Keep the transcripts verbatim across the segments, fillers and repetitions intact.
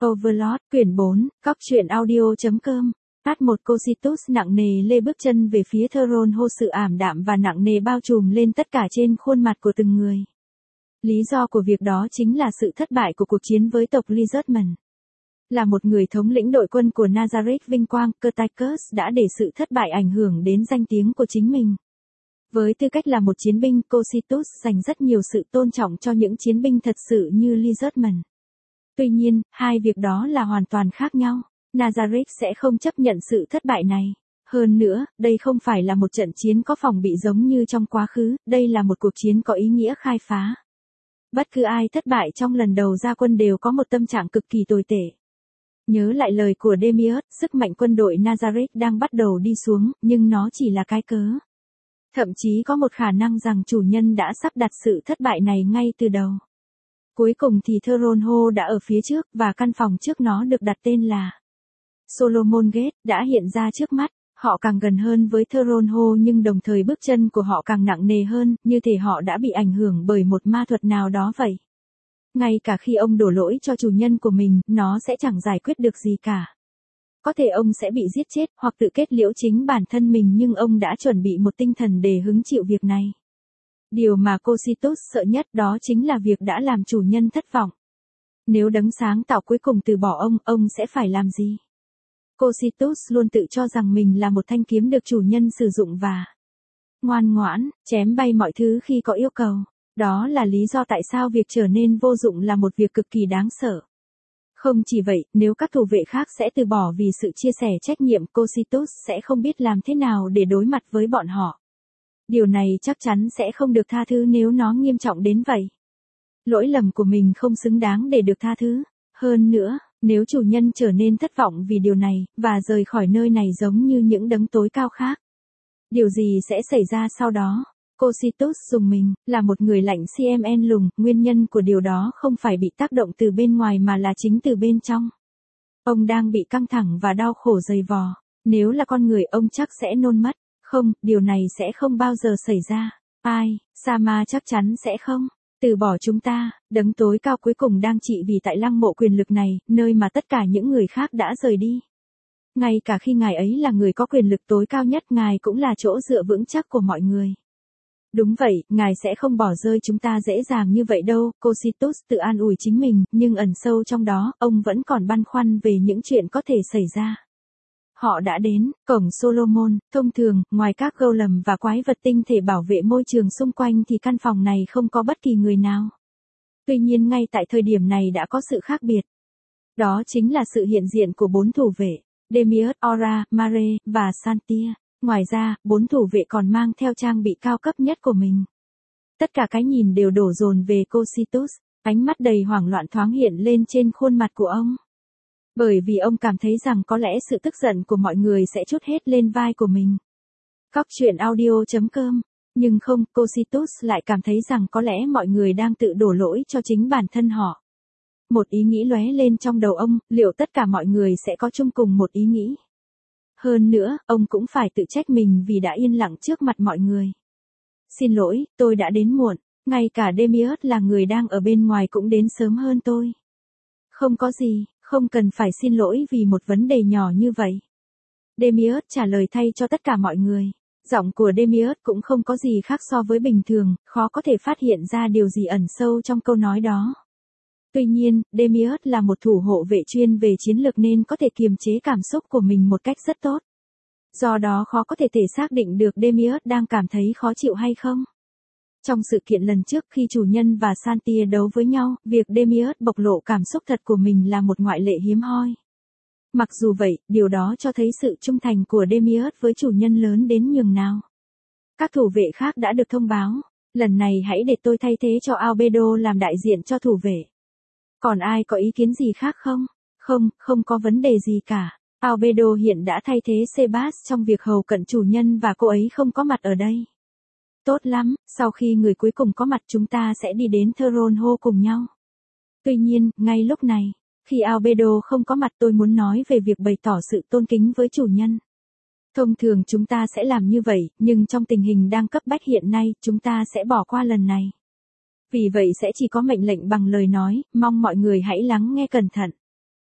Overlord, quyển bốn, Cóc truyện audio.com. Part một Cocytus nặng nề lê bước chân về phía Thorolho, sự ảm đạm và nặng nề bao trùm lên tất cả trên khuôn mặt của từng người. Lý do của việc đó chính là sự thất bại của cuộc chiến với tộc Lizardman. Là một người thống lĩnh đội quân của Nazarick vinh quang, Curticus đã để sự thất bại ảnh hưởng đến danh tiếng của chính mình. Với tư cách là một chiến binh, Cocytus dành rất nhiều sự tôn trọng cho những chiến binh thật sự như Lizardman. Tuy nhiên, hai việc đó là hoàn toàn khác nhau. Nazarick sẽ không chấp nhận sự thất bại này. Hơn nữa, đây không phải là một trận chiến có phòng bị giống như trong quá khứ, đây là một cuộc chiến có ý nghĩa khai phá. Bất cứ ai thất bại trong lần đầu ra quân đều có một tâm trạng cực kỳ tồi tệ. Nhớ lại lời của Demiurge, sức mạnh quân đội Nazarick đang bắt đầu đi xuống, nhưng nó chỉ là cái cớ. Thậm chí có một khả năng rằng chủ nhân đã sắp đặt sự thất bại này ngay từ đầu. Cuối cùng thì Thorolho đã ở phía trước, và căn phòng trước nó được đặt tên là Solomon Gate đã hiện ra trước mắt. Họ càng gần hơn với Thorolho nhưng đồng thời bước chân của họ càng nặng nề hơn, như thể họ đã bị ảnh hưởng bởi một ma thuật nào đó vậy. Ngay cả khi ông đổ lỗi cho chủ nhân của mình, nó sẽ chẳng giải quyết được gì cả. Có thể ông sẽ bị giết chết, hoặc tự kết liễu chính bản thân mình, nhưng ông đã chuẩn bị một tinh thần để hứng chịu việc này. Điều mà Cocytus sợ nhất đó chính là việc đã làm chủ nhân thất vọng. Nếu đấng sáng tạo cuối cùng từ bỏ ông, ông sẽ phải làm gì? Cocytus luôn tự cho rằng mình là một thanh kiếm được chủ nhân sử dụng và ngoan ngoãn, chém bay mọi thứ khi có yêu cầu. Đó là lý do tại sao việc trở nên vô dụng là một việc cực kỳ đáng sợ. Không chỉ vậy, nếu các thủ vệ khác sẽ từ bỏ vì sự chia sẻ trách nhiệm, Cocytus sẽ không biết làm thế nào để đối mặt với bọn họ. Điều này chắc chắn sẽ không được tha thứ nếu nó nghiêm trọng đến vậy. Lỗi lầm của mình không xứng đáng để được tha thứ. Hơn nữa, nếu chủ nhân trở nên thất vọng vì điều này, và rời khỏi nơi này giống như những đấng tối cao khác, điều gì sẽ xảy ra sau đó? Cocytus dùng mình, là một người lạnh xê em en lùng, nguyên nhân của điều đó không phải bị tác động từ bên ngoài mà là chính từ bên trong. Ông đang bị căng thẳng và đau khổ dày vò. Nếu là con người ông chắc sẽ nôn mất. Không, điều này sẽ không bao giờ xảy ra. Ai, Sama chắc chắn sẽ không từ bỏ chúng ta. Đấng tối cao cuối cùng đang trị vì tại lăng mộ quyền lực này, nơi mà tất cả những người khác đã rời đi. Ngay cả khi ngài ấy là người có quyền lực tối cao nhất, ngài cũng là chỗ dựa vững chắc của mọi người. Đúng vậy, ngài sẽ không bỏ rơi chúng ta dễ dàng như vậy đâu, Cocytus tự an ủi chính mình, nhưng ẩn sâu trong đó, ông vẫn còn băn khoăn về những chuyện có thể xảy ra. Họ đã đến cổng Solomon. Thông thường, ngoài các golem và quái vật tinh thể bảo vệ môi trường xung quanh thì căn phòng này không có bất kỳ người nào. Tuy nhiên ngay tại thời điểm này đã có sự khác biệt. Đó chính là sự hiện diện của bốn thủ vệ, Demiurge, Aura, Mare, và Santia. Ngoài ra, bốn thủ vệ còn mang theo trang bị cao cấp nhất của mình. Tất cả cái nhìn đều đổ dồn về Cocytus, ánh mắt đầy hoảng loạn thoáng hiện lên trên khuôn mặt của ông. Bởi vì ông cảm thấy rằng có lẽ sự tức giận của mọi người sẽ trút hết lên vai của mình. Cóc truyện audio.com. Nhưng không, Cocytus lại cảm thấy rằng có lẽ mọi người đang tự đổ lỗi cho chính bản thân họ. Một ý nghĩ lóe lên trong đầu ông, liệu tất cả mọi người sẽ có chung cùng một ý nghĩ? Hơn nữa, ông cũng phải tự trách mình vì đã yên lặng trước mặt mọi người. Xin lỗi, tôi đã đến muộn. Ngay cả Demiurge là người đang ở bên ngoài cũng đến sớm hơn tôi. Không có gì, không cần phải xin lỗi vì một vấn đề nhỏ như vậy. Demiurge trả lời thay cho tất cả mọi người. Giọng của Demiurge cũng không có gì khác so với bình thường, khó có thể phát hiện ra điều gì ẩn sâu trong câu nói đó. Tuy nhiên, Demiurge là một thủ hộ vệ chuyên về chiến lược nên có thể kiềm chế cảm xúc của mình một cách rất tốt. Do đó khó có thể thể xác định được Demiurge đang cảm thấy khó chịu hay không. Trong sự kiện lần trước khi chủ nhân và Santia đấu với nhau, việc Demiurge bộc lộ cảm xúc thật của mình là một ngoại lệ hiếm hoi. Mặc dù vậy, điều đó cho thấy sự trung thành của Demiurge với chủ nhân lớn đến nhường nào. Các thủ vệ khác đã được thông báo. Lần này hãy để tôi thay thế cho Albedo làm đại diện cho thủ vệ. Còn ai có ý kiến gì khác không? Không, không có vấn đề gì cả. Albedo hiện đã thay thế Sebas trong việc hầu cận chủ nhân và cô ấy không có mặt ở đây. Tốt lắm, sau khi người cuối cùng có mặt chúng ta sẽ đi đến Thorolho cùng nhau. Tuy nhiên, ngay lúc này, khi Albedo không có mặt tôi muốn nói về việc bày tỏ sự tôn kính với chủ nhân. Thông thường chúng ta sẽ làm như vậy, nhưng trong tình hình đang cấp bách hiện nay, chúng ta sẽ bỏ qua lần này. Vì vậy sẽ chỉ có mệnh lệnh bằng lời nói, mong mọi người hãy lắng nghe cẩn thận.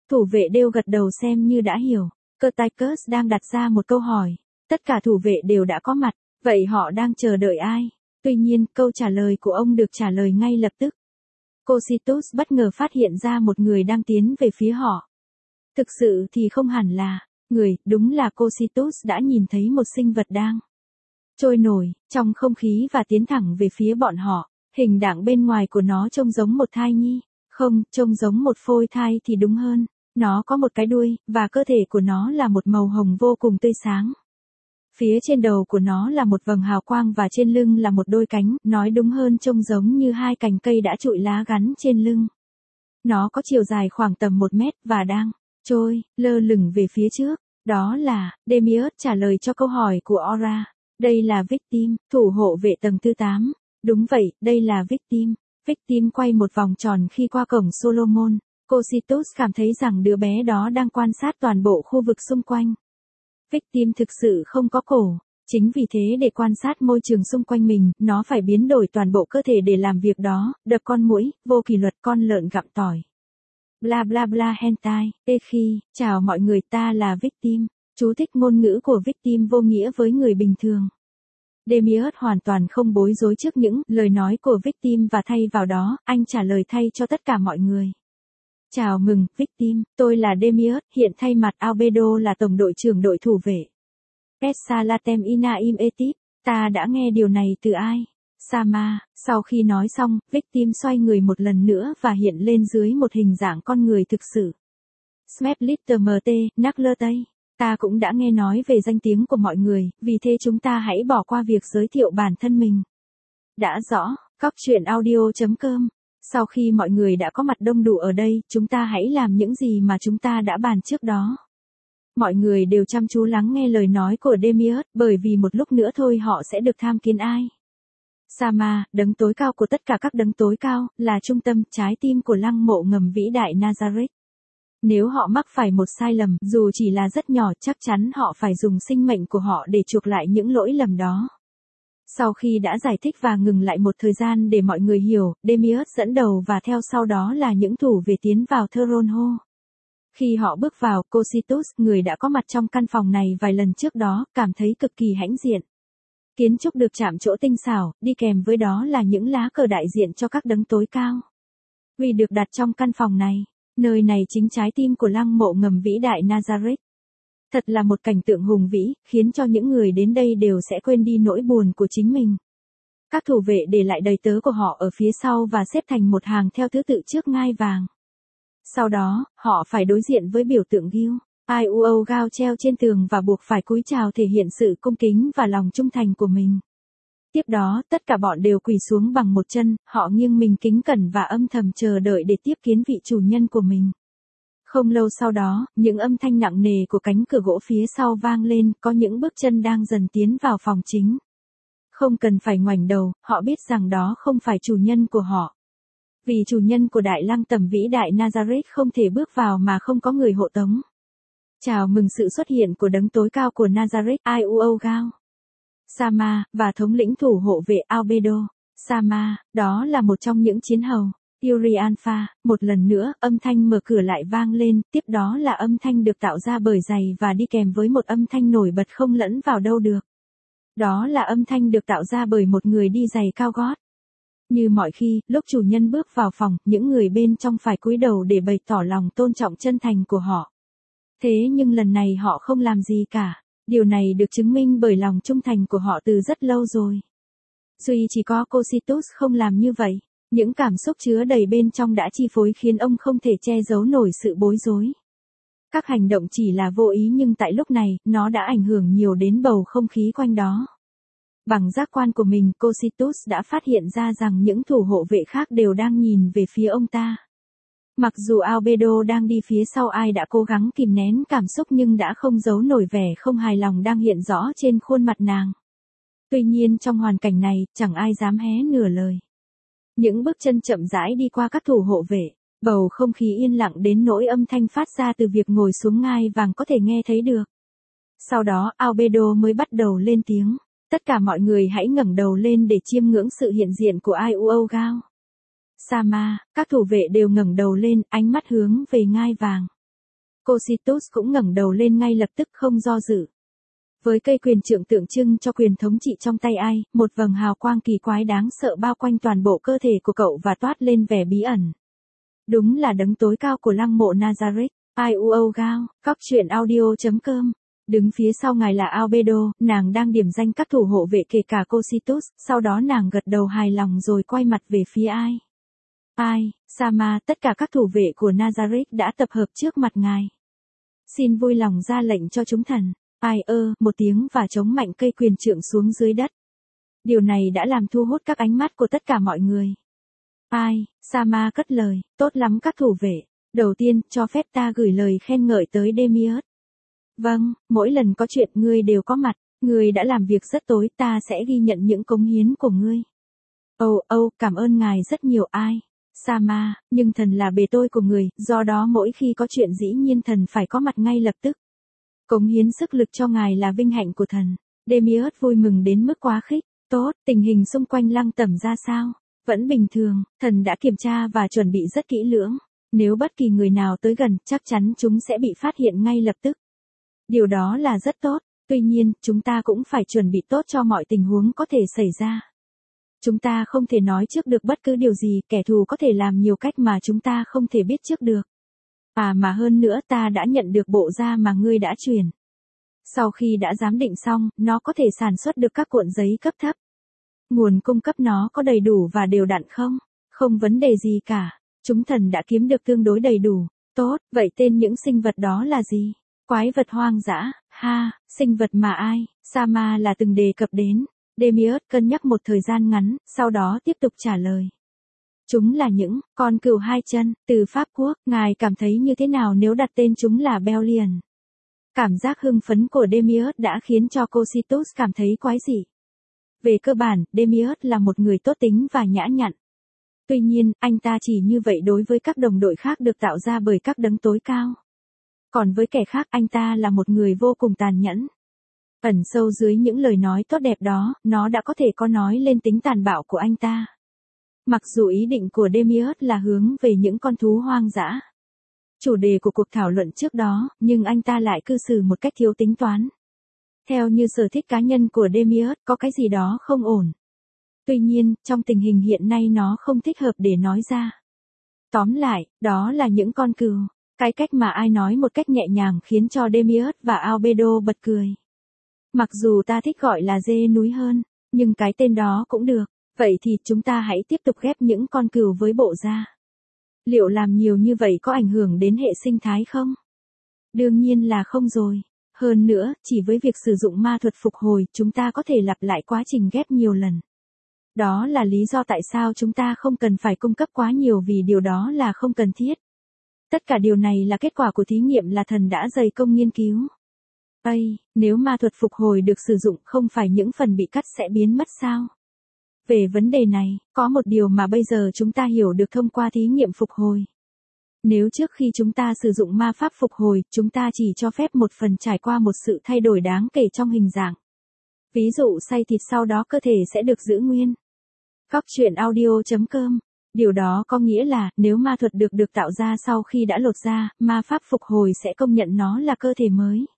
Thủ vệ đều gật đầu xem như đã hiểu. Curticus đang đặt ra một câu hỏi. Tất cả thủ vệ đều đã có mặt, vậy họ đang chờ đợi ai? Tuy nhiên, câu trả lời của ông được trả lời ngay lập tức. Cocytus bất ngờ phát hiện ra một người đang tiến về phía họ. Thực sự thì không hẳn là người, đúng là Cocytus đã nhìn thấy một sinh vật đang trôi nổi trong không khí và tiến thẳng về phía bọn họ. Hình dạng bên ngoài của nó trông giống một thai nhi. Không, trông giống một phôi thai thì đúng hơn. Nó có một cái đuôi, và cơ thể của nó là một màu hồng vô cùng tươi sáng. Phía trên đầu của nó là một vầng hào quang và trên lưng là một đôi cánh, nói đúng hơn trông giống như hai cành cây đã trụi lá gắn trên lưng. Nó có chiều dài khoảng tầm một mét và đang trôi, lơ lửng về phía trước. Đó là, Demiurge trả lời cho câu hỏi của Aura. Đây là Victim, thủ hộ vệ tầng thứ tám. Đúng vậy, đây là Victim. Victim quay một vòng tròn khi qua cổng Solomon. Cocytus cảm thấy rằng đứa bé đó đang quan sát toàn bộ khu vực xung quanh. Victim thực sự không có cổ. Chính vì thế để quan sát môi trường xung quanh mình, nó phải biến đổi toàn bộ cơ thể để làm việc đó, đập con muỗi, vô kỷ luật con lợn gặm tỏi. Bla bla bla hentai, ê khi, chào mọi người, ta là Victim. Chú thích ngôn ngữ của Victim vô nghĩa với người bình thường. Demiurge hoàn toàn không bối rối trước những lời nói của Victim và thay vào đó, anh trả lời thay cho tất cả mọi người. Chào mừng, Victim, tôi là Demiurge, hiện thay mặt Albedo là tổng đội trưởng đội thủ vệ. Essalatem inaim etip, ta đã nghe điều này từ ai? Sama, sau khi nói xong, Victim xoay người một lần nữa và hiện lên dưới một hình dạng con người thực sự. Smeplit mt, Naklertay. Ta cũng đã nghe nói về danh tiếng của mọi người, vì thế chúng ta hãy bỏ qua việc giới thiệu bản thân mình. Đã rõ, Cóc truyện audio chấm com. Sau khi mọi người đã có mặt đông đủ ở đây, chúng ta hãy làm những gì mà chúng ta đã bàn trước đó. Mọi người đều chăm chú lắng nghe lời nói của Demiurge, bởi vì một lúc nữa thôi họ sẽ được tham kiến ai. Sama, đấng tối cao của tất cả các đấng tối cao, là trung tâm, trái tim của lăng mộ ngầm vĩ đại Nazareth. Nếu họ mắc phải một sai lầm, dù chỉ là rất nhỏ, chắc chắn họ phải dùng sinh mệnh của họ để chuộc lại những lỗi lầm đó. Sau khi đã giải thích và ngừng lại một thời gian để mọi người hiểu, Demiurge dẫn đầu và theo sau đó là những thủ về tiến vào Throne Hall. Khi họ bước vào, Cocytus, người đã có mặt trong căn phòng này vài lần trước đó, cảm thấy cực kỳ hãnh diện. Kiến trúc được chạm trổ tinh xảo, đi kèm với đó là những lá cờ đại diện cho các đấng tối cao. Vì được đặt trong căn phòng này, nơi này chính trái tim của lăng mộ ngầm vĩ đại Nazareth. Thật là một cảnh tượng hùng vĩ, khiến cho những người đến đây đều sẽ quên đi nỗi buồn của chính mình. Các thủ vệ để lại đầy tớ của họ ở phía sau và xếp thành một hàng theo thứ tự trước ngai vàng. Sau đó, họ phải đối diện với biểu tượng Gil, Iuo Gao treo trên tường và buộc phải cúi chào thể hiện sự cung kính và lòng trung thành của mình. Tiếp đó, tất cả bọn đều quỳ xuống bằng một chân, họ nghiêng mình kính cẩn và âm thầm chờ đợi để tiếp kiến vị chủ nhân của mình. Không lâu sau đó, những âm thanh nặng nề của cánh cửa gỗ phía sau vang lên, có những bước chân đang dần tiến vào phòng chính. Không cần phải ngoảnh đầu, họ biết rằng đó không phải chủ nhân của họ. Vì chủ nhân của đại lăng tẩm vĩ đại Nazareth không thể bước vào mà không có người hộ tống. Chào mừng sự xuất hiện của đấng tối cao của Nazareth, Iuo Gao. Sama, và thống lĩnh thủ hộ vệ Albedo. Sama, đó là một trong những chiến hầu. Yuri Alpha, một lần nữa, âm thanh mở cửa lại vang lên, tiếp đó là âm thanh được tạo ra bởi giày và đi kèm với một âm thanh nổi bật không lẫn vào đâu được. Đó là âm thanh được tạo ra bởi một người đi giày cao gót. Như mọi khi, lúc chủ nhân bước vào phòng, những người bên trong phải cúi đầu để bày tỏ lòng tôn trọng chân thành của họ. Thế nhưng lần này họ không làm gì cả. Điều này được chứng minh bởi lòng trung thành của họ từ rất lâu rồi. Duy chỉ có Cocytus không làm như vậy. Những cảm xúc chứa đầy bên trong đã chi phối khiến ông không thể che giấu nổi sự bối rối. Các hành động chỉ là vô ý nhưng tại lúc này, nó đã ảnh hưởng nhiều đến bầu không khí quanh đó. Bằng giác quan của mình, Cocytus đã phát hiện ra rằng những thủ hộ vệ khác đều đang nhìn về phía ông ta. Mặc dù Albedo đang đi phía sau ai đã cố gắng kìm nén cảm xúc nhưng đã không giấu nổi vẻ không hài lòng đang hiện rõ trên khuôn mặt nàng. Tuy nhiên trong hoàn cảnh này, chẳng ai dám hé nửa lời. Những bước chân chậm rãi đi qua các thủ hộ vệ, bầu không khí yên lặng đến nỗi âm thanh phát ra từ việc ngồi xuống ngai vàng có thể nghe thấy được. Sau đó Albedo mới bắt đầu lên tiếng. Tất cả mọi người hãy ngẩng đầu lên để chiêm ngưỡng sự hiện diện của Iuo Gao. Sama, các thủ vệ đều ngẩng đầu lên, ánh mắt hướng về ngai vàng. Cocytus cũng ngẩng đầu lên ngay lập tức không do dự. Với cây quyền trượng tượng trưng cho quyền thống trị trong tay ai, một vầng hào quang kỳ quái đáng sợ bao quanh toàn bộ cơ thể của cậu và toát lên vẻ bí ẩn. Đúng là đấng tối cao của lăng mộ Nazareth. I U O Gao, cóc truyện audio chấm com. Đứng phía sau ngài là Albedo, nàng đang điểm danh các thủ hộ vệ kể cả Cocytus, sau đó nàng gật đầu hài lòng rồi quay mặt về phía ai. Ai, Sama, tất cả các thủ vệ của Nazareth đã tập hợp trước mặt ngài. Xin vui lòng ra lệnh cho chúng thần. Ai ơ, một tiếng và chống mạnh cây quyền trượng xuống dưới đất. Điều này đã làm thu hút các ánh mắt của tất cả mọi người. Ai, Sama cất lời, tốt lắm các thủ vệ. Đầu tiên, cho phép ta gửi lời khen ngợi tới Demiurge. Vâng, mỗi lần có chuyện ngươi đều có mặt, ngươi đã làm việc rất tối, ta sẽ ghi nhận những cống hiến của ngươi. Âu, oh, âu, oh, cảm ơn ngài rất nhiều ai. Sama, nhưng thần là bề tôi của người, do đó mỗi khi có chuyện dĩ nhiên thần phải có mặt ngay lập tức. Cống hiến sức lực cho ngài là vinh hạnh của thần. Demiurge vui mừng đến mức quá khích. Tốt, tình hình xung quanh lăng tẩm ra sao? Vẫn bình thường, thần đã kiểm tra và chuẩn bị rất kỹ lưỡng. Nếu bất kỳ người nào tới gần, chắc chắn chúng sẽ bị phát hiện ngay lập tức. Điều đó là rất tốt, tuy nhiên, chúng ta cũng phải chuẩn bị tốt cho mọi tình huống có thể xảy ra. Chúng ta không thể nói trước được bất cứ điều gì, kẻ thù có thể làm nhiều cách mà chúng ta không thể biết trước được. À mà hơn nữa ta đã nhận được bộ da mà ngươi đã truyền. Sau khi đã giám định xong, nó có thể sản xuất được các cuộn giấy cấp thấp. Nguồn cung cấp nó có đầy đủ và đều đặn không? Không vấn đề gì cả. Chúng thần đã kiếm được tương đối đầy đủ. Tốt, vậy tên những sinh vật đó là gì? Quái vật hoang dã, ha, sinh vật mà ai, Sama là từng đề cập đến. Demiurge cân nhắc một thời gian ngắn, sau đó tiếp tục trả lời. Chúng là những con cừu hai chân, từ Pháp Quốc, ngài cảm thấy như thế nào nếu đặt tên chúng là Bellion? Cảm giác hưng phấn của Demiurge đã khiến cho Cocytus cảm thấy quái dị. Về cơ bản, Demiurge là một người tốt tính và nhã nhặn. Tuy nhiên, anh ta chỉ như vậy đối với các đồng đội khác được tạo ra bởi các đấng tối cao. Còn với kẻ khác anh ta là một người vô cùng tàn nhẫn. Ẩn sâu dưới những lời nói tốt đẹp đó, nó đã có thể có nói lên tính tàn bạo của anh ta. Mặc dù ý định của Demiurge là hướng về những con thú hoang dã. Chủ đề của cuộc thảo luận trước đó, nhưng anh ta lại cư xử một cách thiếu tính toán. Theo như sở thích cá nhân của Demiurge, có cái gì đó không ổn. Tuy nhiên, trong tình hình hiện nay nó không thích hợp để nói ra. Tóm lại, đó là những con cừu. Cái cách mà ai nói một cách nhẹ nhàng khiến cho Demiurge và Albedo bật cười. Mặc dù ta thích gọi là dê núi hơn, nhưng cái tên đó cũng được. Vậy thì chúng ta hãy tiếp tục ghép những con cừu với bộ da. Liệu làm nhiều như vậy có ảnh hưởng đến hệ sinh thái không? Đương nhiên là không rồi. Hơn nữa, chỉ với việc sử dụng ma thuật phục hồi, chúng ta có thể lặp lại quá trình ghép nhiều lần. Đó là lý do tại sao chúng ta không cần phải cung cấp quá nhiều vì điều đó là không cần thiết. Tất cả điều này là kết quả của thí nghiệm là thần đã dày công nghiên cứu. Ây, nếu ma thuật phục hồi được sử dụng không phải những phần bị cắt sẽ biến mất sao? Về vấn đề này, có một điều mà bây giờ chúng ta hiểu được thông qua thí nghiệm phục hồi. Nếu trước khi chúng ta sử dụng ma pháp phục hồi, chúng ta chỉ cho phép một phần trải qua một sự thay đổi đáng kể trong hình dạng. Ví dụ xay thịt sau đó cơ thể sẽ được giữ nguyên. Cóc truyện audio chấm com. Điều đó có nghĩa là, nếu ma thuật được được tạo ra sau khi đã lột da, ma pháp phục hồi sẽ công nhận nó là cơ thể mới.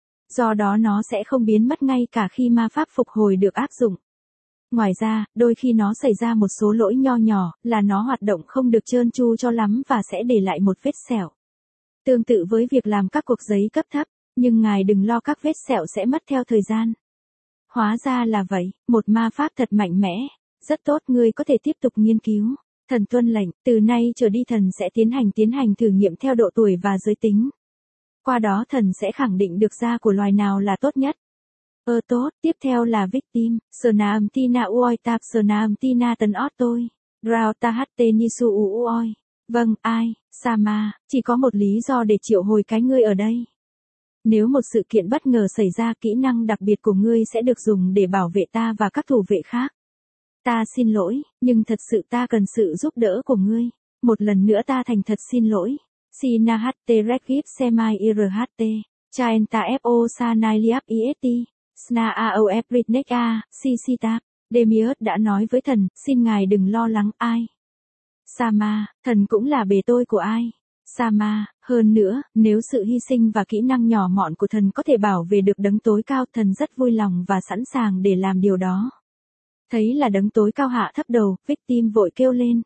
Do đó nó sẽ không biến mất ngay cả khi ma pháp phục hồi được áp dụng. Ngoài ra, đôi khi nó xảy ra một số lỗi nho nhỏ, là nó hoạt động không được trơn tru cho lắm và sẽ để lại một vết sẹo. Tương tự với việc làm các cuộc giấy cấp thấp, nhưng ngài đừng lo các vết sẹo sẽ mất theo thời gian. Hóa ra là vậy, một ma pháp thật mạnh mẽ. Rất tốt, ngươi có thể tiếp tục nghiên cứu. Thần tuân lệnh, từ nay trở đi thần sẽ tiến hành tiến hành thử nghiệm theo độ tuổi và giới tính. Qua đó thần sẽ khẳng định được da của loài nào là tốt nhất. Ơ tốt, tiếp theo là victim, Sona âm tina uoi tạp Sona âm tina tần ót tôi. Rao ta hát tê nisu uoi. Vâng, ai, Sama, chỉ có một lý do để triệu hồi cái ngươi ở đây. Nếu một sự kiện bất ngờ xảy ra, kỹ năng đặc biệt của ngươi sẽ được dùng để bảo vệ ta và các thủ vệ khác. Ta xin lỗi, nhưng thật sự ta cần sự giúp đỡ của ngươi. Một lần nữa ta thành thật xin lỗi. Sina ht regip semai irht. Chaenta fo sanai liap est. Sna aof ritnek a, sisita. Demiurge đã nói với thần, xin ngài đừng lo lắng ai. Sama, thần cũng là bề tôi của ai. Sama, hơn nữa, nếu sự hy sinh và kỹ năng nhỏ mọn của thần có thể bảo vệ được đấng tối cao, thần rất vui lòng và sẵn sàng để làm điều đó. Thấy là đấng tối cao hạ thấp đầu, Victim vội kêu lên.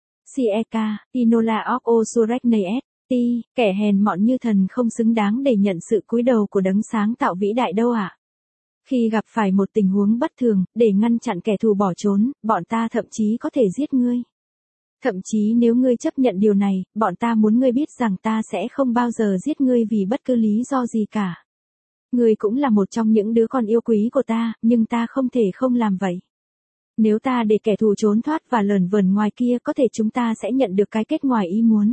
Sieka, Inola of Osureknees, Ti, kẻ hèn mọn như thần không xứng đáng để nhận sự cúi đầu của đấng sáng tạo vĩ đại đâu ạ. À? Khi gặp phải một tình huống bất thường, để ngăn chặn kẻ thù bỏ trốn, bọn ta thậm chí có thể giết ngươi. Thậm chí nếu ngươi chấp nhận điều này, bọn ta muốn ngươi biết rằng ta sẽ không bao giờ giết ngươi vì bất cứ lý do gì cả. Ngươi cũng là một trong những đứa con yêu quý của ta, nhưng ta không thể không làm vậy. Nếu ta để kẻ thù trốn thoát và lởn vởn ngoài kia, có thể chúng ta sẽ nhận được cái kết ngoài ý muốn.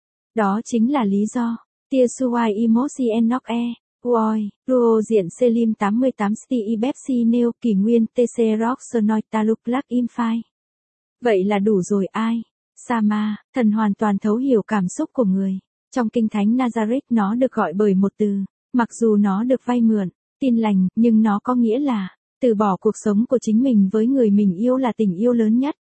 Đó chính là lý do. Tia Suai Imosi Enoche, Uoi, Ruo diện Selim tám mươi tám Sti Ibepsi Neo kỷ nguyên tê xê Rock Sonoi Taluk Lak Imphai. Vậy là đủ rồi ai? Sama, thần hoàn toàn thấu hiểu cảm xúc của người. Trong kinh thánh Nazareth nó được gọi bởi một từ, mặc dù nó được vay mượn, tin lành, nhưng nó có nghĩa là, từ bỏ cuộc sống của chính mình với người mình yêu là tình yêu lớn nhất.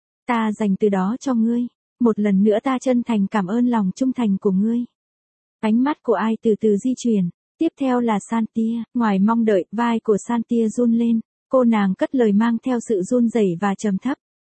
Ta dành từ đó cho ngươi. Một lần nữa ta chân thành cảm ơn lòng trung thành của ngươi. Ánh mắt của ai từ từ di chuyển. Tiếp theo là Santia, ngoài mong đợi, vai của Santia run lên. Cô nàng cất lời mang theo sự run rẩy và trầm thấp.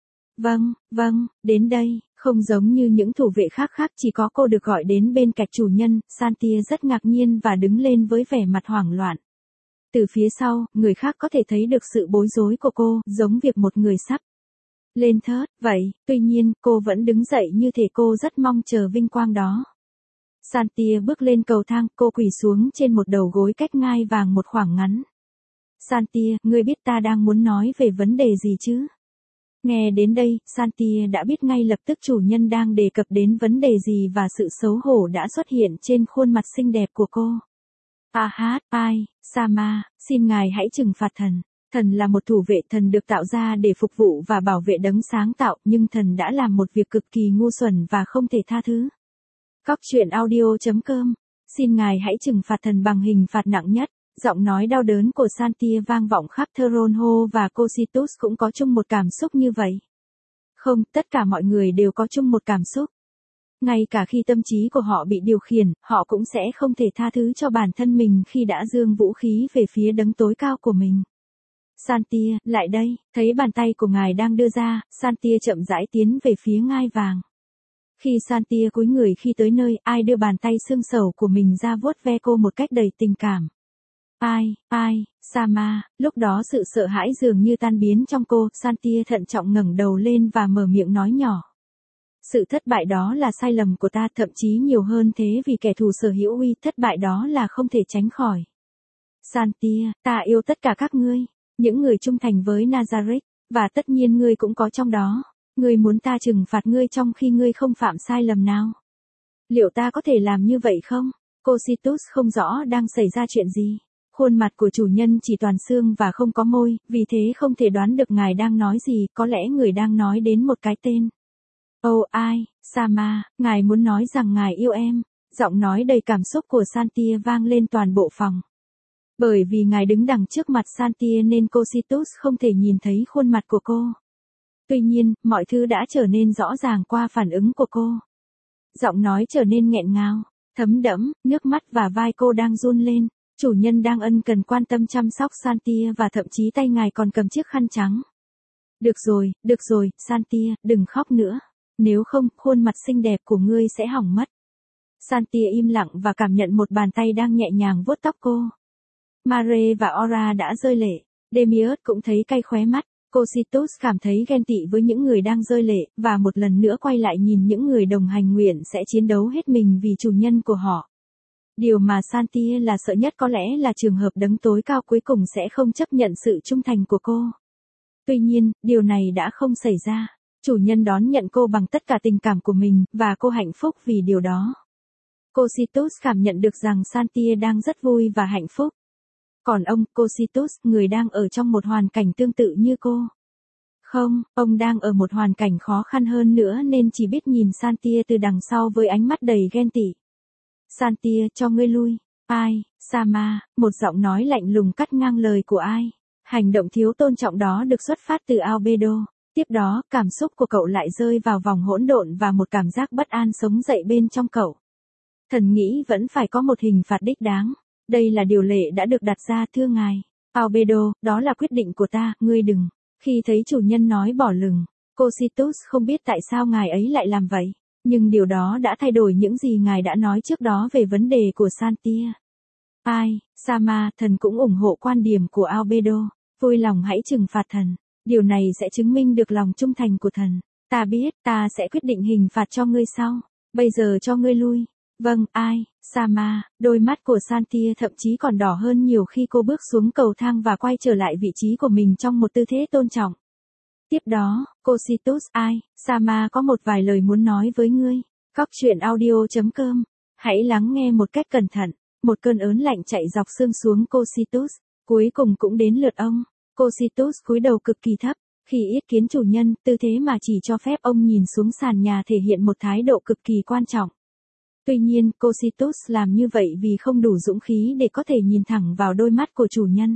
Vâng, vâng, đến đây, không giống như những thủ vệ khác khác chỉ có cô được gọi đến bên cạnh chủ nhân. Santia rất ngạc nhiên và đứng lên với vẻ mặt hoảng loạn. Từ phía sau, người khác có thể thấy được sự bối rối của cô, giống việc một người sắp lên thớt, vậy, tuy nhiên, cô vẫn đứng dậy như thể cô rất mong chờ vinh quang đó. Santia bước lên cầu thang, cô quỳ xuống trên một đầu gối cách ngai vàng một khoảng ngắn. Santia, ngươi biết ta đang muốn nói về vấn đề gì chứ? Nghe đến đây, Santia đã biết ngay lập tức chủ nhân đang đề cập đến vấn đề gì và sự xấu hổ đã xuất hiện trên khuôn mặt xinh đẹp của cô. Ahat, ai, Sama, xin ngài hãy trừng phạt thần. Thần là một thủ vệ, thần được tạo ra để phục vụ và bảo vệ đấng sáng tạo, nhưng thần đã làm một việc cực kỳ ngu xuẩn và không thể tha thứ. Cóc truyện audio chấm com. Xin ngài hãy trừng phạt thần bằng hình phạt nặng nhất. Giọng nói đau đớn của Santia vang vọng khắp Thronho và Cocytus cũng có chung một cảm xúc như vậy. Không, tất cả mọi người đều có chung một cảm xúc. Ngay cả khi tâm trí của họ bị điều khiển, họ cũng sẽ không thể tha thứ cho bản thân mình khi đã giương vũ khí về phía đấng tối cao của mình. Santia, lại đây, thấy bàn tay của ngài đang đưa ra, Santia chậm rãi tiến về phía ngai vàng. Khi Santia cúi người khi tới nơi, ai đưa bàn tay xương sầu của mình ra vuốt ve cô một cách đầy tình cảm. Ai, ai, Sama, lúc đó sự sợ hãi dường như tan biến trong cô, Santia thận trọng ngẩng đầu lên và mở miệng nói nhỏ. Sự thất bại đó là sai lầm của ta, thậm chí nhiều hơn thế vì kẻ thù sở hữu uy, thất bại đó là không thể tránh khỏi. Santia, ta yêu tất cả các ngươi, những người trung thành với Nazareth, và tất nhiên ngươi cũng có trong đó. Ngươi muốn ta trừng phạt ngươi trong khi ngươi không phạm sai lầm nào? Liệu ta có thể làm như vậy không? Cocytus không rõ đang xảy ra chuyện gì. Khuôn mặt của chủ nhân chỉ toàn xương và không có môi, vì thế không thể đoán được ngài đang nói gì, có lẽ người đang nói đến một cái tên. Ồ oh, ai, Sama, ngài muốn nói rằng ngài yêu em. Giọng nói đầy cảm xúc của Santia vang lên toàn bộ phòng. Bởi vì ngài đứng đằng trước mặt Santia nên Cocytus không thể nhìn thấy khuôn mặt của cô. Tuy nhiên, mọi thứ đã trở nên rõ ràng qua phản ứng của cô. Giọng nói trở nên nghẹn ngào, thấm đẫm, nước mắt và vai cô đang run lên. Chủ nhân đang ân cần quan tâm chăm sóc Santia và thậm chí tay ngài còn cầm chiếc khăn trắng. Được rồi, được rồi, Santia, đừng khóc nữa. Nếu không, khuôn mặt xinh đẹp của ngươi sẽ hỏng mất. Santia im lặng và cảm nhận một bàn tay đang nhẹ nhàng vuốt tóc cô. Mare và Ora đã rơi lệ. Demiurge cũng thấy cay khóe mắt. Cocytus cảm thấy ghen tị với những người đang rơi lệ, và một lần nữa quay lại nhìn những người đồng hành nguyện sẽ chiến đấu hết mình vì chủ nhân của họ. Điều mà Santia là sợ nhất có lẽ là trường hợp đấng tối cao cuối cùng sẽ không chấp nhận sự trung thành của cô. Tuy nhiên, điều này đã không xảy ra. Chủ nhân đón nhận cô bằng tất cả tình cảm của mình, và cô hạnh phúc vì điều đó. Cocytus cảm nhận được rằng Santia đang rất vui và hạnh phúc. Còn ông, Cocytus, người đang ở trong một hoàn cảnh tương tự như cô. Không, ông đang ở một hoàn cảnh khó khăn hơn nữa nên chỉ biết nhìn Santia từ đằng sau với ánh mắt đầy ghen tị. Santia, cho ngươi lui. Ai, Sama, một giọng nói lạnh lùng cắt ngang lời của ai. Hành động thiếu tôn trọng đó được xuất phát từ Albedo. Tiếp đó, cảm xúc của cậu lại rơi vào vòng hỗn độn và một cảm giác bất an sống dậy bên trong cậu. Thần nghĩ vẫn phải có một hình phạt đích đáng. Đây là điều lệ đã được đặt ra thưa ngài. Albedo, đó là quyết định của ta, ngươi đừng. Khi thấy chủ nhân nói bỏ lửng, Cositus không biết tại sao ngài ấy lại làm vậy. Nhưng điều đó đã thay đổi những gì ngài đã nói trước đó về vấn đề của Santia. Ai, Sama, thần cũng ủng hộ quan điểm của Albedo. Vui lòng hãy trừng phạt thần. Điều này sẽ chứng minh được lòng trung thành của thần. Ta biết, ta sẽ quyết định hình phạt cho ngươi sau. Bây giờ cho ngươi lui. Vâng, ai, Sama, đôi mắt của Santia thậm chí còn đỏ hơn nhiều khi cô bước xuống cầu thang và quay trở lại vị trí của mình trong một tư thế tôn trọng. Tiếp đó, Cositus, ai, Sama có một vài lời muốn nói với ngươi. Cóc truyện audio chấm com. Hãy lắng nghe một cách cẩn thận. Một cơn ớn lạnh chạy dọc xương xuống Cositus. Cuối cùng cũng đến lượt ông. Cositus cúi đầu cực kỳ thấp. Khi yết kiến chủ nhân, tư thế mà chỉ cho phép ông nhìn xuống sàn nhà thể hiện một thái độ cực kỳ quan trọng. Tuy nhiên, Cositus làm như vậy vì không đủ dũng khí để có thể nhìn thẳng vào đôi mắt của chủ nhân.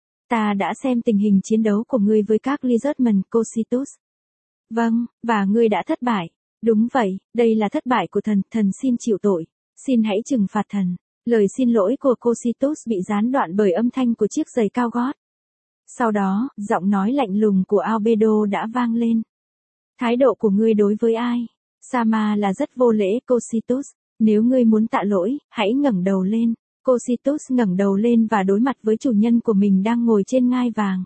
Ta đã xem tình hình chiến đấu của ngươi với các Lizardmen, Cositus. Vâng, và ngươi đã thất bại. Đúng vậy, đây là thất bại của thần, thần xin chịu tội. Xin hãy trừng phạt thần. Lời xin lỗi của Cositus bị gián đoạn bởi âm thanh của chiếc giày cao gót. Sau đó, giọng nói lạnh lùng của Albedo đã vang lên. Thái độ của ngươi đối với ai? Sama là rất vô lễ, Cositus. Nếu ngươi muốn tạ lỗi, hãy ngẩng đầu lên. Cositus ngẩng đầu lên và đối mặt với chủ nhân của mình đang ngồi trên ngai vàng.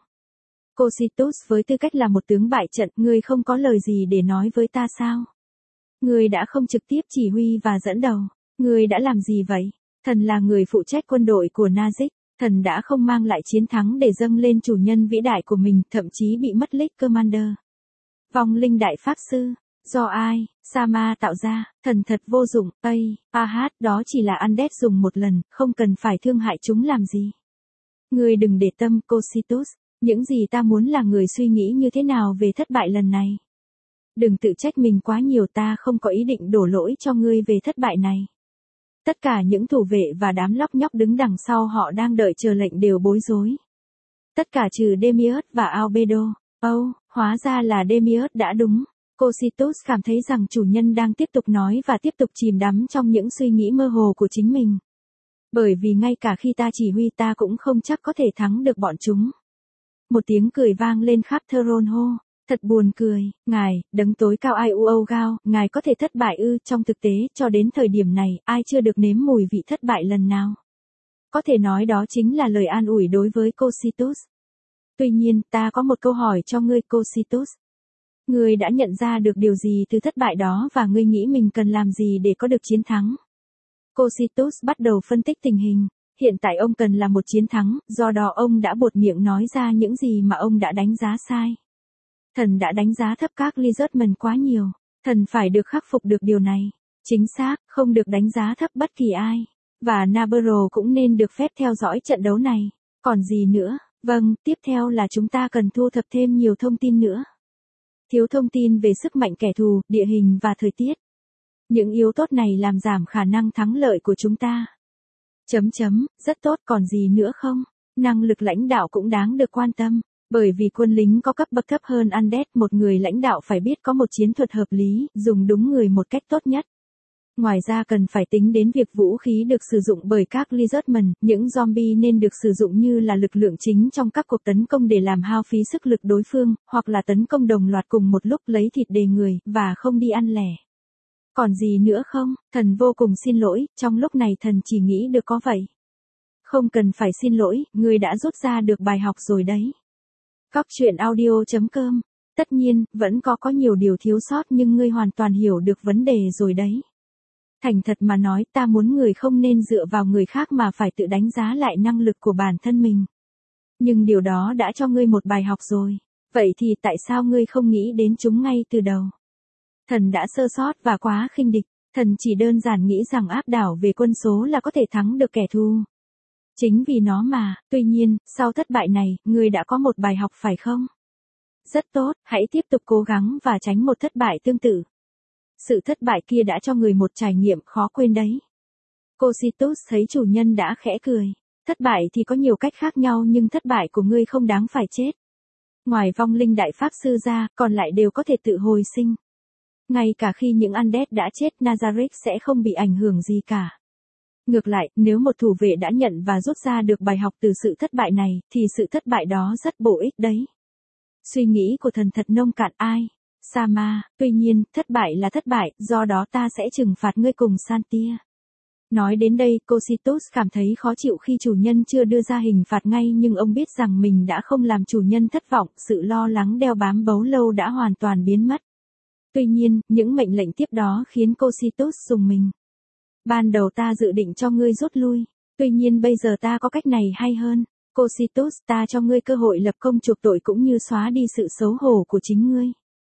Cositus với tư cách là một tướng bại trận, ngươi không có lời gì để nói với ta sao? Ngươi đã không trực tiếp chỉ huy và dẫn đầu. Ngươi đã làm gì vậy? Thần là người phụ trách quân đội của Nazik. Thần đã không mang lại chiến thắng để dâng lên chủ nhân vĩ đại của mình, thậm chí bị mất League Commander. Vong linh đại pháp sư. Do ai, Sama tạo ra, thần thật vô dụng, Tây, Ahat, đó chỉ là undead dùng một lần, không cần phải thương hại chúng làm gì. Ngươi đừng để tâm, Cositus, những gì ta muốn là người suy nghĩ như thế nào về thất bại lần này. Đừng tự trách mình quá nhiều, ta không có ý định đổ lỗi cho ngươi về thất bại này. Tất cả những thủ vệ và đám lóc nhóc đứng đằng sau họ đang đợi chờ lệnh đều bối rối. Tất cả trừ Demiurge và Albedo. Âu, oh, hóa ra là Demiurge đã đúng. Cositus cảm thấy rằng chủ nhân đang tiếp tục nói và tiếp tục chìm đắm trong những suy nghĩ mơ hồ của chính mình. Bởi vì ngay cả khi ta chỉ huy ta cũng không chắc có thể thắng được bọn chúng. Một tiếng cười vang lên khắp Thronho. Thật buồn cười, ngài, đấng tối cao ai u âu gao, ngài có thể thất bại ư? Trong thực tế, cho đến thời điểm này, ai chưa được nếm mùi vị thất bại lần nào? Có thể nói đó chính là lời an ủi đối với Cositus. Tuy nhiên, ta có một câu hỏi cho ngươi, Cositus. Ngươi đã nhận ra được điều gì từ thất bại đó và ngươi nghĩ mình cần làm gì để có được chiến thắng? Cositus bắt đầu phân tích tình hình. Hiện tại ông cần là một chiến thắng, do đó ông đã buột miệng nói ra những gì mà ông đã đánh giá sai. Thần đã đánh giá thấp các Lizardmen quá nhiều. Thần phải được khắc phục được điều này. Chính xác, không được đánh giá thấp bất kỳ ai. Và Nabarro cũng nên được phép theo dõi trận đấu này. Còn gì nữa? Vâng, tiếp theo là chúng ta cần thu thập thêm nhiều thông tin nữa. Thiếu thông tin về sức mạnh kẻ thù, địa hình và thời tiết. Những yếu tố này làm giảm khả năng thắng lợi của chúng ta. Chấm chấm, rất tốt, còn gì nữa không? Năng lực lãnh đạo cũng đáng được quan tâm. Bởi vì quân lính có cấp bậc thấp hơn Undead, một người lãnh đạo phải biết có một chiến thuật hợp lý, dùng đúng người một cách tốt nhất. Ngoài ra cần phải tính đến việc vũ khí được sử dụng bởi các Lizardmen, những zombie nên được sử dụng như là lực lượng chính trong các cuộc tấn công để làm hao phí sức lực đối phương, hoặc là tấn công đồng loạt cùng một lúc lấy thịt đề người, và không đi ăn lẻ. Còn gì nữa không? Thần vô cùng xin lỗi, trong lúc này thần chỉ nghĩ được có vậy. Không cần phải xin lỗi, ngươi đã rút ra được bài học rồi đấy. Cóc truyện audio chấm com. Tất nhiên, vẫn có có nhiều điều thiếu sót nhưng ngươi hoàn toàn hiểu được vấn đề rồi đấy. Thành thật mà nói, ta muốn người không nên dựa vào người khác mà phải tự đánh giá lại năng lực của bản thân mình. Nhưng điều đó đã cho ngươi một bài học rồi. Vậy thì tại sao ngươi không nghĩ đến chúng ngay từ đầu? Thần đã sơ sót và quá khinh địch. Thần chỉ đơn giản nghĩ rằng áp đảo về quân số là có thể thắng được kẻ thù. Chính vì nó mà, tuy nhiên, sau thất bại này, ngươi đã có một bài học phải không? Rất tốt, hãy tiếp tục cố gắng và tránh một thất bại tương tự. Sự thất bại kia đã cho người một trải nghiệm khó quên đấy. Cositus thấy chủ nhân đã khẽ cười. Thất bại thì có nhiều cách khác nhau nhưng thất bại của ngươi không đáng phải chết. Ngoài vong linh đại pháp sư ra, còn lại đều có thể tự hồi sinh. Ngay cả khi những undead đã chết, Nazarick sẽ không bị ảnh hưởng gì cả. Ngược lại, nếu một thủ vệ đã nhận và rút ra được bài học từ sự thất bại này, thì sự thất bại đó rất bổ ích đấy. Suy nghĩ của thần thật nông cạn ai. Sama, tuy nhiên, thất bại là thất bại, do đó ta sẽ trừng phạt ngươi cùng Santia. Nói đến đây, Cositus cảm thấy khó chịu khi chủ nhân chưa đưa ra hình phạt ngay, nhưng ông biết rằng mình đã không làm chủ nhân thất vọng, sự lo lắng đeo bám bấy lâu đã hoàn toàn biến mất. Tuy nhiên, những mệnh lệnh tiếp đó khiến Cositus rùng mình. Ban đầu ta dự định cho ngươi rút lui, tuy nhiên bây giờ ta có cách này hay hơn. Cositus, ta cho ngươi cơ hội lập công chuộc tội cũng như xóa đi sự xấu hổ của chính ngươi.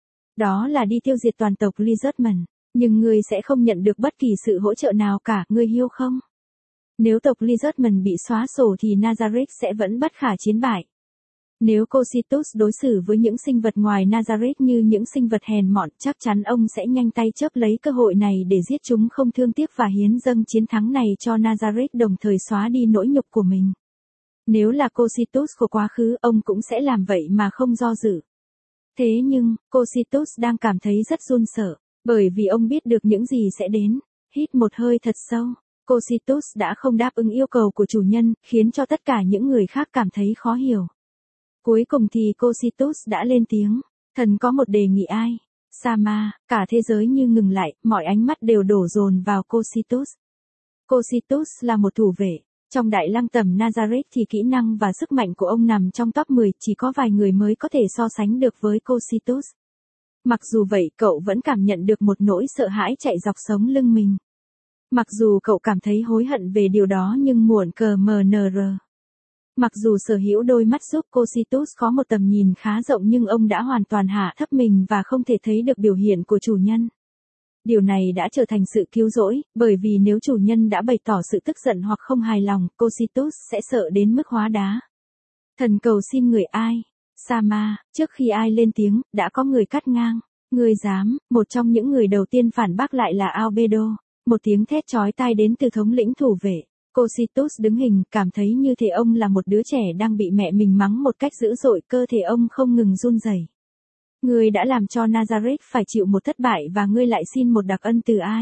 Đó là đi tiêu diệt toàn tộc Lizardman, nhưng ngươi sẽ không nhận được bất kỳ sự hỗ trợ nào cả, ngươi hiểu không? Nếu tộc Lizardman bị xóa sổ thì Nazarick sẽ vẫn bất khả chiến bại. Nếu Cositus đối xử với những sinh vật ngoài Nazarick như những sinh vật hèn mọn, chắc chắn ông sẽ nhanh tay chớp lấy cơ hội này để giết chúng không thương tiếc và hiến dâng chiến thắng này cho Nazarick, đồng thời xóa đi nỗi nhục của mình. Nếu là Cositus của quá khứ, ông cũng sẽ làm vậy mà không do dự. Thế nhưng, Cositus đang cảm thấy rất run sợ, bởi vì ông biết được những gì sẽ đến. Hít một hơi thật sâu, Cositus đã không đáp ứng yêu cầu của chủ nhân, khiến cho tất cả những người khác cảm thấy khó hiểu. Cuối cùng thì Cositus đã lên tiếng, thần có một đề nghị ai. Sama, cả thế giới như ngừng lại, mọi ánh mắt đều đổ dồn vào Cositus. Cositus là một thủ vệ. Trong đại lăng tầm Nazarick thì kỹ năng và sức mạnh của ông nằm trong top mười, chỉ có vài người mới có thể so sánh được với Cositus. Mặc dù vậy, cậu vẫn cảm nhận được một nỗi sợ hãi chạy dọc sống lưng mình. Mặc dù cậu cảm thấy hối hận về điều đó nhưng muộn cờ mờ nờ rờ. Mặc dù sở hữu đôi mắt giúp Cositus có một tầm nhìn khá rộng nhưng ông đã hoàn toàn hạ thấp mình và không thể thấy được biểu hiện của chủ nhân. Điều này đã trở thành sự cứu rỗi, bởi vì nếu chủ nhân đã bày tỏ sự tức giận hoặc không hài lòng, Cositus sẽ sợ đến mức hóa đá. Thần cầu xin người ai? Sama, trước khi ai lên tiếng, đã có người cắt ngang. Người dám, một trong những người đầu tiên phản bác lại là Albedo. Một tiếng thét chói tai đến từ thống lĩnh thủ vệ. Cositus đứng hình, cảm thấy như thể ông là một đứa trẻ đang bị mẹ mình mắng một cách dữ dội, cơ thể ông không ngừng run rẩy. Ngươi đã làm cho Nazarick phải chịu một thất bại và ngươi lại xin một đặc ân từ ai?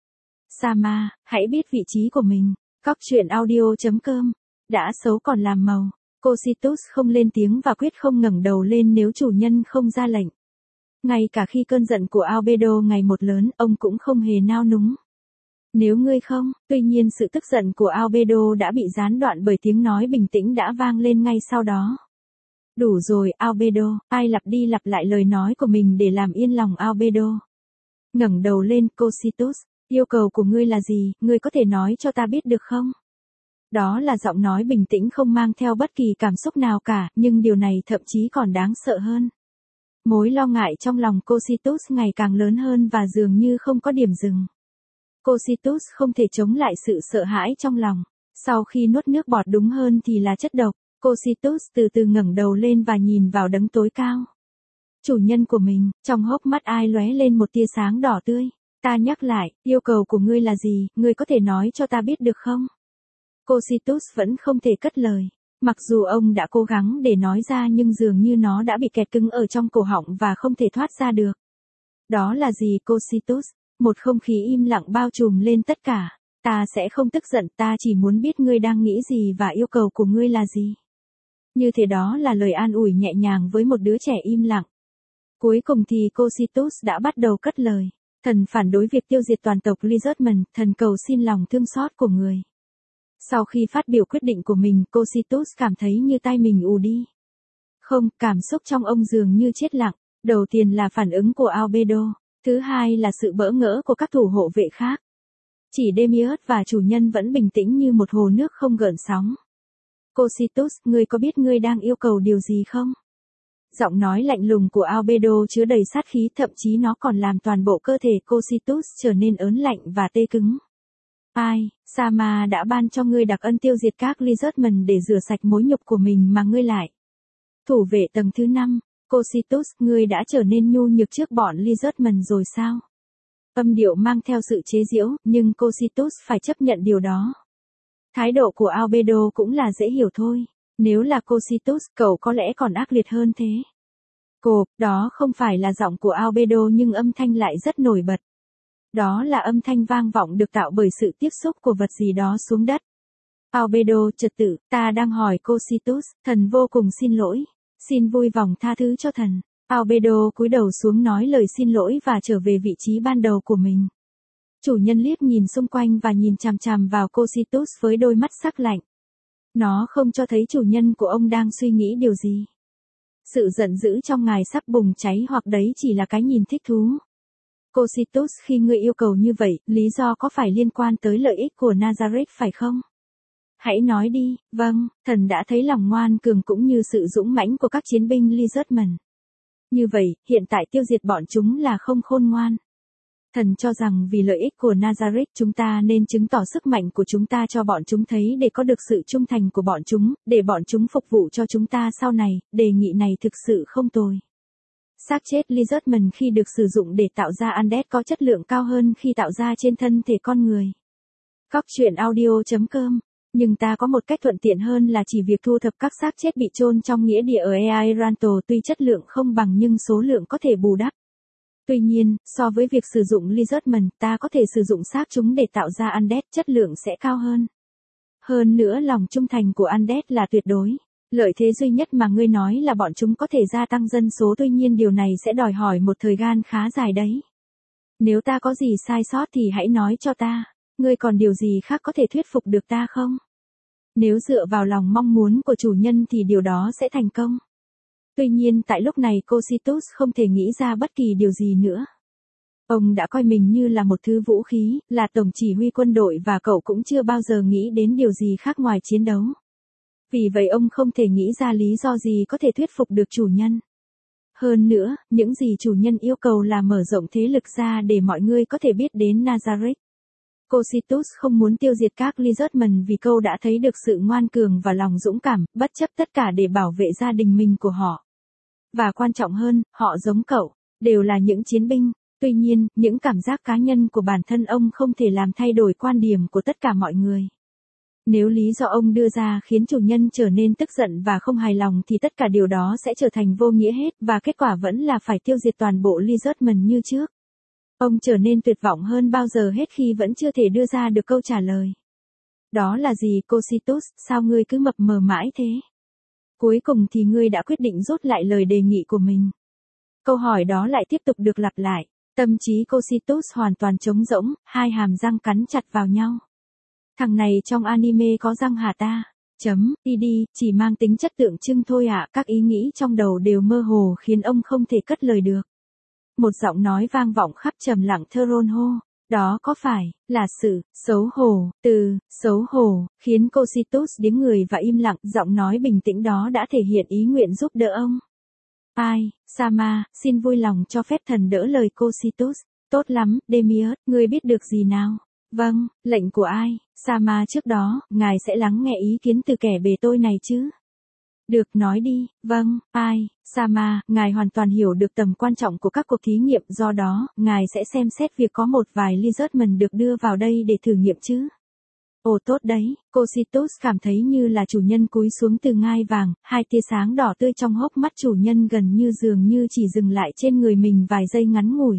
Sama, hãy biết vị trí của mình. Cóc truyện audio chấm com. Đã xấu còn làm màu. Cositus không lên tiếng và quyết không ngẩng đầu lên nếu chủ nhân không ra lệnh. Ngay cả khi cơn giận của Albedo ngày một lớn, ông cũng không hề nao núng. Nếu ngươi không, tuy nhiên sự tức giận của Albedo đã bị gián đoạn bởi tiếng nói bình tĩnh đã vang lên ngay sau đó. Đủ rồi, Albedo, ai lặp đi lặp lại lời nói của mình để làm yên lòng Albedo. Ngẩng đầu lên, Cositus, yêu cầu của ngươi là gì, ngươi có thể nói cho ta biết được không? Đó là giọng nói bình tĩnh không mang theo bất kỳ cảm xúc nào cả, nhưng điều này thậm chí còn đáng sợ hơn. Mối lo ngại trong lòng Cositus ngày càng lớn hơn và dường như không có điểm dừng. Cositus không thể chống lại sự sợ hãi trong lòng. Sau khi nuốt nước bọt, đúng hơn thì là chất độc, Cositus từ từ ngẩng đầu lên và nhìn vào đấng tối cao. Chủ nhân của mình, trong hốc mắt ai lóe lên một tia sáng đỏ tươi. Ta nhắc lại, yêu cầu của ngươi là gì, ngươi có thể nói cho ta biết được không? Cositus vẫn không thể cất lời. Mặc dù ông đã cố gắng để nói ra nhưng dường như nó đã bị kẹt cứng ở trong cổ họng và không thể thoát ra được. Đó là gì Cositus? Một không khí im lặng bao trùm lên tất cả. Ta sẽ không tức giận, ta chỉ muốn biết ngươi đang nghĩ gì và yêu cầu của ngươi là gì. Như thế đó là lời an ủi nhẹ nhàng với một đứa trẻ im lặng. Cuối cùng thì Cositus đã bắt đầu cất lời. Thần phản đối việc tiêu diệt toàn tộc Lizardman, thần cầu xin lòng thương xót của người. Sau khi phát biểu quyết định của mình, Cositus cảm thấy như tai mình ù đi. Không, cảm xúc trong ông dường như chết lặng. Đầu tiên là phản ứng của Albedo. Thứ hai là sự bỡ ngỡ của các thủ hộ vệ khác. Chỉ Demiurge và chủ nhân vẫn bình tĩnh như một hồ nước không gợn sóng. Cositus, ngươi có biết ngươi đang yêu cầu điều gì không? Giọng nói lạnh lùng của Albedo chứa đầy sát khí, thậm chí nó còn làm toàn bộ cơ thể Cositus trở nên ớn lạnh và tê cứng. Ai, Sama đã ban cho ngươi đặc ân tiêu diệt các Lizardman để rửa sạch mối nhục của mình mà ngươi lại. Thủ vệ tầng thứ năm, Cositus, ngươi đã trở nên nhu nhược trước bọn Lizardman rồi sao? Âm điệu mang theo sự chế giễu, nhưng Cositus phải chấp nhận điều đó. Thái độ của Albedo cũng là dễ hiểu thôi. Nếu là Cositus, cậu có lẽ còn ác liệt hơn thế. Cộp, đó không phải là giọng của Albedo nhưng âm thanh lại rất nổi bật. Đó là âm thanh vang vọng được tạo bởi sự tiếp xúc của vật gì đó xuống đất. Albedo trật tự, ta đang hỏi Cositus, thần vô cùng xin lỗi. Xin vui vòng tha thứ cho thần. Albedo cúi đầu xuống nói lời xin lỗi và trở về vị trí ban đầu của mình. Chủ nhân liếc nhìn xung quanh và nhìn chằm chằm vào Cositus với đôi mắt sắc lạnh. Nó không cho thấy chủ nhân của ông đang suy nghĩ điều gì. Sự giận dữ trong ngài sắp bùng cháy hoặc đấy chỉ là cái nhìn thích thú. Cositus, khi ngươi yêu cầu như vậy, lý do có phải liên quan tới lợi ích của Nazareth phải không? Hãy nói đi. Vâng, thần đã thấy lòng ngoan cường cũng như sự dũng mãnh của các chiến binh Lizardman. Như vậy, hiện tại tiêu diệt bọn chúng là không khôn ngoan. Thần cho rằng vì lợi ích của Nazareth chúng ta nên chứng tỏ sức mạnh của chúng ta cho bọn chúng thấy để có được sự trung thành của bọn chúng, để bọn chúng phục vụ cho chúng ta sau này. Đề nghị này thực sự không tồi. Xác chết Lizardman khi được sử dụng để tạo ra undead có chất lượng cao hơn khi tạo ra trên thân thể con người. Cóc truyện audio chấm com. Nhưng ta có một cách thuận tiện hơn là chỉ việc thu thập các xác chết bị chôn trong nghĩa địa ở Eairanto, tuy chất lượng không bằng nhưng số lượng có thể bù đắp. Tuy nhiên, so với việc sử dụng Lizardman, ta có thể sử dụng xác chúng để tạo ra undead, chất lượng sẽ cao hơn. Hơn nữa lòng trung thành của undead là tuyệt đối. Lợi thế duy nhất mà ngươi nói là bọn chúng có thể gia tăng dân số, tuy nhiên điều này sẽ đòi hỏi một thời gian khá dài đấy. Nếu ta có gì sai sót thì hãy nói cho ta. Ngươi còn điều gì khác có thể thuyết phục được ta không? Nếu dựa vào lòng mong muốn của chủ nhân thì điều đó sẽ thành công. Tuy nhiên tại lúc này Cositus không thể nghĩ ra bất kỳ điều gì nữa. Ông đã coi mình như là một thứ vũ khí, là tổng chỉ huy quân đội và cậu cũng chưa bao giờ nghĩ đến điều gì khác ngoài chiến đấu. Vì vậy ông không thể nghĩ ra lý do gì có thể thuyết phục được chủ nhân. Hơn nữa, những gì chủ nhân yêu cầu là mở rộng thế lực ra để mọi người có thể biết đến Nazareth. Cositus không muốn tiêu diệt các Lizardman vì câu đã thấy được sự ngoan cường và lòng dũng cảm, bất chấp tất cả để bảo vệ gia đình mình của họ. Và quan trọng hơn, họ giống cậu, đều là những chiến binh. Tuy nhiên, những cảm giác cá nhân của bản thân ông không thể làm thay đổi quan điểm của tất cả mọi người. Nếu lý do ông đưa ra khiến chủ nhân trở nên tức giận và không hài lòng thì tất cả điều đó sẽ trở thành vô nghĩa hết và kết quả vẫn là phải tiêu diệt toàn bộ Lizardman như trước. Ông trở nên tuyệt vọng hơn bao giờ hết khi vẫn chưa thể đưa ra được câu trả lời. Đó là gì Cositus, sao ngươi cứ mập mờ mãi thế? Cuối cùng thì ngươi đã quyết định rút lại lời đề nghị của mình. Câu hỏi đó lại tiếp tục được lặp lại. Tâm trí Cositus hoàn toàn trống rỗng, hai hàm răng cắn chặt vào nhau. Thằng này trong anime có răng hả ta? Chấm, đi đi, chỉ mang tính chất tượng trưng thôi ạ. À. Các ý nghĩ trong đầu đều mơ hồ khiến ông không thể cất lời được. Một giọng nói vang vọng khắp trầm lặng Theron hô. Đó có phải là sự xấu hổ, từ xấu hổ, khiến Cositus điếng người và im lặng. Giọng nói bình tĩnh đó đã thể hiện ý nguyện giúp đỡ ông. Ai, Sama, xin vui lòng cho phép thần đỡ lời Cositus. Tốt lắm, Demiurge, ngươi biết được gì nào? Vâng, lệnh của ai? Sama, trước đó, ngài sẽ lắng nghe ý kiến từ kẻ bề tôi này chứ? Được, nói đi. Vâng, ai, Sama, ngài hoàn toàn hiểu được tầm quan trọng của các cuộc thí nghiệm, do đó, ngài sẽ xem xét việc có một vài Lizardman được đưa vào đây để thử nghiệm chứ? Ồ tốt đấy, Cositus cảm thấy như là chủ nhân cúi xuống từ ngai vàng, hai tia sáng đỏ tươi trong hốc mắt chủ nhân gần như dường như chỉ dừng lại trên người mình vài giây ngắn ngủi.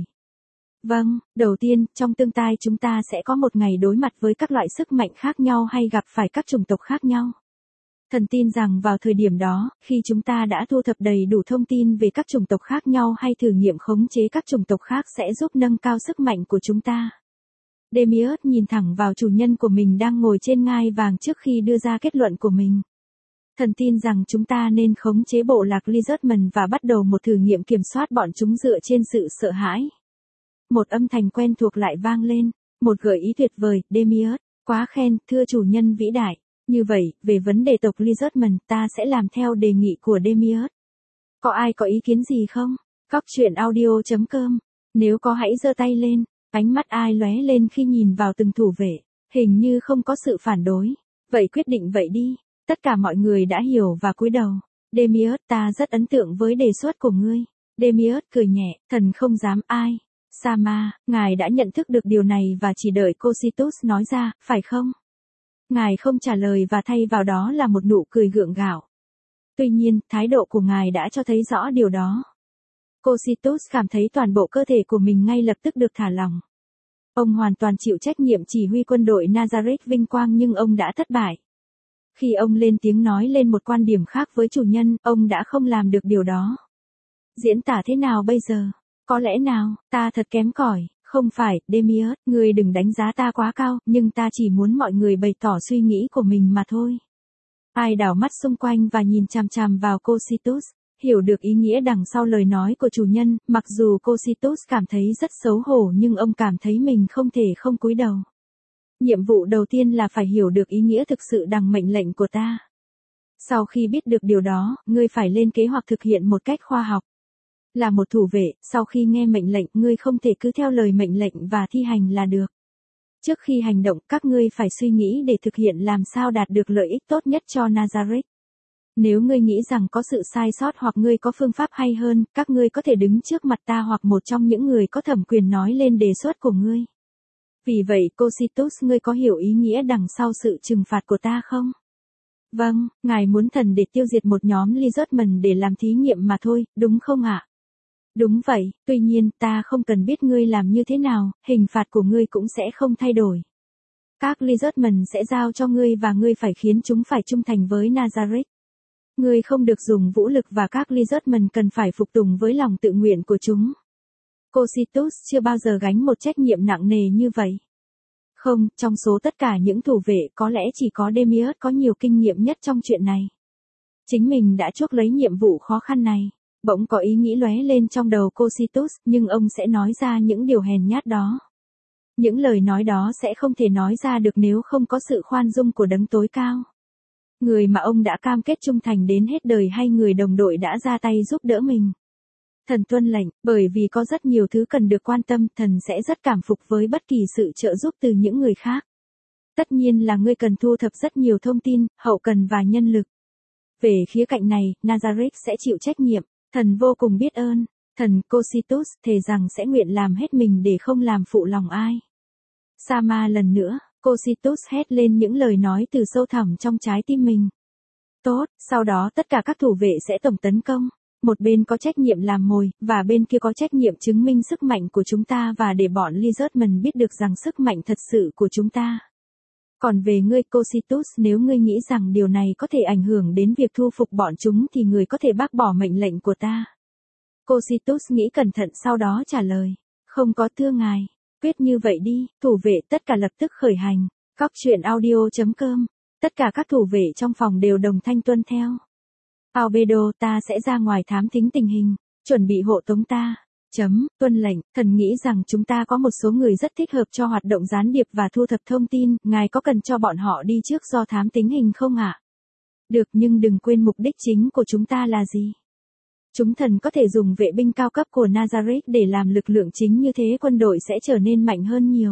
Vâng, đầu tiên, trong tương lai chúng ta sẽ có một ngày đối mặt với các loại sức mạnh khác nhau hay gặp phải các chủng tộc khác nhau. Thần tin rằng vào thời điểm đó, khi chúng ta đã thu thập đầy đủ thông tin về các chủng tộc khác nhau hay thử nghiệm khống chế các chủng tộc khác sẽ giúp nâng cao sức mạnh của chúng ta. Demiurge nhìn thẳng vào chủ nhân của mình đang ngồi trên ngai vàng trước khi đưa ra kết luận của mình. Thần tin rằng chúng ta nên khống chế bộ lạc Lizardman và bắt đầu một thử nghiệm kiểm soát bọn chúng dựa trên sự sợ hãi. Một âm thanh quen thuộc lại vang lên, một gợi ý tuyệt vời, Demiurge, quá khen, thưa chủ nhân vĩ đại. Như vậy, về vấn đề tộc Lizardman, ta sẽ làm theo đề nghị của Demiurge. Có ai có ý kiến gì không? Cóc truyện audio chấm com. Nếu có hãy giơ tay lên. Ánh mắt ai lóe lên khi nhìn vào từng thủ vệ, hình như không có sự phản đối. Vậy quyết định vậy đi. Tất cả mọi người đã hiểu và cúi đầu. Demiurge, ta rất ấn tượng với đề xuất của ngươi. Demiurge cười nhẹ, thần không dám ai. Sama, ngài đã nhận thức được điều này và chỉ đợi Cositus nói ra, phải không? Ngài không trả lời và thay vào đó là một nụ cười gượng gạo. Tuy nhiên, thái độ của ngài đã cho thấy rõ điều đó. Cocytus cảm thấy toàn bộ cơ thể của mình ngay lập tức được thả lỏng. Ông hoàn toàn chịu trách nhiệm chỉ huy quân đội Nazareth vinh quang nhưng ông đã thất bại. Khi ông lên tiếng nói lên một quan điểm khác với chủ nhân, ông đã không làm được điều đó. Diễn tả thế nào bây giờ? Có lẽ nào, ta thật kém cỏi, không phải, Demiurge, ngươi đừng đánh giá ta quá cao, nhưng ta chỉ muốn mọi người bày tỏ suy nghĩ của mình mà thôi. Ai đảo mắt xung quanh và nhìn chằm chằm vào Cocytus, hiểu được ý nghĩa đằng sau lời nói của chủ nhân, mặc dù Cocytus cảm thấy rất xấu hổ nhưng ông cảm thấy mình không thể không cúi đầu. Nhiệm vụ đầu tiên là phải hiểu được ý nghĩa thực sự đằng mệnh lệnh của ta. Sau khi biết được điều đó, ngươi phải lên kế hoạch thực hiện một cách khoa học. Là một thủ vệ, sau khi nghe mệnh lệnh, ngươi không thể cứ theo lời mệnh lệnh và thi hành là được. Trước khi hành động, các ngươi phải suy nghĩ để thực hiện làm sao đạt được lợi ích tốt nhất cho Nazareth. Nếu ngươi nghĩ rằng có sự sai sót hoặc ngươi có phương pháp hay hơn, các ngươi có thể đứng trước mặt ta hoặc một trong những người có thẩm quyền nói lên đề xuất của ngươi. Vì vậy, Cocytus, ngươi có hiểu ý nghĩa đằng sau sự trừng phạt của ta không? Vâng, ngài muốn thần để tiêu diệt một nhóm Lizardmen để làm thí nghiệm mà thôi, đúng không ạ? Đúng vậy, tuy nhiên, ta không cần biết ngươi làm như thế nào, hình phạt của ngươi cũng sẽ không thay đổi. Các Lizardmen sẽ giao cho ngươi và ngươi phải khiến chúng phải trung thành với Nazareth. Ngươi không được dùng vũ lực và các Lizardmen cần phải phục tùng với lòng tự nguyện của chúng. Cocytus chưa bao giờ gánh một trách nhiệm nặng nề như vậy. Không, trong số tất cả những thủ vệ có lẽ chỉ có Demiurge có nhiều kinh nghiệm nhất trong chuyện này. Chính mình đã chuốc lấy nhiệm vụ khó khăn này. Bỗng có ý nghĩ lóe lên trong đầu Cocytus, nhưng ông sẽ nói ra những điều hèn nhát đó. Những lời nói đó sẽ không thể nói ra được nếu không có sự khoan dung của đấng tối cao. Người mà ông đã cam kết trung thành đến hết đời hay người đồng đội đã ra tay giúp đỡ mình. Thần tuân lệnh, bởi vì có rất nhiều thứ cần được quan tâm, thần sẽ rất cảm phục với bất kỳ sự trợ giúp từ những người khác. Tất nhiên là ngươi cần thu thập rất nhiều thông tin, hậu cần và nhân lực. Về khía cạnh này, Nazareth sẽ chịu trách nhiệm. Thần vô cùng biết ơn, thần Cocytus thề rằng sẽ nguyện làm hết mình để không làm phụ lòng ai. Sama lần nữa, Cocytus hét lên những lời nói từ sâu thẳm trong trái tim mình. Tốt, sau đó tất cả các thủ vệ sẽ tổng tấn công. Một bên có trách nhiệm làm mồi, và bên kia có trách nhiệm chứng minh sức mạnh của chúng ta và để bọn Lizardmen biết được rằng sức mạnh thật sự của chúng ta. Còn về ngươi Cocytus, nếu ngươi nghĩ rằng điều này có thể ảnh hưởng đến việc thu phục bọn chúng thì ngươi có thể bác bỏ mệnh lệnh của ta. Cocytus nghĩ cẩn thận sau đó trả lời. Không có thưa ngài. Quyết như vậy đi, thủ vệ tất cả lập tức khởi hành. Cóc truyện audio chấm com. Tất cả các thủ vệ trong phòng đều đồng thanh tuân theo. Albedo, ta sẽ ra ngoài thám thính tình hình. Chuẩn bị hộ tống ta. Chấm, tuân lệnh, thần nghĩ rằng chúng ta có một số người rất thích hợp cho hoạt động gián điệp và thu thập thông tin, ngài có cần cho bọn họ đi trước do thám tính hình không ạ? Được, nhưng đừng quên mục đích chính của chúng ta là gì? Chúng thần có thể dùng vệ binh cao cấp của Nazareth để làm lực lượng chính, như thế quân đội sẽ trở nên mạnh hơn nhiều.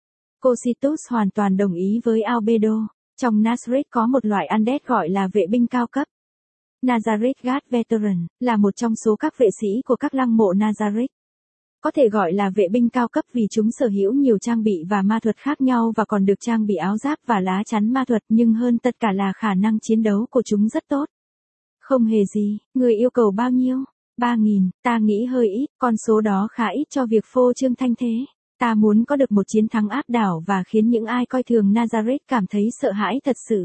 Cocytus hoàn toàn đồng ý với Albedo. Trong Nazareth có một loại undead gọi là vệ binh cao cấp. Nazareth Guard Veteran, là một trong số các vệ sĩ của các lăng mộ Nazareth. Có thể gọi là vệ binh cao cấp vì chúng sở hữu nhiều trang bị và ma thuật khác nhau và còn được trang bị áo giáp và lá chắn ma thuật, nhưng hơn tất cả là khả năng chiến đấu của chúng rất tốt. Không hề gì, người yêu cầu bao nhiêu? ba nghìn, ta nghĩ hơi ít, con số đó khá ít cho việc phô trương thanh thế. Ta muốn có được một chiến thắng áp đảo và khiến những ai coi thường Nazareth cảm thấy sợ hãi thật sự.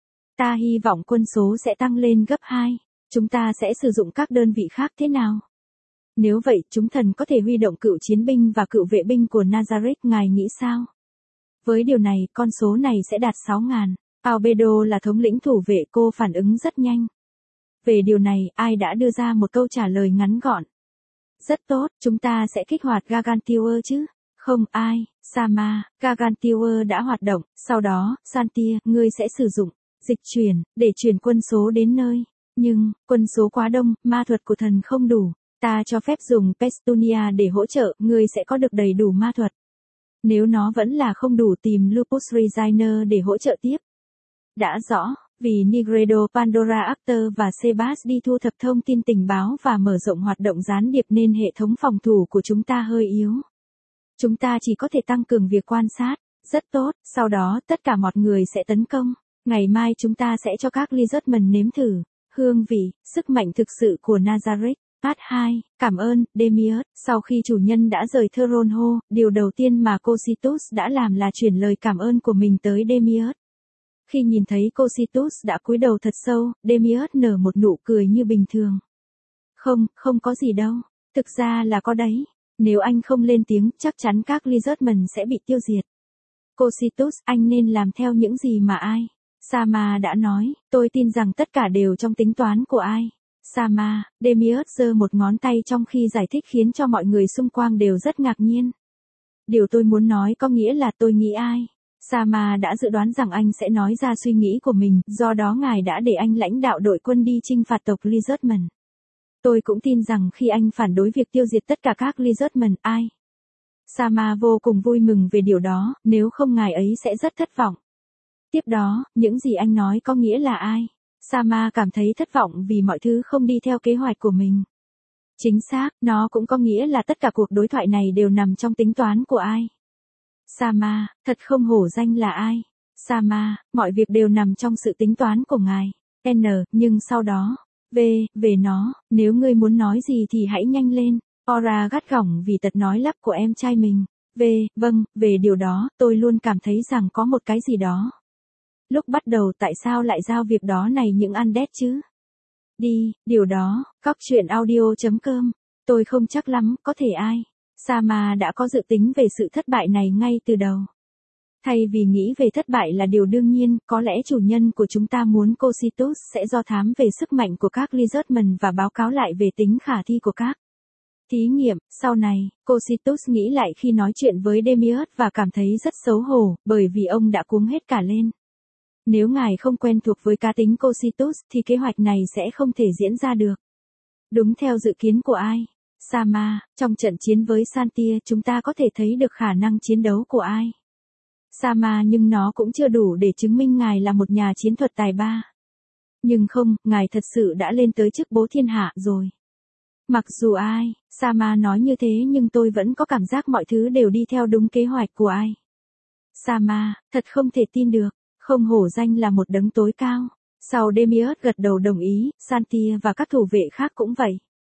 Ta hy vọng quân số sẽ tăng lên gấp hai. Chúng ta sẽ sử dụng các đơn vị khác thế nào? Nếu vậy, chúng thần có thể huy động cựu chiến binh và cựu vệ binh của Nazareth, ngài nghĩ sao? Với điều này, con số này sẽ đạt sáu nghìn. Albedo là thống lĩnh thủ vệ, cô phản ứng rất nhanh. Về điều này, ai đã đưa ra một câu trả lời ngắn gọn? Rất tốt, chúng ta sẽ kích hoạt Gargantua chứ? Không ai, Sama, Gargantua đã hoạt động, sau đó, Santia, ngươi sẽ sử dụng dịch chuyển, để chuyển quân số đến nơi. Nhưng, quân số quá đông, ma thuật của thần không đủ. Ta cho phép dùng Pestunia để hỗ trợ, ngươi sẽ có được đầy đủ ma thuật. Nếu nó vẫn là không đủ, tìm Lupus Reginer để hỗ trợ tiếp. Đã rõ, vì Nigredo, Pandora After và Sebas đi thu thập thông tin tình báo và mở rộng hoạt động gián điệp nên hệ thống phòng thủ của chúng ta hơi yếu. Chúng ta chỉ có thể tăng cường việc quan sát. Rất tốt, sau đó tất cả mọi người sẽ tấn công. Ngày mai chúng ta sẽ cho các Lizardmen nếm thử hương vị, sức mạnh thực sự của Nazareth. Part hai, cảm ơn, Demiurge. Sau khi chủ nhân đã rời Thronho, điều đầu tiên mà Cocytus đã làm là chuyển lời cảm ơn của mình tới Demiurge. Khi nhìn thấy Cocytus đã cúi đầu thật sâu, Demiurge nở một nụ cười như bình thường. Không, không có gì đâu. Thực ra là có đấy. Nếu anh không lên tiếng, chắc chắn các Lizardmen sẽ bị tiêu diệt. Cocytus, anh nên làm theo những gì mà ai? Sama đã nói, tôi tin rằng tất cả đều trong tính toán của ai. Sama, Demiurge giơ một ngón tay trong khi giải thích khiến cho mọi người xung quanh đều rất ngạc nhiên. Điều tôi muốn nói có nghĩa là tôi nghĩ ai. Sama đã dự đoán rằng anh sẽ nói ra suy nghĩ của mình, do đó ngài đã để anh lãnh đạo đội quân đi chinh phạt tộc Lizardmen. Tôi cũng tin rằng khi anh phản đối việc tiêu diệt tất cả các Lizardmen, ai? Sama vô cùng vui mừng về điều đó, nếu không ngài ấy sẽ rất thất vọng. Tiếp đó, những gì anh nói có nghĩa là ai? Sama cảm thấy thất vọng vì mọi thứ không đi theo kế hoạch của mình. Chính xác, nó cũng có nghĩa là tất cả cuộc đối thoại này đều nằm trong tính toán của ai? Sama, thật không hổ danh là ai? Sama, mọi việc đều nằm trong sự tính toán của ngài. N, nhưng sau đó, V, về nó, nếu ngươi muốn nói gì thì hãy nhanh lên. Ora gắt gỏng vì tật nói lắp của em trai mình. V, vâng, về điều đó, tôi luôn cảm thấy rằng có một cái gì đó. Lúc bắt đầu tại sao lại giao việc đó này những undead chứ? Đi, điều đó, cóc truyện audio chấm com. Tôi không chắc lắm, có thể ai. Sama đã có dự tính về sự thất bại này ngay từ đầu. Thay vì nghĩ về thất bại là điều đương nhiên, có lẽ chủ nhân của chúng ta muốn Cocytus sẽ do thám về sức mạnh của các Lizardmen và báo cáo lại về tính khả thi của các thí nghiệm. Sau này, Cocytus nghĩ lại khi nói chuyện với Demiurge và cảm thấy rất xấu hổ, bởi vì ông đã cuống hết cả lên. Nếu ngài không quen thuộc với cá tính Cocytus thì kế hoạch này sẽ không thể diễn ra được. Đúng theo dự kiến của ai? Sama, trong trận chiến với Santia chúng ta có thể thấy được khả năng chiến đấu của ai? Sama, nhưng nó cũng chưa đủ để chứng minh ngài là một nhà chiến thuật tài ba. Nhưng không, ngài thật sự đã lên tới chức bố thiên hạ rồi. Mặc dù ai, Sama nói như thế nhưng tôi vẫn có cảm giác mọi thứ đều đi theo đúng kế hoạch của ai. Sama, thật không thể tin được, không hổ danh là một đấng tối cao. Sau Demiurge gật đầu đồng ý, Santia và các thủ vệ khác cũng vậy.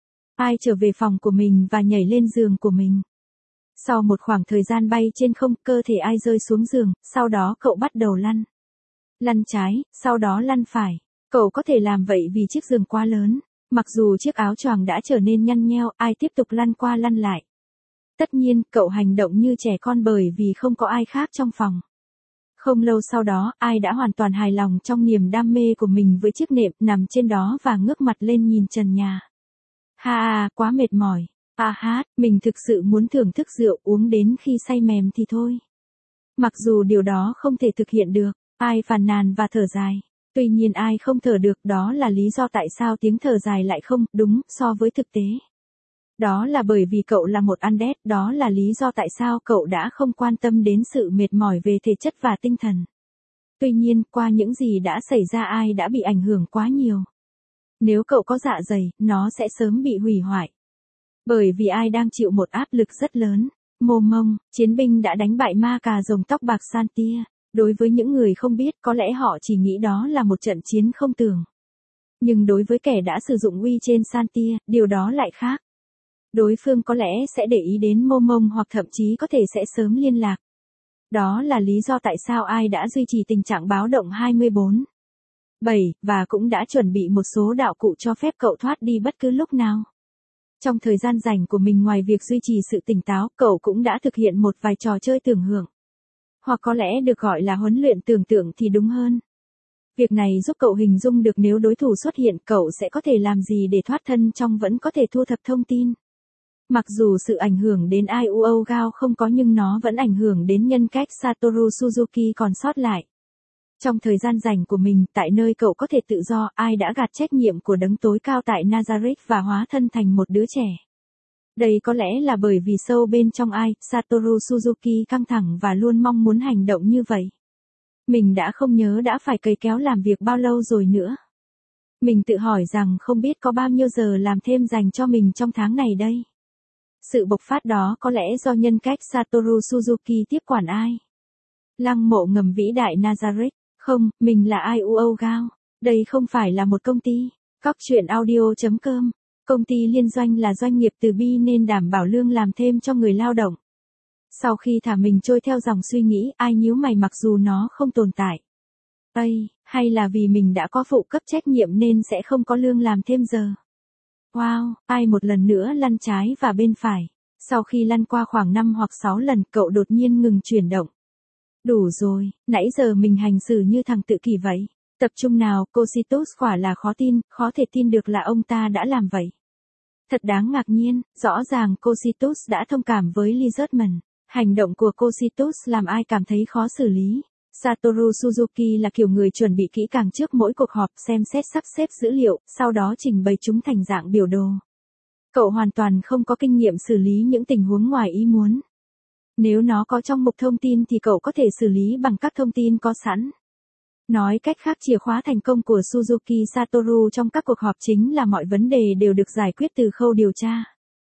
Ai trở về phòng của mình và nhảy lên giường của mình. Sau một khoảng thời gian bay trên không, cơ thể ai rơi xuống giường, sau đó cậu bắt đầu lăn. Lăn trái, sau đó lăn phải. Cậu có thể làm vậy vì chiếc giường quá lớn. Mặc dù chiếc áo choàng đã trở nên nhăn nheo, ai tiếp tục lăn qua lăn lại. Tất nhiên, cậu hành động như trẻ con bởi vì không có ai khác trong phòng. Không lâu sau đó, ai đã hoàn toàn hài lòng trong niềm đam mê của mình với chiếc nệm nằm trên đó và ngước mặt lên nhìn trần nhà. Ha ha, quá mệt mỏi. À hát, mình thực sự muốn thưởng thức rượu uống đến khi say mềm thì thôi. Mặc dù điều đó không thể thực hiện được, ai phàn nàn và thở dài. Tuy nhiên ai không thở được, đó là lý do tại sao tiếng thở dài lại không đúng so với thực tế. Đó là bởi vì cậu là một undead, đó là lý do tại sao cậu đã không quan tâm đến sự mệt mỏi về thể chất và tinh thần. Tuy nhiên, qua những gì đã xảy ra ai đã bị ảnh hưởng quá nhiều. Nếu cậu có dạ dày, nó sẽ sớm bị hủy hoại. Bởi vì ai đang chịu một áp lực rất lớn. Mô Mông, chiến binh đã đánh bại ma cà rồng tóc bạc Santia. Đối với những người không biết, có lẽ họ chỉ nghĩ đó là một trận chiến không tưởng. Nhưng đối với kẻ đã sử dụng uy trên Santia, điều đó lại khác. Đối phương có lẽ sẽ để ý đến Mô Mông hoặc thậm chí có thể sẽ sớm liên lạc. Đó là lý do tại sao ai đã duy trì tình trạng báo động hai mươi bốn bảy, và cũng đã chuẩn bị một số đạo cụ cho phép cậu thoát đi bất cứ lúc nào. Trong thời gian rảnh của mình, ngoài việc duy trì sự tỉnh táo, cậu cũng đã thực hiện một vài trò chơi tưởng hưởng. Hoặc có lẽ được gọi là huấn luyện tưởng tượng thì đúng hơn. Việc này giúp cậu hình dung được nếu đối thủ xuất hiện, cậu sẽ có thể làm gì để thoát thân trong vẫn có thể thu thập thông tin. Mặc dù sự ảnh hưởng đến i u o Gao không có nhưng nó vẫn ảnh hưởng đến nhân cách Satoru Suzuki còn sót lại. Trong thời gian rảnh của mình, tại nơi cậu có thể tự do, ai đã gạt trách nhiệm của đấng tối cao tại Nazareth và hóa thân thành một đứa trẻ. Đây có lẽ là bởi vì sâu bên trong ai, Satoru Suzuki căng thẳng và luôn mong muốn hành động như vậy. Mình đã không nhớ đã phải cày kéo làm việc bao lâu rồi nữa. Mình tự hỏi rằng không biết có bao nhiêu giờ làm thêm dành cho mình trong tháng này đây. Sự bộc phát đó có lẽ do nhân cách Satoru Suzuki tiếp quản ai. Lăng mộ ngầm vĩ đại Nazareth. Không, mình là i u o Gao. Đây không phải là một công ty. Cóc truyện audio chấm com Công ty liên doanh là doanh nghiệp từ bi nên đảm bảo lương làm thêm cho người lao động. Sau khi thả mình trôi theo dòng suy nghĩ, ai nhíu mày mặc dù nó không tồn tại. Ây, hay là vì mình đã có phụ cấp trách nhiệm nên sẽ không có lương làm thêm giờ. Wow, ai một lần nữa lăn trái và bên phải. Sau khi lăn qua khoảng năm hoặc sáu lần, cậu đột nhiên ngừng chuyển động. Đủ rồi, nãy giờ mình hành xử như thằng tự kỷ vậy. Tập trung nào, Cositus quả là khó tin, khó thể tin được là ông ta đã làm vậy. Thật đáng ngạc nhiên, rõ ràng Cositus đã thông cảm với Lizardman. Hành động của Cositus làm ai cảm thấy khó xử lý. Satoru Suzuki là kiểu người chuẩn bị kỹ càng trước mỗi cuộc họp, xem xét sắp xếp dữ liệu, sau đó trình bày chúng thành dạng biểu đồ. Cậu hoàn toàn không có kinh nghiệm xử lý những tình huống ngoài ý muốn. Nếu nó có trong mục thông tin thì cậu có thể xử lý bằng các thông tin có sẵn. Nói cách khác, chìa khóa thành công của Suzuki Satoru trong các cuộc họp chính là mọi vấn đề đều được giải quyết từ khâu điều tra.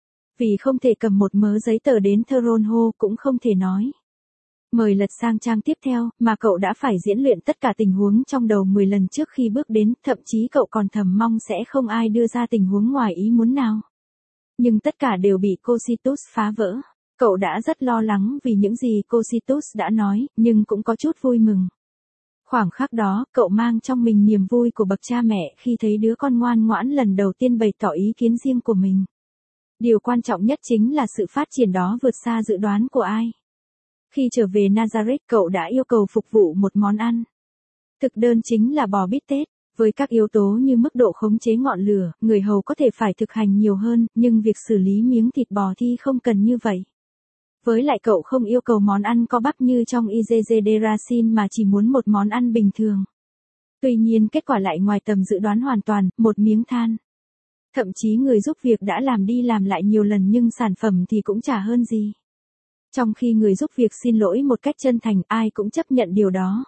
Vì không thể cầm một mớ giấy tờ đến Toronto cũng không thể nói. Mời lật sang trang tiếp theo, mà cậu đã phải diễn luyện tất cả tình huống trong đầu mười lần trước khi bước đến, thậm chí cậu còn thầm mong sẽ không ai đưa ra tình huống ngoài ý muốn nào. Nhưng tất cả đều bị Cositus phá vỡ. Cậu đã rất lo lắng vì những gì Cositus đã nói, nhưng cũng có chút vui mừng. Khoảng khắc đó, cậu mang trong mình niềm vui của bậc cha mẹ khi thấy đứa con ngoan ngoãn lần đầu tiên bày tỏ ý kiến riêng của mình. Điều quan trọng nhất chính là sự phát triển đó vượt xa dự đoán của ai. Khi trở về Nazareth, cậu đã yêu cầu phục vụ một món ăn. Thực đơn chính là bò bít tết. Với các yếu tố như mức độ khống chế ngọn lửa, người hầu có thể phải thực hành nhiều hơn, nhưng việc xử lý miếng thịt bò thì không cần như vậy. Với lại cậu không yêu cầu món ăn có bắp như trong Izezederasin mà chỉ muốn một món ăn bình thường. Tuy nhiên kết quả lại ngoài tầm dự đoán hoàn toàn, một miếng than. Thậm chí người giúp việc đã làm đi làm lại nhiều lần nhưng sản phẩm thì cũng chả hơn gì. Trong khi người giúp việc xin lỗi một cách chân thành, ai cũng chấp nhận điều đó.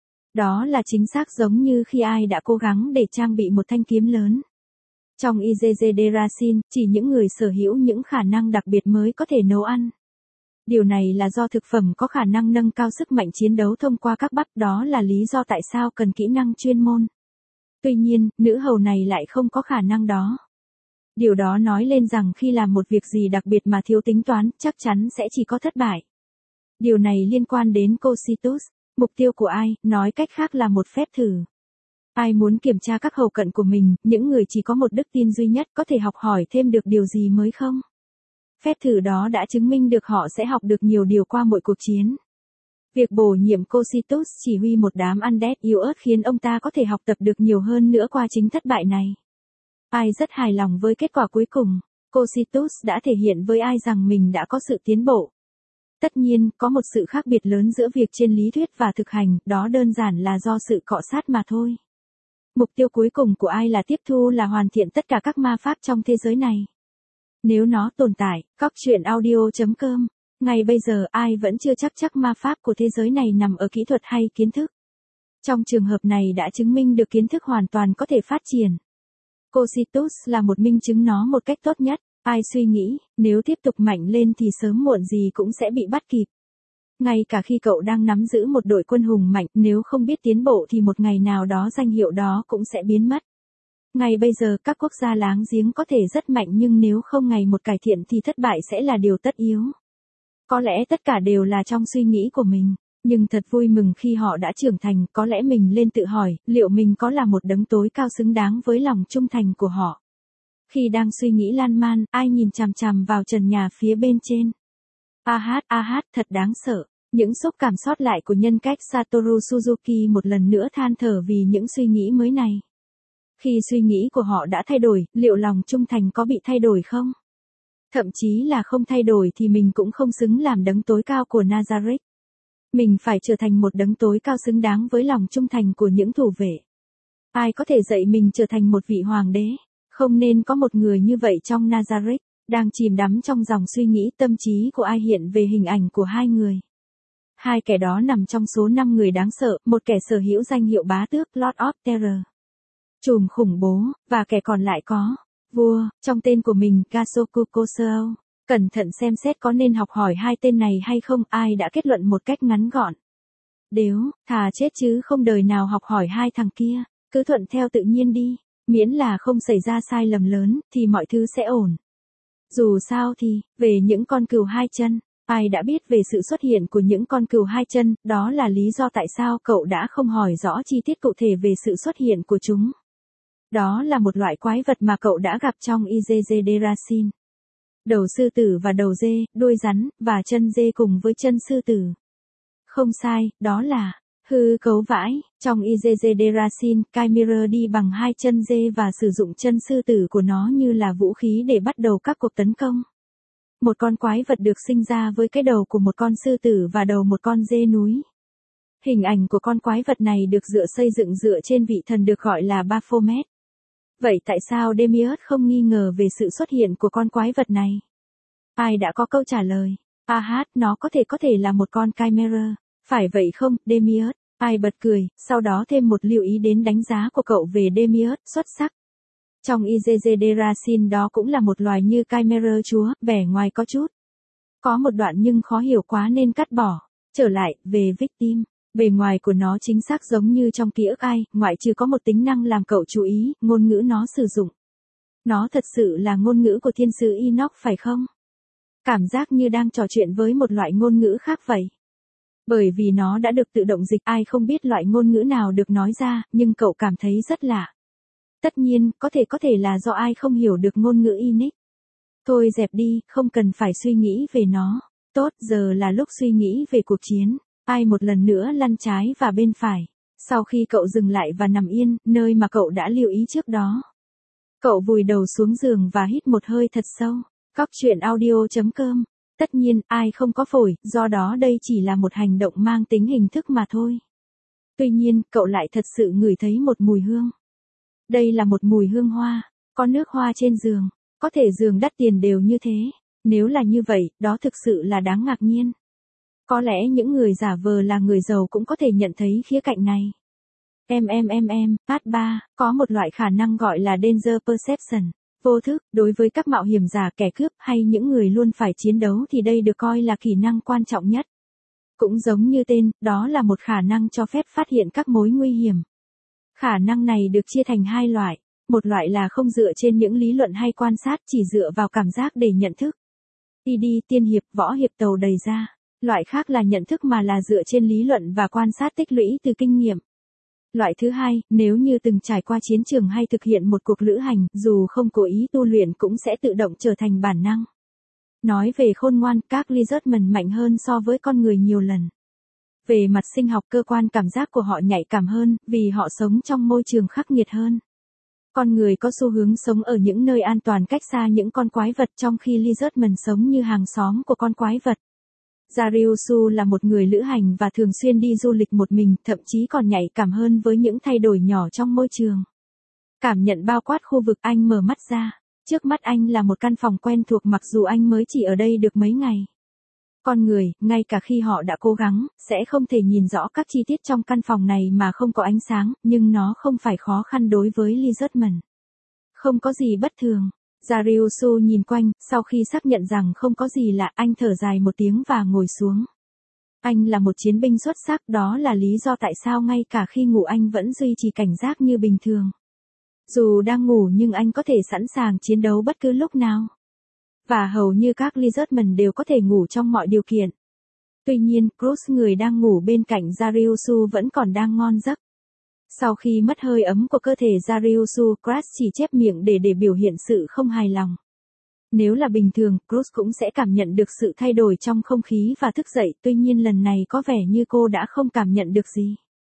Đó là chính xác giống như khi ai đã cố gắng để trang bị một thanh kiếm lớn. Trong Izezederasin, chỉ những người sở hữu những khả năng đặc biệt mới có thể nấu ăn. Điều này là do thực phẩm có khả năng nâng cao sức mạnh chiến đấu thông qua các bắp, đó là lý do tại sao cần kỹ năng chuyên môn. Tuy nhiên, nữ hầu này lại không có khả năng đó. Điều đó nói lên rằng khi làm một việc gì đặc biệt mà thiếu tính toán, chắc chắn sẽ chỉ có thất bại. Điều này liên quan đến Cositus. Mục tiêu của ai, nói cách khác là một phép thử. Ai muốn kiểm tra các hầu cận của mình, những người chỉ có một đức tin duy nhất có thể học hỏi thêm được điều gì mới không? Phép thử đó đã chứng minh được họ sẽ học được nhiều điều qua mỗi cuộc chiến. Việc bổ nhiệm Cositus chỉ huy một đám undead yếu ớt khiến ông ta có thể học tập được nhiều hơn nữa qua chính thất bại này. Ai rất hài lòng với kết quả cuối cùng. Cositus đã thể hiện với ai rằng mình đã có sự tiến bộ. Tất nhiên, có một sự khác biệt lớn giữa việc trên lý thuyết và thực hành, đó đơn giản là do sự cọ sát mà thôi. Mục tiêu cuối cùng của ai là tiếp thu là hoàn thiện tất cả các ma pháp trong thế giới này. Nếu nó tồn tại, cóc truyện audio chấm com. Ngay bây giờ ai vẫn chưa chắc chắc ma pháp của thế giới này nằm ở kỹ thuật hay kiến thức. Trong trường hợp này đã chứng minh được kiến thức hoàn toàn có thể phát triển. Cositus là một minh chứng nó một cách tốt nhất. Ai suy nghĩ, nếu tiếp tục mạnh lên thì sớm muộn gì cũng sẽ bị bắt kịp. Ngay cả khi cậu đang nắm giữ một đội quân hùng mạnh, nếu không biết tiến bộ thì một ngày nào đó danh hiệu đó cũng sẽ biến mất. Ngay bây giờ các quốc gia láng giếng có thể rất mạnh nhưng nếu không ngày một cải thiện thì thất bại sẽ là điều tất yếu. Có lẽ tất cả đều là trong suy nghĩ của mình, nhưng thật vui mừng khi họ đã trưởng thành, có lẽ mình lên tự hỏi, liệu mình có là một đấng tối cao xứng đáng với lòng trung thành của họ. Khi đang suy nghĩ lan man, ai nhìn chằm chằm vào trần nhà phía bên trên. A hát, a hát, thật đáng sợ. Những xúc cảm sót lại của nhân cách Satoru Suzuki một lần nữa than thở vì những suy nghĩ mới này. Khi suy nghĩ của họ đã thay đổi, liệu lòng trung thành có bị thay đổi không? Thậm chí là không thay đổi thì mình cũng không xứng làm đấng tối cao của Nazareth. Mình phải trở thành một đấng tối cao xứng đáng với lòng trung thành của những thủ vệ. Ai có thể dạy mình trở thành một vị hoàng đế? Không nên có một người như vậy trong Nazareth. Đang chìm đắm trong dòng suy nghĩ, tâm trí của ai hiện về hình ảnh của hai người. Hai kẻ đó nằm trong số năm người đáng sợ, một kẻ sở hữu danh hiệu bá tước Lord of Terror, trùm khủng bố, và kẻ còn lại có vua trong tên của mình, Gasoku Koseo. Cẩn thận xem xét có nên học hỏi hai tên này hay không, ai đã kết luận một cách ngắn gọn. Đếu, thà chết chứ không đời nào học hỏi hai thằng kia, cứ thuận theo tự nhiên đi. Miễn là không xảy ra sai lầm lớn, thì mọi thứ sẽ ổn. Dù sao thì, về những con cừu hai chân, ai đã biết về sự xuất hiện của những con cừu hai chân, đó là lý do tại sao cậu đã không hỏi rõ chi tiết cụ thể về sự xuất hiện của chúng. Đó là một loại quái vật mà cậu đã gặp trong Izezederasin. Đầu sư tử và đầu dê, đuôi rắn, và chân dê cùng với chân sư tử. Không sai, đó là hư cấu vãi. Trong Izezederasin, Chimera đi bằng hai chân dê và sử dụng chân sư tử của nó như là vũ khí để bắt đầu các cuộc tấn công. Một con quái vật được sinh ra với cái đầu của một con sư tử và đầu một con dê núi. Hình ảnh của con quái vật này được dựa xây dựng dựa trên vị thần được gọi là Baphomet. Vậy tại sao Demiurge không nghi ngờ về sự xuất hiện của con quái vật này? Ai đã có câu trả lời? A hát, nó có thể có thể là một con Chimera. Phải vậy không, Demiurge? Ai bật cười, sau đó thêm một lưu ý đến đánh giá của cậu về Demiurge, xuất sắc. Trong Izezederasin đó cũng là một loài như Chimera chúa, vẻ ngoài có chút. Có một đoạn nhưng khó hiểu quá nên cắt bỏ. Trở lại, về Victim. Bề ngoài của nó chính xác giống như trong ký ức ai, ngoại trừ có một tính năng làm cậu chú ý, ngôn ngữ nó sử dụng. Nó thật sự là ngôn ngữ của thiên sứ Enoch phải không? Cảm giác như đang trò chuyện với một loại ngôn ngữ khác vậy. Bởi vì nó đã được tự động dịch, ai không biết loại ngôn ngữ nào được nói ra, nhưng cậu cảm thấy rất lạ. Tất nhiên, có thể có thể là do ai không hiểu được ngôn ngữ Enoch. Thôi dẹp đi, không cần phải suy nghĩ về nó. Tốt, giờ là lúc suy nghĩ về cuộc chiến. Ai một lần nữa lăn trái và bên phải. Sau khi cậu dừng lại và nằm yên, nơi mà cậu đã lưu ý trước đó. Cậu vùi đầu xuống giường và hít một hơi thật sâu. Cóc truyện audio chấm com. Tất nhiên, ai không có phổi, do đó đây chỉ là một hành động mang tính hình thức mà thôi. Tuy nhiên, cậu lại thật sự ngửi thấy một mùi hương. Đây là một mùi hương hoa. Có nước hoa trên giường. Có thể giường đắt tiền đều như thế. Nếu là như vậy, đó thực sự là đáng ngạc nhiên. Có lẽ những người giả vờ là người giàu cũng có thể nhận thấy khía cạnh này. Em em em em, part ba, có một loại khả năng gọi là Danger Perception, vô thức, đối với các mạo hiểm giả, kẻ cướp hay những người luôn phải chiến đấu thì đây được coi là kỹ năng quan trọng nhất. Cũng giống như tên, đó là một khả năng cho phép phát hiện các mối nguy hiểm. Khả năng này được chia thành hai loại, một loại là không dựa trên những lý luận hay quan sát, chỉ dựa vào cảm giác để nhận thức. Đi đi, tiên hiệp, võ hiệp tàu đầy ra. Loại khác là nhận thức mà là dựa trên lý luận và quan sát tích lũy từ kinh nghiệm. Loại thứ hai, nếu như từng trải qua chiến trường hay thực hiện một cuộc lữ hành, dù không cố ý tu luyện cũng sẽ tự động trở thành bản năng. Nói về khôn ngoan, các lizardmen mạnh hơn so với con người nhiều lần. Về mặt sinh học, cơ quan cảm giác của họ nhạy cảm hơn, vì họ sống trong môi trường khắc nghiệt hơn. Con người có xu hướng sống ở những nơi an toàn cách xa những con quái vật, trong khi lizardmen sống như hàng xóm của con quái vật. Dariusu là một người lữ hành và thường xuyên đi du lịch một mình, thậm chí còn nhạy cảm hơn với những thay đổi nhỏ trong môi trường. Cảm nhận bao quát khu vực, anh mở mắt ra. Trước mắt anh là một căn phòng quen thuộc mặc dù anh mới chỉ ở đây được mấy ngày. Con người, ngay cả khi họ đã cố gắng, sẽ không thể nhìn rõ các chi tiết trong căn phòng này mà không có ánh sáng, nhưng nó không phải khó khăn đối với lizardmen. Không có gì bất thường. Dariusu nhìn quanh, sau khi xác nhận rằng không có gì lạ, anh thở dài một tiếng và ngồi xuống. Anh là một chiến binh xuất sắc, đó là lý do tại sao ngay cả khi ngủ anh vẫn duy trì cảnh giác như bình thường. Dù đang ngủ nhưng anh có thể sẵn sàng chiến đấu bất cứ lúc nào. Và hầu như các lizardmen đều có thể ngủ trong mọi điều kiện. Tuy nhiên, Cruz, người đang ngủ bên cạnh Dariusu, vẫn còn đang ngon giấc. Sau khi mất hơi ấm của cơ thể Dariusu, Cruz chỉ chép miệng để để biểu hiện sự không hài lòng. Nếu là bình thường, Cruz cũng sẽ cảm nhận được sự thay đổi trong không khí và thức dậy, tuy nhiên lần này có vẻ như cô đã không cảm nhận được gì.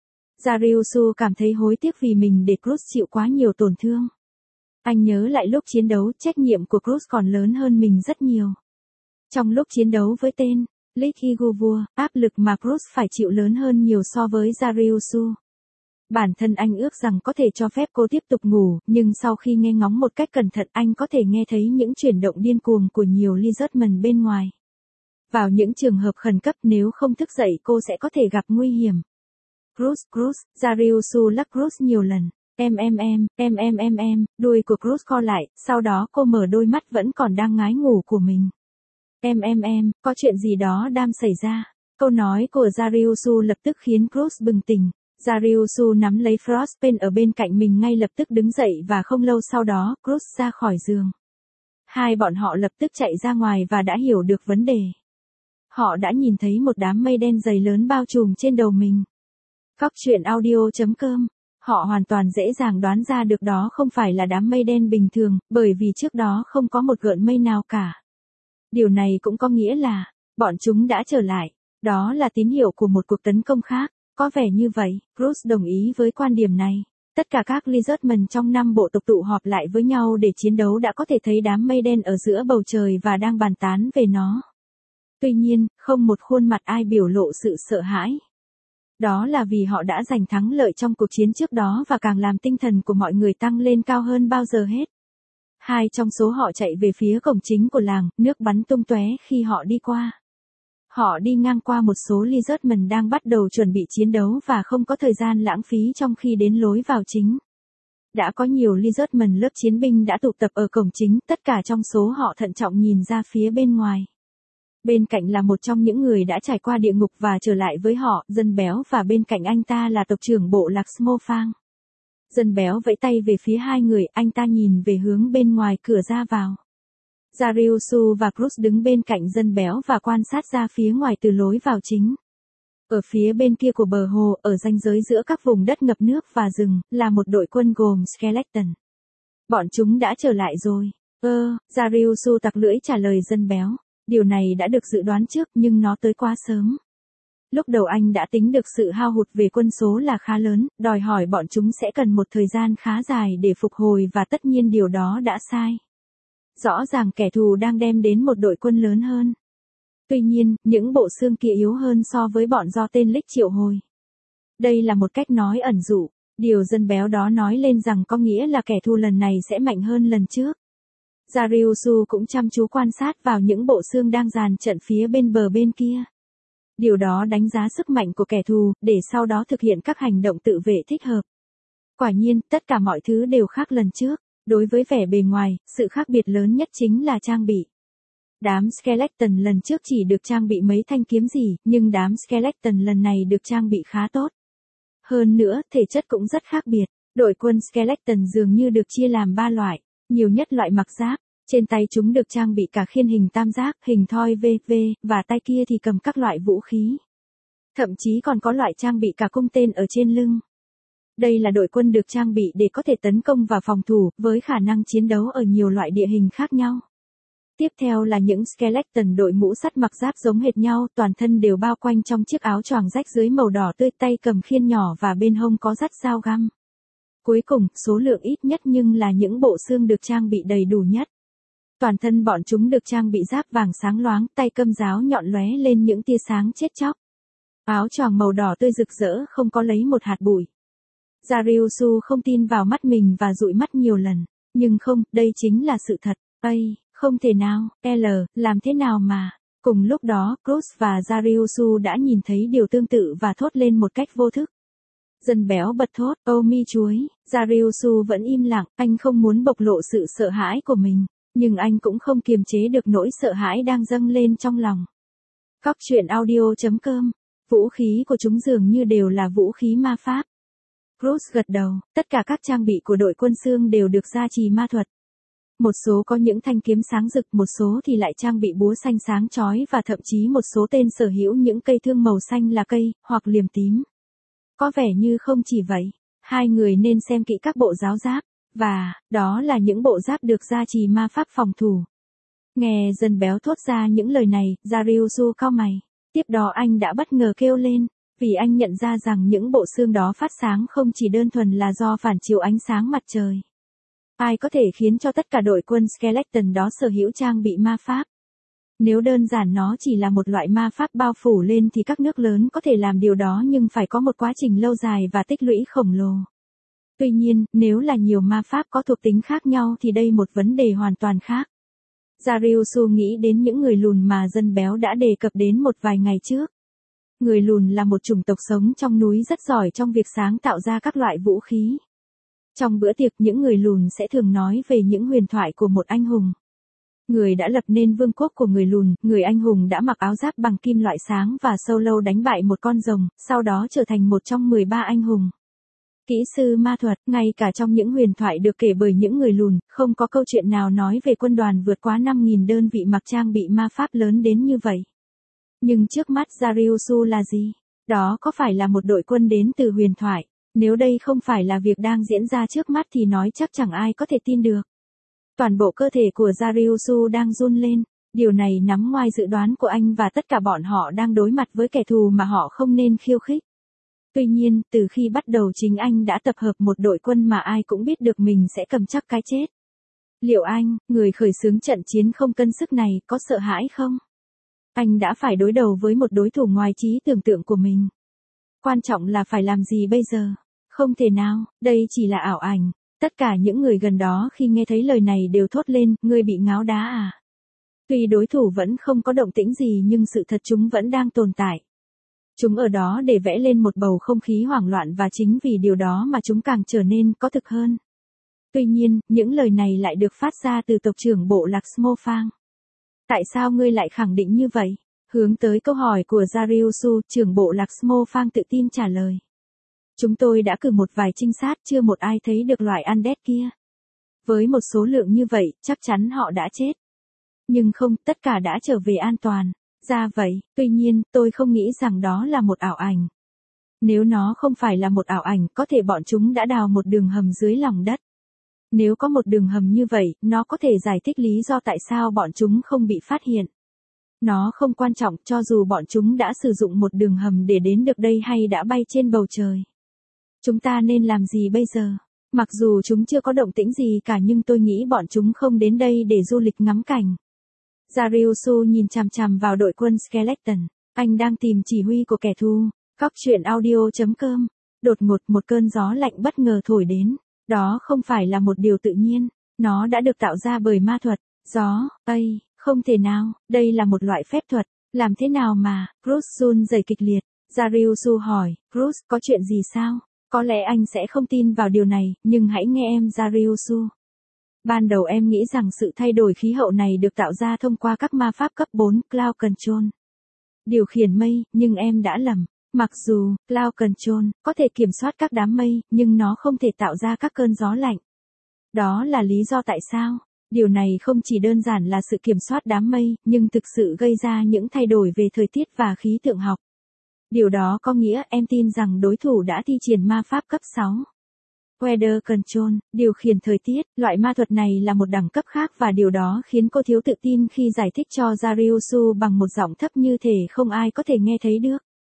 Dariusu cảm thấy hối tiếc vì mình để Cruz chịu quá nhiều tổn thương. Anh nhớ lại lúc chiến đấu, trách nhiệm của Cruz còn lớn hơn mình rất nhiều. Trong lúc chiến đấu với tên Lichiguvua, áp lực mà Cruz phải chịu lớn hơn nhiều so với Dariusu. Bản thân anh ước rằng có thể cho phép cô tiếp tục ngủ, nhưng sau khi nghe ngóng một cách cẩn thận, anh có thể nghe thấy những chuyển động điên cuồng của nhiều lizardmen bên ngoài. Vào những trường hợp khẩn cấp, nếu không thức dậy cô sẽ có thể gặp nguy hiểm. Cruz, Cruz, Dariusu lắc Cruz nhiều lần. Em em em, em em em em, đuôi của Cruz co lại, sau đó cô mở đôi mắt vẫn còn đang ngái ngủ của mình. Em em em, có chuyện gì đó đang xảy ra. Câu nói của Dariusu lập tức khiến Cruz bừng tỉnh. Dariusu nắm lấy Frostpain ở bên cạnh mình ngay lập tức đứng dậy và không lâu sau đó, Cruz ra khỏi giường. Hai bọn họ lập tức chạy ra ngoài và đã hiểu được vấn đề. Họ đã nhìn thấy một đám mây đen dày lớn bao trùm trên đầu mình. Cóc truyện audio chấm com. Họ hoàn toàn dễ dàng đoán ra được đó không phải là đám mây đen bình thường, bởi vì trước đó không có một gợn mây nào cả. Điều này cũng có nghĩa là, bọn chúng đã trở lại. Đó là tín hiệu của một cuộc tấn công khác. Có vẻ như vậy, Cruz đồng ý với quan điểm này. Tất cả các Lizardmen trong năm bộ tộc tụ họp lại với nhau để chiến đấu đã có thể thấy đám mây đen ở giữa bầu trời và đang bàn tán về nó. Tuy nhiên, không một khuôn mặt ai biểu lộ sự sợ hãi. Đó là vì họ đã giành thắng lợi trong cuộc chiến trước đó và càng làm tinh thần của mọi người tăng lên cao hơn bao giờ hết. Hai trong số họ chạy về phía cổng chính của làng, nước bắn tung tóe khi họ đi qua. Họ đi ngang qua một số Lizardmen đang bắt đầu chuẩn bị chiến đấu và không có thời gian lãng phí trong khi đến lối vào chính. Đã có nhiều Lizardmen lớp chiến binh đã tụ tập ở cổng chính, tất cả trong số họ thận trọng nhìn ra phía bên ngoài. Bên cạnh là một trong những người đã trải qua địa ngục và trở lại với họ, Dân Béo, và bên cạnh anh ta là tộc trưởng bộ lạc Smofang. Dân Béo vẫy tay về phía hai người, anh ta nhìn về hướng bên ngoài cửa ra vào. Dariusu và Cruz đứng bên cạnh Dân Béo và quan sát ra phía ngoài từ lối vào chính. Ở phía bên kia của bờ hồ, ở ranh giới giữa các vùng đất ngập nước và rừng, là một đội quân gồm Skeleton. Bọn chúng đã trở lại rồi. Ơ, Dariusu tặc lưỡi trả lời Dân Béo. Điều này đã được dự đoán trước nhưng nó tới quá sớm. Lúc đầu anh đã tính được sự hao hụt về quân số là khá lớn, đòi hỏi bọn chúng sẽ cần một thời gian khá dài để phục hồi và tất nhiên điều đó đã sai. Rõ ràng kẻ thù đang đem đến một đội quân lớn hơn. Tuy nhiên, những bộ xương kia yếu hơn so với bọn do tên Lick triệu hồi. Đây là một cách nói ẩn dụ. Điều Dân Béo đó nói lên rằng có nghĩa là kẻ thù lần này sẽ mạnh hơn lần trước. Dariusu cũng chăm chú quan sát vào những bộ xương đang dàn trận phía bên bờ bên kia. Điều đó đánh giá sức mạnh của kẻ thù, để sau đó thực hiện các hành động tự vệ thích hợp. Quả nhiên, tất cả mọi thứ đều khác lần trước. Đối với vẻ bề ngoài, sự khác biệt lớn nhất chính là trang bị. Đám Skeleton lần trước chỉ được trang bị mấy thanh kiếm gì, nhưng đám Skeleton lần này được trang bị khá tốt. Hơn nữa, thể chất cũng rất khác biệt. Đội quân Skeleton dường như được chia làm ba loại, nhiều nhất loại mặc giáp. Trên tay chúng được trang bị cả khiên hình tam giác, hình thoi vê vê, và tay kia thì cầm các loại vũ khí. Thậm chí còn có loại trang bị cả cung tên ở trên lưng. Đây là đội quân được trang bị để có thể tấn công và phòng thủ, với khả năng chiến đấu ở nhiều loại địa hình khác nhau. Tiếp theo là những Skeleton đội mũ sắt mặc giáp giống hệt nhau, toàn thân đều bao quanh trong chiếc áo choàng rách dưới màu đỏ tươi, tay cầm khiên nhỏ và bên hông có dắt dao găm. Cuối cùng, số lượng ít nhất nhưng là những bộ xương được trang bị đầy đủ nhất. Toàn thân bọn chúng được trang bị giáp vàng sáng loáng, tay cầm giáo nhọn lóe lên những tia sáng chết chóc. Áo choàng màu đỏ tươi rực rỡ không có lấy một hạt bụi. Dariusu không tin vào mắt mình và dụi mắt nhiều lần. Nhưng không, đây chính là sự thật. Ây, không thể nào, L, làm thế nào mà. Cùng lúc đó, Cruz và Dariusu đã nhìn thấy điều tương tự và thốt lên một cách vô thức. Dân Béo bật thốt, ô mi chuối. Dariusu vẫn im lặng, anh không muốn bộc lộ sự sợ hãi của mình. Nhưng anh cũng không kiềm chế được nỗi sợ hãi đang dâng lên trong lòng. Cóc truyện audio chấm com. Vũ khí của chúng dường như đều là vũ khí ma pháp. Cruz gật đầu, tất cả các trang bị của đội quân xương đều được gia trì ma thuật. Một số có những thanh kiếm sáng rực, một số thì lại trang bị búa xanh sáng chói và thậm chí một số tên sở hữu những cây thương màu xanh là cây, hoặc liềm tím. Có vẻ như không chỉ vậy, hai người nên xem kỹ các bộ giáo giáp, và, đó là những bộ giáp được gia trì ma pháp phòng thủ. Nghe Dân Béo thốt ra những lời này, Dariusu cau mày. Tiếp đó anh đã bất ngờ kêu lên, vì anh nhận ra rằng những bộ xương đó phát sáng không chỉ đơn thuần là do phản chiếu ánh sáng mặt trời. Ai có thể khiến cho tất cả đội quân Skeleton đó sở hữu trang bị ma pháp? Nếu đơn giản nó chỉ là một loại ma pháp bao phủ lên thì các nước lớn có thể làm điều đó, nhưng phải có một quá trình lâu dài và tích lũy khổng lồ. Tuy nhiên, nếu là nhiều ma pháp có thuộc tính khác nhau thì đây một vấn đề hoàn toàn khác. Dariusu nghĩ đến những người lùn mà Dân Béo đã đề cập đến một vài ngày trước. Người lùn là một chủng tộc sống trong núi rất giỏi trong việc sáng tạo ra các loại vũ khí. Trong bữa tiệc, những người lùn sẽ thường nói về những huyền thoại của một anh hùng. Người đã lập nên vương quốc của người lùn, người anh hùng đã mặc áo giáp bằng kim loại sáng và solo đánh bại một con rồng, sau đó trở thành một trong mười ba anh hùng. Kỹ sư ma thuật, ngay cả trong những huyền thoại được kể bởi những người lùn, không có câu chuyện nào nói về quân đoàn vượt quá năm nghìn đơn vị mặc trang bị ma pháp lớn đến như vậy. Nhưng trước mắt Dariusu là gì? Đó có phải là một đội quân đến từ huyền thoại? Nếu đây không phải là việc đang diễn ra trước mắt thì nói chắc chẳng ai có thể tin được. Toàn bộ cơ thể của Dariusu đang run lên, điều này nằm ngoài dự đoán của anh và tất cả bọn họ đang đối mặt với kẻ thù mà họ không nên khiêu khích. Tuy nhiên, từ khi bắt đầu chính anh đã tập hợp một đội quân mà ai cũng biết được mình sẽ cầm chắc cái chết. Liệu anh, người khởi xướng trận chiến không cân sức này, có sợ hãi không? Anh đã phải đối đầu với một đối thủ ngoài trí tưởng tượng của mình. Quan trọng là phải làm gì bây giờ? Không thể nào, đây chỉ là ảo ảnh. Tất cả những người gần đó khi nghe thấy lời này đều thốt lên, ngươi bị ngáo đá à? Tuy đối thủ vẫn không có động tĩnh gì nhưng sự thật chúng vẫn đang tồn tại. Chúng ở đó để vẽ lên một bầu không khí hoảng loạn và chính vì điều đó mà chúng càng trở nên có thực hơn. Tuy nhiên, những lời này lại được phát ra từ tộc trưởng bộ lạc Smofang. Tại sao ngươi lại khẳng định như vậy? Hướng tới câu hỏi của Dariusu, trưởng bộ lạc Smofang tự tin trả lời. Chúng tôi đã cử một vài trinh sát, chưa một ai thấy được loại undead kia. Với một số lượng như vậy, chắc chắn họ đã chết. Nhưng không, tất cả đã trở về an toàn. Ra vậy, tuy nhiên, tôi không nghĩ rằng đó là một ảo ảnh. Nếu nó không phải là một ảo ảnh, có thể bọn chúng đã đào một đường hầm dưới lòng đất. Nếu có một đường hầm như vậy, nó có thể giải thích lý do tại sao bọn chúng không bị phát hiện. Nó không quan trọng cho dù bọn chúng đã sử dụng một đường hầm để đến được đây hay đã bay trên bầu trời. Chúng ta nên làm gì bây giờ? Mặc dù chúng chưa có động tĩnh gì cả nhưng tôi nghĩ bọn chúng không đến đây để du lịch ngắm cảnh. Dariusu nhìn chằm chằm vào đội quân Skeleton. Anh đang tìm chỉ huy của kẻ thù. Góc truyện audio chấm com. Đột ngột một cơn gió lạnh bất ngờ thổi đến. Đó không phải là một điều tự nhiên. Nó đã được tạo ra bởi ma thuật. Gió, ây, không thể nào. Đây là một loại phép thuật. Làm thế nào mà? Bruce run rẩy kịch liệt. Dariusu hỏi, Bruce, có chuyện gì sao? Có lẽ anh sẽ không tin vào điều này, nhưng hãy nghe em Dariusu. Ban đầu em nghĩ rằng sự thay đổi khí hậu này được tạo ra thông qua các ma pháp cấp bốn, Cloud Control. Điều khiển mây, nhưng em đã lầm. Mặc dù, Cloud Control, có thể kiểm soát các đám mây, nhưng nó không thể tạo ra các cơn gió lạnh. Đó là lý do tại sao. Điều này không chỉ đơn giản là sự kiểm soát đám mây, nhưng thực sự gây ra những thay đổi về thời tiết và khí tượng học. Điều đó có nghĩa em tin rằng đối thủ đã thi triển ma pháp cấp sáu. Weather Control, điều khiển thời tiết, loại ma thuật này là một đẳng cấp khác và điều đó khiến cô thiếu tự tin khi giải thích cho Dariusu bằng một giọng thấp như thể không ai có thể nghe thấy được.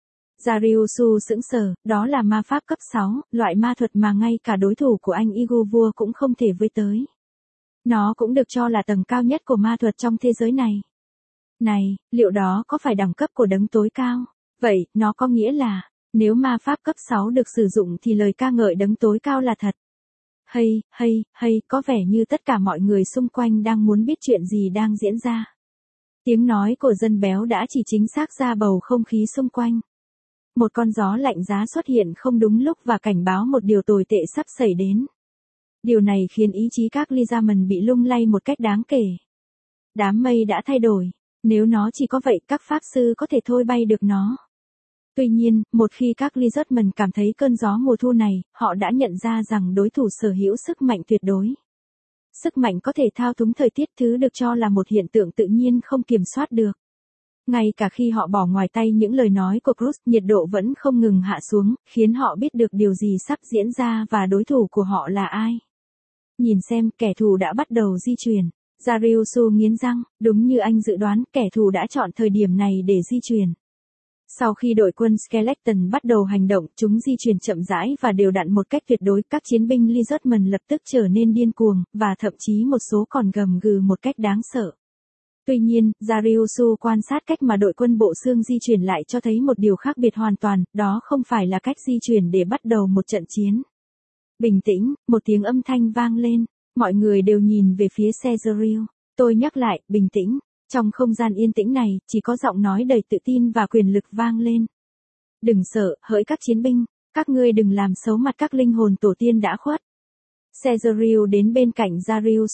Dariusu sững sờ, đó là ma pháp cấp sáu, loại ma thuật mà ngay cả đối thủ của anh Igu vua cũng không thể với tới. Nó cũng được cho là tầng cao nhất của ma thuật trong thế giới này. Này, liệu đó có phải đẳng cấp của đấng tối cao? Vậy, nó có nghĩa là, nếu ma pháp cấp sáu được sử dụng thì lời ca ngợi đấng tối cao là thật. Hay, hay, hay, có vẻ như tất cả mọi người xung quanh đang muốn biết chuyện gì đang diễn ra. Tiếng nói của dân béo đã chỉ chính xác ra bầu không khí xung quanh. Một con gió lạnh giá xuất hiện không đúng lúc và cảnh báo một điều tồi tệ sắp xảy đến. Điều này khiến ý chí các Lysaman bị lung lay một cách đáng kể. Đám mây đã thay đổi. Nếu nó chỉ có vậy các pháp sư có thể thôi bay được nó. Tuy nhiên, một khi các Lysaman cảm thấy cơn gió mùa thu này, họ đã nhận ra rằng đối thủ sở hữu sức mạnh tuyệt đối. Sức mạnh có thể thao túng thời tiết, thứ được cho là một hiện tượng tự nhiên không kiểm soát được. Ngay cả khi họ bỏ ngoài tay những lời nói của Bruce, nhiệt độ vẫn không ngừng hạ xuống, khiến họ biết được điều gì sắp diễn ra và đối thủ của họ là ai. Nhìn xem, kẻ thù đã bắt đầu di chuyển. Dariusu nghiến răng, đúng như anh dự đoán, kẻ thù đã chọn thời điểm này để di chuyển. Sau khi đội quân Skeleton bắt đầu hành động, chúng di chuyển chậm rãi và đều đặn một cách tuyệt đối. Các chiến binh Lizardman lập tức trở nên điên cuồng, và thậm chí một số còn gầm gừ một cách đáng sợ. Tuy nhiên, Dariusu quan sát cách mà đội quân bộ xương di chuyển lại cho thấy một điều khác biệt hoàn toàn, đó không phải là cách di chuyển để bắt đầu một trận chiến. Bình tĩnh, một tiếng âm thanh vang lên, mọi người đều nhìn về phía Caesariel. Tôi nhắc lại, bình tĩnh. Trong không gian yên tĩnh này, chỉ có giọng nói đầy tự tin và quyền lực vang lên. Đừng sợ, hỡi các chiến binh, các ngươi đừng làm xấu mặt các linh hồn tổ tiên đã khuất. Caesariel đến bên cạnh Dariusu.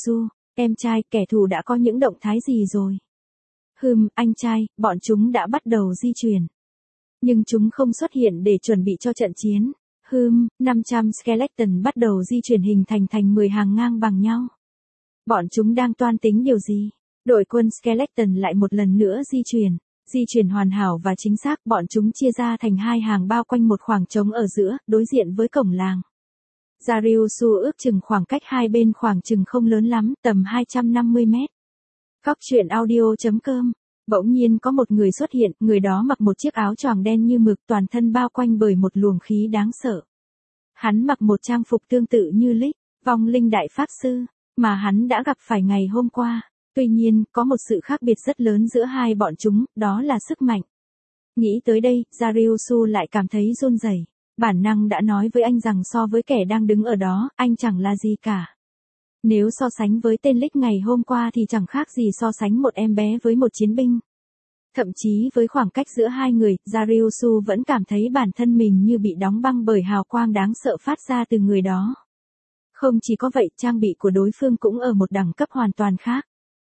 Em trai, kẻ thù đã có những động thái gì rồi? Hừm, anh trai, bọn chúng đã bắt đầu di chuyển. Nhưng chúng không xuất hiện để chuẩn bị cho trận chiến. Hừm, năm trăm skeleton bắt đầu di chuyển hình thành thành mười hàng ngang bằng nhau. Bọn chúng đang toan tính điều gì? Đội quân skeleton lại một lần nữa di chuyển. Di chuyển hoàn hảo và chính xác, bọn chúng chia ra thành hai hàng bao quanh một khoảng trống ở giữa, đối diện với cổng làng. Dariusu ước chừng khoảng cách hai bên khoảng chừng không lớn lắm, tầm hai trăm năm mươi mét. Góc truyện audio.com. Bỗng nhiên có một người xuất hiện, người đó mặc một chiếc áo choàng đen như mực, toàn thân bao quanh bởi một luồng khí đáng sợ. Hắn mặc một trang phục tương tự như Lịch, vong linh đại pháp sư, mà hắn đã gặp phải ngày hôm qua. Tuy nhiên, có một sự khác biệt rất lớn giữa hai bọn chúng, đó là sức mạnh. Nghĩ tới đây, Dariusu lại cảm thấy run rẩy. Bản năng đã nói với anh rằng so với kẻ đang đứng ở đó, anh chẳng là gì cả. Nếu so sánh với tên Lịch ngày hôm qua thì chẳng khác gì so sánh một em bé với một chiến binh. Thậm chí với khoảng cách giữa hai người, Dariusu vẫn cảm thấy bản thân mình như bị đóng băng bởi hào quang đáng sợ phát ra từ người đó. Không chỉ có vậy, trang bị của đối phương cũng ở một đẳng cấp hoàn toàn khác.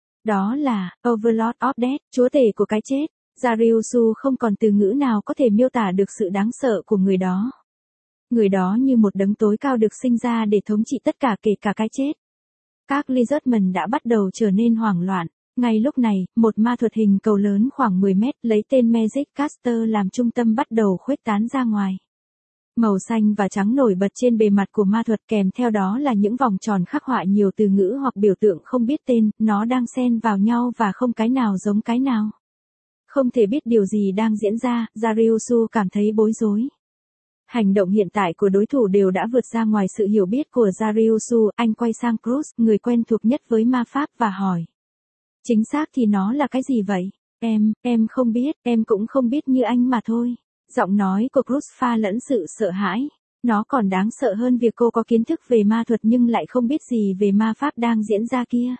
Đó là Overlord of Death, chúa tể của cái chết. Dariusu không còn từ ngữ nào có thể miêu tả được sự đáng sợ của người đó. Người đó như một đấng tối cao được sinh ra để thống trị tất cả kể cả cái chết. Các Lizardmen đã bắt đầu trở nên hoảng loạn. Ngay lúc này, một ma thuật hình cầu lớn khoảng mười mét lấy tên Magic Caster làm trung tâm bắt đầu khuếch tán ra ngoài. Màu xanh và trắng nổi bật trên bề mặt của ma thuật, kèm theo đó là những vòng tròn khắc họa nhiều từ ngữ hoặc biểu tượng không biết tên, nó đang xen vào nhau và không cái nào giống cái nào. Không thể biết điều gì đang diễn ra, Dariusu cảm thấy bối rối. Hành động hiện tại của đối thủ đều đã vượt ra ngoài sự hiểu biết của Dariusu, anh quay sang Cruz, người quen thuộc nhất với ma pháp và hỏi. Chính xác thì nó là cái gì vậy? Em, em không biết, em cũng không biết như anh mà thôi. Giọng nói của Cruz pha lẫn sự sợ hãi. Nó còn đáng sợ hơn việc cô có kiến thức về ma thuật nhưng lại không biết gì về ma pháp đang diễn ra kia.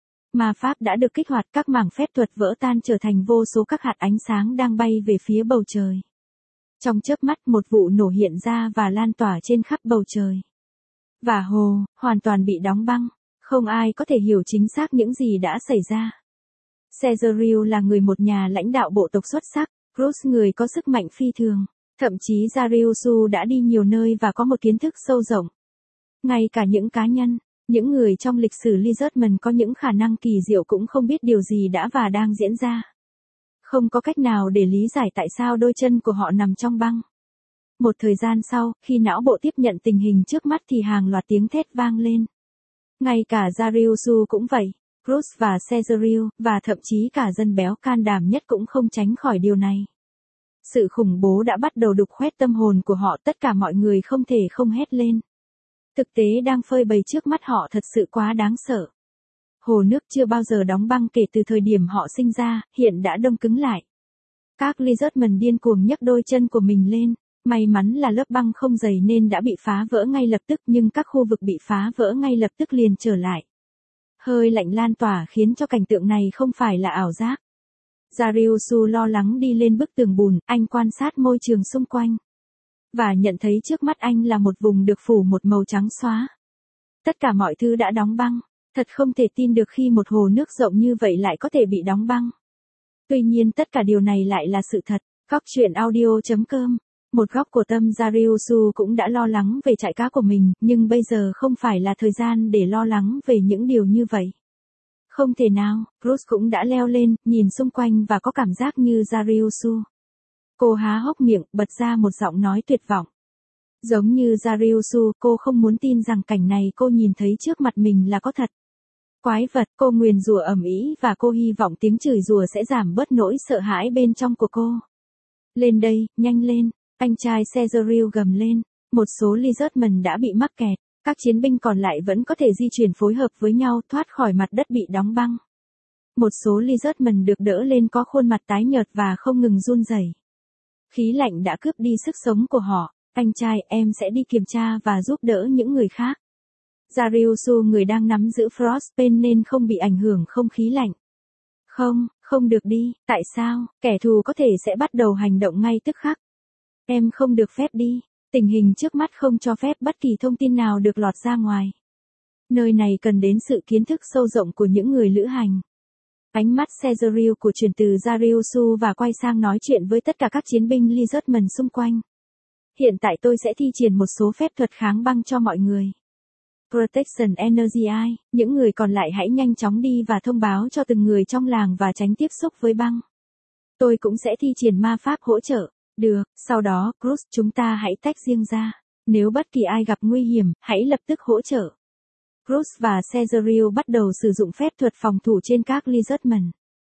Ma pháp đã được kích hoạt, các mảng phép thuật vỡ tan trở thành vô số các hạt ánh sáng đang bay về phía bầu trời. Trong chớp mắt, một vụ nổ hiện ra và lan tỏa trên khắp bầu trời. Và hồ, hoàn toàn bị đóng băng. Không ai có thể hiểu chính xác những gì đã xảy ra. Caesariu là người một nhà lãnh đạo bộ tộc xuất sắc, Cruz người có sức mạnh phi thường. Thậm chí Dariusu đã đi nhiều nơi và có một kiến thức sâu rộng. Ngay cả những cá nhân, những người trong lịch sử Lizardmen có những khả năng kỳ diệu cũng không biết điều gì đã và đang diễn ra. Không có cách nào để lý giải tại sao đôi chân của họ nằm trong băng. Một thời gian sau, khi não bộ tiếp nhận tình hình trước mắt thì hàng loạt tiếng thét vang lên. Ngay cả Dariusu cũng vậy, Cruz và Caesariu, và thậm chí cả dân béo can đảm nhất cũng không tránh khỏi điều này. Sự khủng bố đã bắt đầu đục khoét tâm hồn của họ, tất cả mọi người không thể không hét lên. Thực tế đang phơi bày trước mắt họ thật sự quá đáng sợ. Hồ nước chưa bao giờ đóng băng kể từ thời điểm họ sinh ra, hiện đã đông cứng lại. Các Lizardmen điên cuồng nhấc đôi chân của mình lên. May mắn là lớp băng không dày nên đã bị phá vỡ ngay lập tức, nhưng các khu vực bị phá vỡ ngay lập tức liền trở lại. Hơi lạnh lan tỏa khiến cho cảnh tượng này không phải là ảo giác. Dariusu lo lắng đi lên bức tường bùn, anh quan sát môi trường xung quanh. Và nhận thấy trước mắt anh là một vùng được phủ một màu trắng xóa. Tất cả mọi thứ đã đóng băng. Thật không thể tin được khi một hồ nước rộng như vậy lại có thể bị đóng băng. Tuy nhiên tất cả điều này lại là sự thật. Góc truyện audio.com. Một góc của tâm Dariusu cũng đã lo lắng về trại cá của mình, nhưng bây giờ không phải là thời gian để lo lắng về những điều như vậy. Không thể nào, Cruz cũng đã leo lên, nhìn xung quanh và có cảm giác như Dariusu. Cô há hốc miệng, bật ra một giọng nói tuyệt vọng. Giống như Dariusu, cô không muốn tin rằng cảnh này cô nhìn thấy trước mặt mình là có thật. Quái vật, cô nguyền rủa ầm ĩ và cô hy vọng tiếng chửi rủa sẽ giảm bớt nỗi sợ hãi bên trong của cô. Lên đây, nhanh lên. Anh trai Caesariu gầm lên. Một số Lizardmen đã bị mắc kẹt. Các chiến binh còn lại vẫn có thể di chuyển phối hợp với nhau thoát khỏi mặt đất bị đóng băng. Một số Lizardmen được đỡ lên có khuôn mặt tái nhợt và không ngừng run rẩy. Khí lạnh đã cướp đi sức sống của họ. Anh trai, em sẽ đi kiểm tra và giúp đỡ những người khác. Dariusu người đang nắm giữ Frostbane nên không bị ảnh hưởng không khí lạnh. Không, không được đi. Tại sao? Kẻ thù có thể sẽ bắt đầu hành động ngay tức khắc. Em không được phép đi. Tình hình trước mắt không cho phép bất kỳ thông tin nào được lọt ra ngoài. Nơi này cần đến sự kiến thức sâu rộng của những người lữ hành. Ánh mắt Caesariel của chuyển từ Dariusu và quay sang nói chuyện với tất cả các chiến binh Lizardman xung quanh. Hiện tại tôi sẽ thi triển một số phép thuật kháng băng cho mọi người. Protection Energy Eye, những người còn lại hãy nhanh chóng đi và thông báo cho từng người trong làng và tránh tiếp xúc với băng. Tôi cũng sẽ thi triển ma pháp hỗ trợ. Được, sau đó, Cruz, chúng ta hãy tách riêng ra. Nếu bất kỳ ai gặp nguy hiểm, hãy lập tức hỗ trợ. Cruz và Caesariel bắt đầu sử dụng phép thuật phòng thủ trên các Lizardman.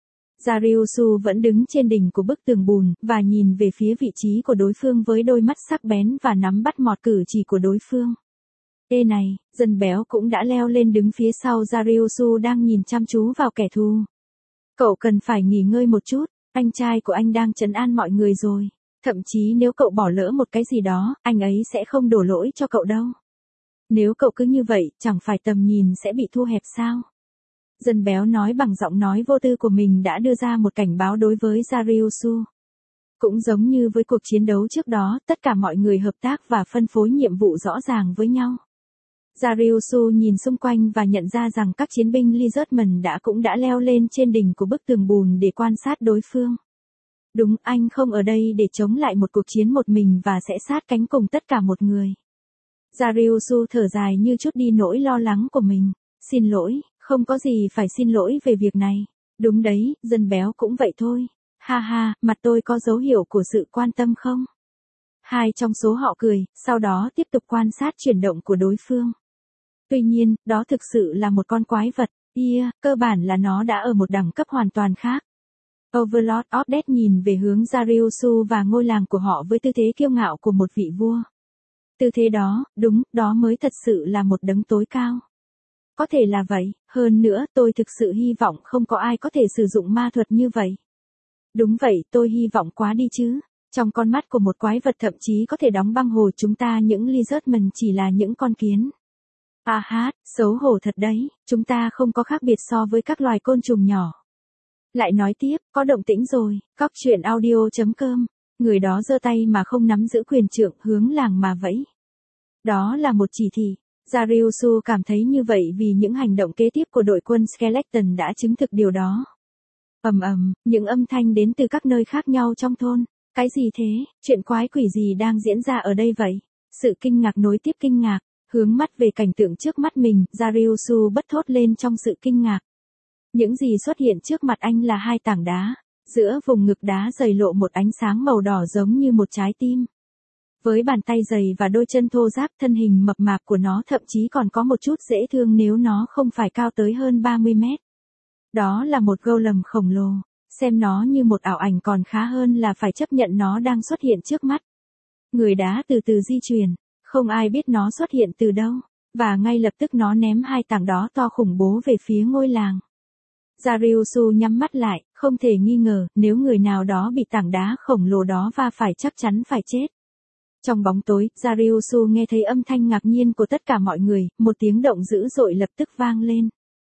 Dariusu vẫn đứng trên đỉnh của bức tường bùn, và nhìn về phía vị trí của đối phương với đôi mắt sắc bén và nắm bắt mọt cử chỉ của đối phương. Ê này, dân béo cũng đã leo lên đứng phía sau Dariusu đang nhìn chăm chú vào kẻ thù. Cậu cần phải nghỉ ngơi một chút, anh trai của anh đang trấn an mọi người rồi. Thậm chí nếu cậu bỏ lỡ một cái gì đó, anh ấy sẽ không đổ lỗi cho cậu đâu. Nếu cậu cứ như vậy, chẳng phải tầm nhìn sẽ bị thu hẹp sao? Dân béo nói bằng giọng nói vô tư của mình đã đưa ra một cảnh báo đối với Dariusu. Cũng giống như với cuộc chiến đấu trước đó, tất cả mọi người hợp tác và phân phối nhiệm vụ rõ ràng với nhau. Dariusu nhìn xung quanh và nhận ra rằng các chiến binh Lizardman đã cũng đã leo lên trên đỉnh của bức tường bùn để quan sát đối phương. Đúng, anh không ở đây để chống lại một cuộc chiến một mình và sẽ sát cánh cùng tất cả một người. Dariusu thở dài như chút đi nỗi lo lắng của mình. Xin lỗi, không có gì phải xin lỗi về việc này. Đúng đấy, dân béo cũng vậy thôi. Ha ha, mặt tôi có dấu hiệu của sự quan tâm không? Hai trong số họ cười, sau đó tiếp tục quan sát chuyển động của đối phương. Tuy nhiên, đó thực sự là một con quái vật. Yeah, cơ bản là nó đã ở một đẳng cấp hoàn toàn khác. Overlord of Death nhìn về hướng Dariusu và ngôi làng của họ với tư thế kiêu ngạo của một vị vua. Tư thế đó, đúng, đó mới thật sự là một đấng tối cao. Có thể là vậy, hơn nữa tôi thực sự hy vọng không có ai có thể sử dụng ma thuật như vậy. Đúng vậy, tôi hy vọng quá đi chứ. Trong con mắt của một quái vật thậm chí có thể đóng băng hồ chúng ta những Lizardman chỉ là những con kiến. À hát, xấu hổ thật đấy, chúng ta không có khác biệt so với các loài côn trùng nhỏ. Lại nói tiếp, có động tĩnh rồi, cóc truyện audio chấm com. Người đó giơ tay mà không nắm giữ quyền trượng hướng làng mà vẫy. Đó là một chỉ thị. Dariusu cảm thấy như vậy vì những hành động kế tiếp của đội quân Skeleton đã chứng thực điều đó. Ầm ầm, những âm thanh đến từ các nơi khác nhau trong thôn. Cái gì thế, chuyện quái quỷ gì đang diễn ra ở đây vậy? Sự kinh ngạc nối tiếp kinh ngạc, hướng mắt về cảnh tượng trước mắt mình, Dariusu bất thốt lên trong sự kinh ngạc. Những gì xuất hiện trước mặt anh là hai tảng đá, giữa vùng ngực đá dày lộ một ánh sáng màu đỏ giống như một trái tim. Với bàn tay dày và đôi chân thô ráp, thân hình mập mạp của nó thậm chí còn có một chút dễ thương nếu nó không phải cao tới hơn ba mươi mét. Đó là một golem khổng lồ, xem nó như một ảo ảnh còn khá hơn là phải chấp nhận nó đang xuất hiện trước mắt. Người đá từ từ di chuyển, không ai biết nó xuất hiện từ đâu, và ngay lập tức nó ném hai tảng đó to khủng bố về phía ngôi làng. Dariusu nhắm mắt lại, không thể nghi ngờ, nếu người nào đó bị tảng đá khổng lồ đó va phải chắc chắn phải chết. Trong bóng tối, Dariusu nghe thấy âm thanh ngạc nhiên của tất cả mọi người, một tiếng động dữ dội lập tức vang lên.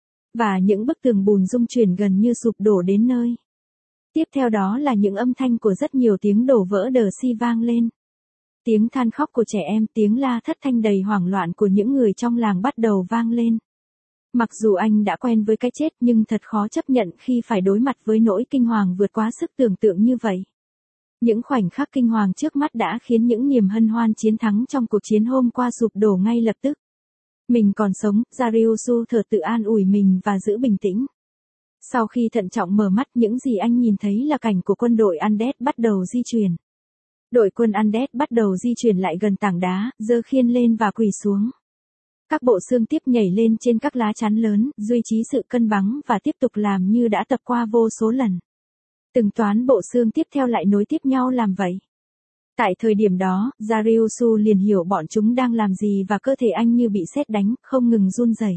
Và những bức tường bùn rung chuyển gần như sụp đổ đến nơi. Tiếp theo đó là những âm thanh của rất nhiều tiếng đổ vỡ đờ si vang lên. Tiếng than khóc của trẻ em, tiếng la thất thanh đầy hoảng loạn của những người trong làng bắt đầu vang lên. Mặc dù anh đã quen với cái chết nhưng thật khó chấp nhận khi phải đối mặt với nỗi kinh hoàng vượt quá sức tưởng tượng như vậy. Những khoảnh khắc kinh hoàng trước mắt đã khiến những niềm hân hoan chiến thắng trong cuộc chiến hôm qua sụp đổ ngay lập tức. Mình còn sống, Dariusu thở tự an ủi mình và giữ bình tĩnh. Sau khi thận trọng mở mắt, những gì anh nhìn thấy là cảnh của quân đội Undead bắt đầu di chuyển. Đội quân Undead bắt đầu di chuyển lại gần tảng đá, giơ khiên lên và quỳ xuống. Các bộ xương tiếp nhảy lên trên các lá chắn lớn, duy trì sự cân bằng và tiếp tục làm như đã tập qua vô số lần. Từng toán bộ xương tiếp theo lại nối tiếp nhau làm vậy. Tại thời điểm đó, Dariusu liền hiểu bọn chúng đang làm gì và cơ thể anh như bị sét đánh, không ngừng run rẩy.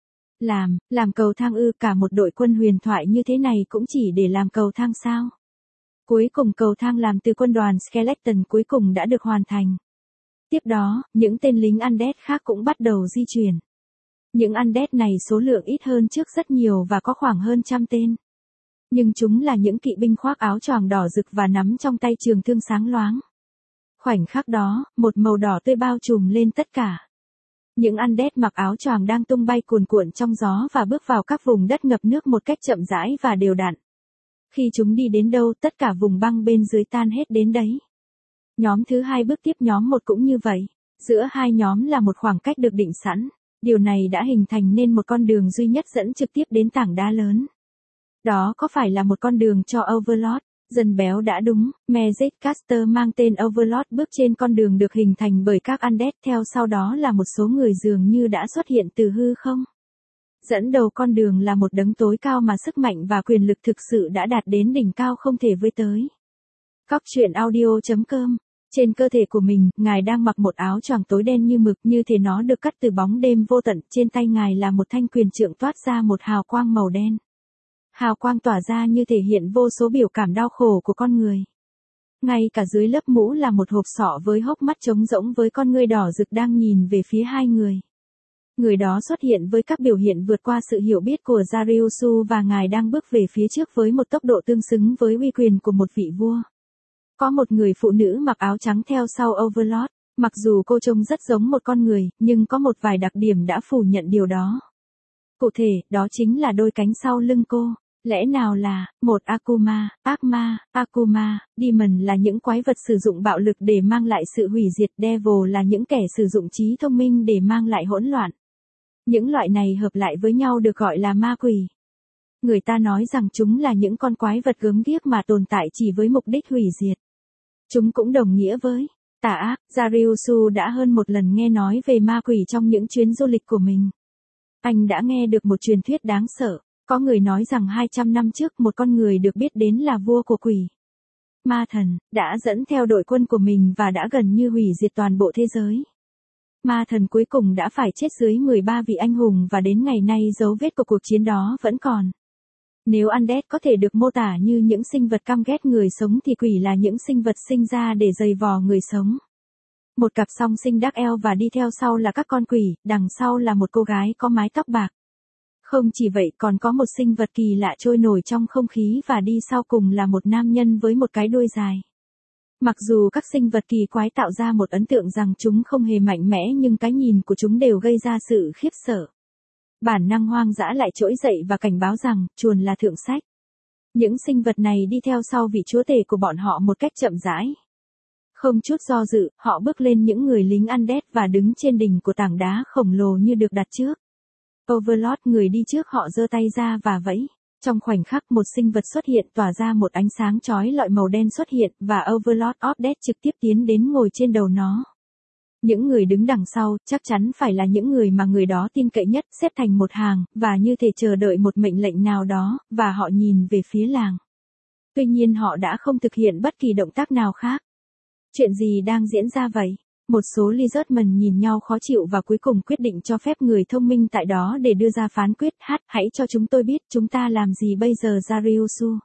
Làm, làm cầu thang ư, cả một đội quân huyền thoại như thế này cũng chỉ để làm cầu thang sao? Cuối cùng cầu thang làm từ quân đoàn Skeleton cuối cùng đã được hoàn thành. Tiếp đó, những tên lính Undead khác cũng bắt đầu di chuyển. Những Undead này số lượng ít hơn trước rất nhiều và có khoảng hơn trăm tên. Nhưng chúng là những kỵ binh khoác áo choàng đỏ rực và nắm trong tay trường thương sáng loáng. Khoảnh khắc đó, một màu đỏ tươi bao trùm lên tất cả. Những undead mặc áo choàng đang tung bay cuồn cuộn trong gió và bước vào các vùng đất ngập nước một cách chậm rãi và đều đặn. Khi chúng đi đến đâu, tất cả vùng băng bên dưới tan hết đến đấy. Nhóm thứ hai bước tiếp nhóm một cũng như vậy. Giữa hai nhóm là một khoảng cách được định sẵn. Điều này đã hình thành nên một con đường duy nhất dẫn trực tiếp đến tảng đá lớn. Đó có phải là một con đường cho Overlord? Dân béo đã đúng, Magic Caster mang tên Overlord bước trên con đường được hình thành bởi các undead, theo sau đó là một số người dường như đã xuất hiện từ hư không. Dẫn đầu con đường là một đấng tối cao mà sức mạnh và quyền lực thực sự đã đạt đến đỉnh cao không thể với tới. Cóc truyện audio chấm com. Trên cơ thể của mình, Ngài đang mặc một áo choàng tối đen như mực, như thể nó được cắt từ bóng đêm vô tận. Trên tay Ngài là một thanh quyền trượng toát ra một hào quang màu đen. Hào quang tỏa ra như thể hiện vô số biểu cảm đau khổ của con người. Ngay cả dưới lớp mũ là một hộp sọ với hốc mắt trống rỗng với con ngươi đỏ rực đang nhìn về phía hai người. Người đó xuất hiện với các biểu hiện vượt qua sự hiểu biết của Dariusu và Ngài đang bước về phía trước với một tốc độ tương xứng với uy quyền của một vị vua. Có một người phụ nữ mặc áo trắng theo sau Overlord. Mặc dù cô trông rất giống một con người, nhưng có một vài đặc điểm đã phủ nhận điều đó. Cụ thể, đó chính là đôi cánh sau lưng cô. Lẽ nào là, một Akuma, ác ma, Akuma, Demon là những quái vật sử dụng bạo lực để mang lại sự hủy diệt, Devil là những kẻ sử dụng trí thông minh để mang lại hỗn loạn. Những loại này hợp lại với nhau được gọi là ma quỷ. Người ta nói rằng chúng là những con quái vật gớm ghiếc mà tồn tại chỉ với mục đích hủy diệt. Chúng cũng đồng nghĩa với tà ác. Dariusu đã hơn một lần nghe nói về ma quỷ trong những chuyến du lịch của mình. Anh đã nghe được một truyền thuyết đáng sợ. Có người nói rằng hai trăm năm trước một con người được biết đến là vua của quỷ. Ma thần, đã dẫn theo đội quân của mình và đã gần như hủy diệt toàn bộ thế giới. Ma thần cuối cùng đã phải chết dưới mười ba vị anh hùng và đến ngày nay dấu vết của cuộc chiến đó vẫn còn. Nếu undead có thể được mô tả như những sinh vật căm ghét người sống thì quỷ là những sinh vật sinh ra để giày vò người sống. Một cặp song sinh Dark Elf và đi theo sau là các con quỷ, đằng sau là một cô gái có mái tóc bạc. Không chỉ vậy còn có một sinh vật kỳ lạ trôi nổi trong không khí và đi sau cùng là một nam nhân với một cái đuôi dài. Mặc dù các sinh vật kỳ quái tạo ra một ấn tượng rằng chúng không hề mạnh mẽ nhưng cái nhìn của chúng đều gây ra sự khiếp sợ. Bản năng hoang dã lại trỗi dậy và cảnh báo rằng chuồn là thượng sách. Những sinh vật này đi theo sau vị chúa tể của bọn họ một cách chậm rãi. Không chút do dự, họ bước lên những người lính undead và đứng trên đỉnh của tảng đá khổng lồ như được đặt trước. Overlord, người đi trước họ giơ tay ra và vẫy. Trong khoảnh khắc một sinh vật xuất hiện tỏa ra một ánh sáng chói lọi màu đen xuất hiện và Overlord of Death trực tiếp tiến đến ngồi trên đầu nó. Những người đứng đằng sau chắc chắn phải là những người mà người đó tin cậy nhất, xếp thành một hàng và như thể chờ đợi một mệnh lệnh nào đó và họ nhìn về phía làng. Tuy nhiên họ đã không thực hiện bất kỳ động tác nào khác. Chuyện gì đang diễn ra vậy? Một số Lizardmen nhìn nhau khó chịu và cuối cùng quyết định cho phép người thông minh tại đó để đưa ra phán quyết. Hát, hãy cho chúng tôi biết chúng ta làm gì bây giờ Dariusu.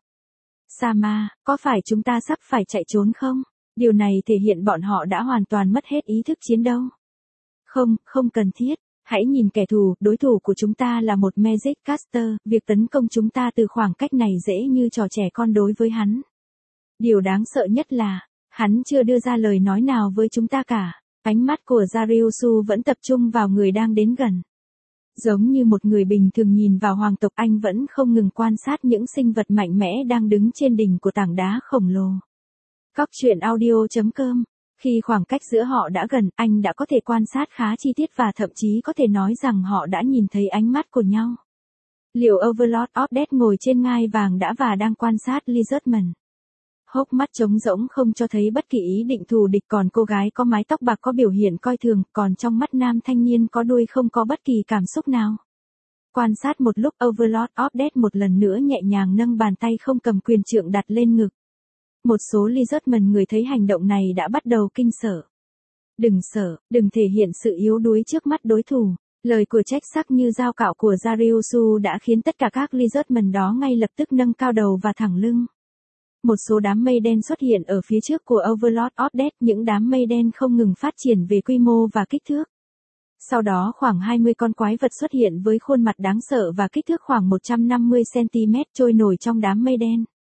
Sama, có phải chúng ta sắp phải chạy trốn không? Điều này thể hiện bọn họ đã hoàn toàn mất hết ý thức chiến đấu. Không, không cần thiết. Hãy nhìn kẻ thù, đối thủ của chúng ta là một Magic Caster, việc tấn công chúng ta từ khoảng cách này dễ như trò trẻ con đối với hắn. Điều đáng sợ nhất là, hắn chưa đưa ra lời nói nào với chúng ta cả. Ánh mắt của Dariusu vẫn tập trung vào người đang đến gần. Giống như một người bình thường nhìn vào hoàng tộc, anh vẫn không ngừng quan sát những sinh vật mạnh mẽ đang đứng trên đỉnh của tảng đá khổng lồ. Cóc truyện audio chấm com. Khi khoảng cách giữa họ đã gần, anh đã có thể quan sát khá chi tiết và thậm chí có thể nói rằng họ đã nhìn thấy ánh mắt của nhau. Liệu Overlord of Death ngồi trên ngai vàng đã và đang quan sát Lizardman. Hốc mắt trống rỗng không cho thấy bất kỳ ý định thù địch, còn cô gái có mái tóc bạc có biểu hiện coi thường, còn trong mắt nam thanh niên có đuôi không có bất kỳ cảm xúc nào. Quan sát một lúc, Overlord of Death một lần nữa nhẹ nhàng nâng bàn tay không cầm quyền trượng đặt lên ngực. Một số Lizardmen người thấy hành động này đã bắt đầu kinh sợ. Đừng sợ, đừng thể hiện sự yếu đuối trước mắt đối thủ. Lời của trách sắc như dao cạo của Dariusu đã khiến tất cả các Lizardmen đó ngay lập tức nâng cao đầu và thẳng lưng. Một số đám mây đen xuất hiện ở phía trước của Overlord of Death, những đám mây đen không ngừng phát triển về quy mô và kích thước. Sau đó khoảng hai mươi con quái vật xuất hiện với khuôn mặt đáng sợ và kích thước khoảng một trăm năm mươi xăng ti mét trôi nổi trong đám mây đen.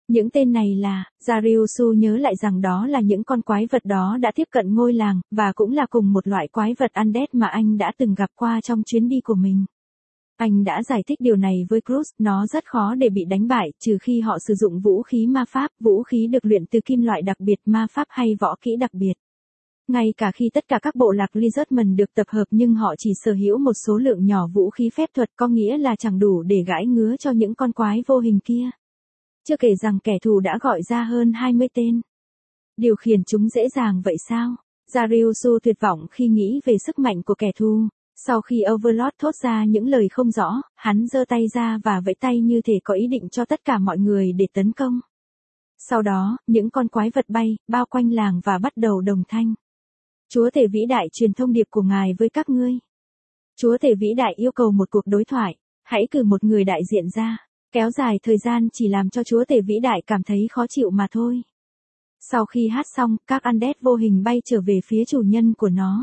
Những tên này là, Dariusu nhớ lại rằng đó là những con quái vật đó đã tiếp cận ngôi làng, và cũng là cùng một loại quái vật undead mà anh đã từng gặp qua trong chuyến đi của mình. Anh đã giải thích điều này với Cruz, nó rất khó để bị đánh bại, trừ khi họ sử dụng vũ khí ma pháp, vũ khí được luyện từ kim loại đặc biệt, ma pháp hay võ kỹ đặc biệt. Ngay cả khi tất cả các bộ lạc Lizardman được tập hợp nhưng họ chỉ sở hữu một số lượng nhỏ vũ khí phép thuật, có nghĩa là chẳng đủ để gãi ngứa cho những con quái vô hình kia. Chưa kể rằng kẻ thù đã gọi ra hơn hai mươi tên. Điều khiển chúng dễ dàng vậy sao? Dariusu tuyệt vọng khi nghĩ về sức mạnh của kẻ thù. Sau khi Overlord thốt ra những lời không rõ, hắn giơ tay ra và vẫy tay như thể có ý định cho tất cả mọi người để tấn công. Sau đó, những con quái vật bay, bao quanh làng và bắt đầu đồng thanh. Chúa tể vĩ đại truyền thông điệp của ngài với các ngươi. Chúa tể vĩ đại yêu cầu một cuộc đối thoại, hãy cử một người đại diện ra. Kéo dài thời gian chỉ làm cho chúa tể vĩ đại cảm thấy khó chịu mà thôi. Sau khi hát xong, các undead vô hình bay trở về phía chủ nhân của nó.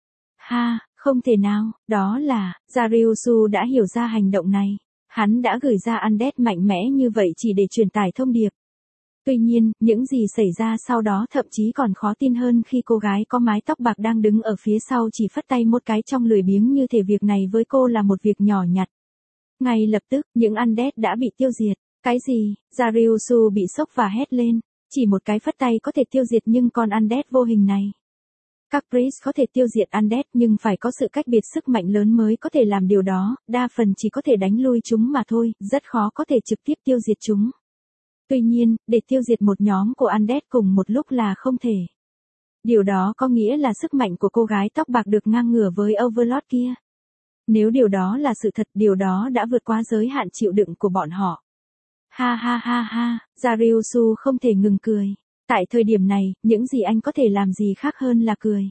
Ha, không thể nào, đó là, Dariusu đã hiểu ra hành động này. Hắn đã gửi ra undead mạnh mẽ như vậy chỉ để truyền tải thông điệp. Tuy nhiên, những gì xảy ra sau đó thậm chí còn khó tin hơn khi cô gái có mái tóc bạc đang đứng ở phía sau chỉ phất tay một cái trong lười biếng như thể việc này với cô là một việc nhỏ nhặt. Ngay lập tức, những undead đã bị tiêu diệt. Cái gì? Dariusu bị sốc và hét lên. Chỉ một cái phất tay có thể tiêu diệt nhưng con undead vô hình này. Các priest có thể tiêu diệt undead nhưng phải có sự cách biệt sức mạnh lớn mới có thể làm điều đó, đa phần chỉ có thể đánh lui chúng mà thôi, rất khó có thể trực tiếp tiêu diệt chúng. Tuy nhiên, để tiêu diệt một nhóm của undead cùng một lúc là không thể. Điều đó có nghĩa là sức mạnh của cô gái tóc bạc được ngang ngửa với Overlord kia. Nếu điều đó là sự thật, điều đó đã vượt quá giới hạn chịu đựng của bọn họ. Ha ha ha ha, Dariusu không thể ngừng cười. Tại thời điểm này, những gì anh có thể làm gì khác hơn là cười.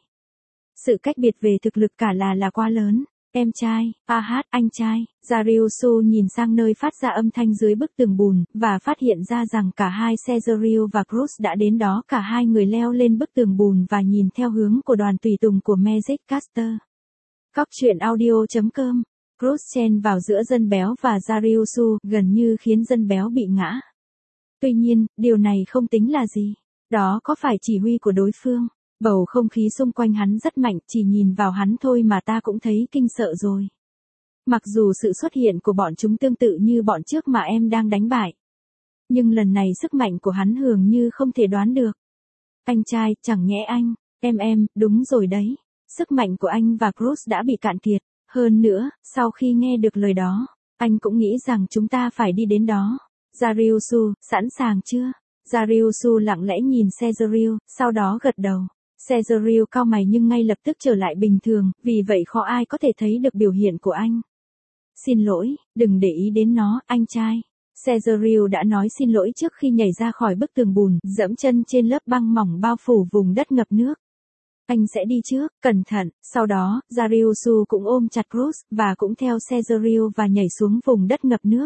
Sự cách biệt về thực lực cả là là quá lớn. Em trai, a hát, anh trai, Dariusu nhìn sang nơi phát ra âm thanh dưới bức tường bùn, và phát hiện ra rằng cả hai Caesariu và Cruz đã đến đó. Cả hai người leo lên bức tường bùn và nhìn theo hướng của đoàn tùy tùng của Magic Caster. Cóc truyện audio chấm com. Cruz chen vào giữa dân béo và Dariusu, gần như khiến dân béo bị ngã. Tuy nhiên, điều này không tính là gì. Đó có phải chỉ huy của đối phương. Bầu không khí xung quanh hắn rất mạnh, chỉ nhìn vào hắn thôi mà ta cũng thấy kinh sợ rồi. Mặc dù sự xuất hiện của bọn chúng tương tự như bọn trước mà em đang đánh bại. Nhưng lần này sức mạnh của hắn dường như không thể đoán được. Anh trai, chẳng nhẽ anh, em em, đúng rồi đấy. Sức mạnh của anh và Cruz đã bị cạn kiệt. Hơn nữa, sau khi nghe được lời đó, anh cũng nghĩ rằng chúng ta phải đi đến đó. Dariusu, sẵn sàng chưa? Dariusu lặng lẽ nhìn Caesariu, sau đó gật đầu. Caesariu cau mày nhưng ngay lập tức trở lại bình thường, vì vậy khó ai có thể thấy được biểu hiện của anh. Xin lỗi, đừng để ý đến nó, anh trai. Caesariu đã nói xin lỗi trước khi nhảy ra khỏi bức tường bùn, dẫm chân trên lớp băng mỏng bao phủ vùng đất ngập nước. Anh sẽ đi trước, cẩn thận. Sau đó, Dariusu cũng ôm chặt Cruz, và cũng theo Caesariu và nhảy xuống vùng đất ngập nước.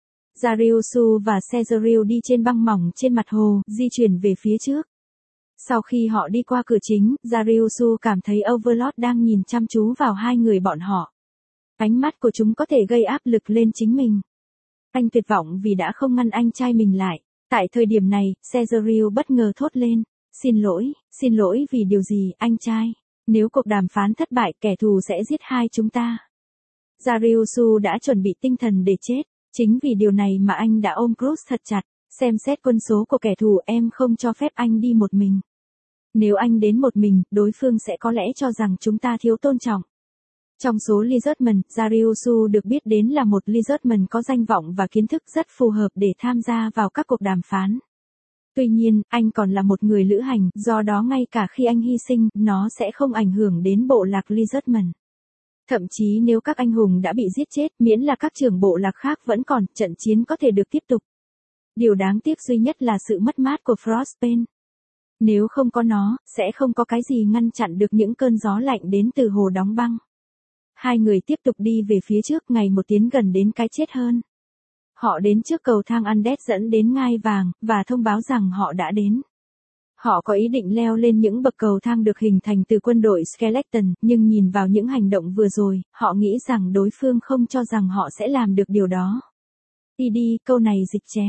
Dariusu và Caesariu đi trên băng mỏng trên mặt hồ, di chuyển về phía trước. Sau khi họ đi qua cửa chính, Dariusu cảm thấy Overlord đang nhìn chăm chú vào hai người bọn họ. Ánh mắt của chúng có thể gây áp lực lên chính mình. Anh tuyệt vọng vì đã không ngăn anh trai mình lại. Tại thời điểm này, Caesariu bất ngờ thốt lên. Xin lỗi, xin lỗi vì điều gì, anh trai? Nếu cuộc đàm phán thất bại, kẻ thù sẽ giết hai chúng ta. Dariusu đã chuẩn bị tinh thần để chết. Chính vì điều này mà anh đã ôm Cruz thật chặt. Xem xét quân số của kẻ thù, em không cho phép anh đi một mình. Nếu anh đến một mình, đối phương sẽ có lẽ cho rằng chúng ta thiếu tôn trọng. Trong số Lizardman, Dariusu được biết đến là một Lizardman có danh vọng và kiến thức rất phù hợp để tham gia vào các cuộc đàm phán. Tuy nhiên, anh còn là một người lữ hành, do đó ngay cả khi anh hy sinh, nó sẽ không ảnh hưởng đến bộ lạc Lizardman. Thậm chí nếu các anh hùng đã bị giết chết, miễn là các trưởng bộ lạc khác vẫn còn, trận chiến có thể được tiếp tục. Điều đáng tiếc duy nhất là sự mất mát của Frostbane. Nếu không có nó, sẽ không có cái gì ngăn chặn được những cơn gió lạnh đến từ hồ đóng băng. Hai người tiếp tục đi về phía trước, ngày một tiến gần đến cái chết hơn. Họ đến trước cầu thang Undead dẫn đến ngai vàng, và thông báo rằng họ đã đến. Họ có ý định leo lên những bậc cầu thang được hình thành từ quân đội Skeleton, nhưng nhìn vào những hành động vừa rồi, họ nghĩ rằng đối phương không cho rằng họ sẽ làm được điều đó. Đi đi, câu này dịch chém.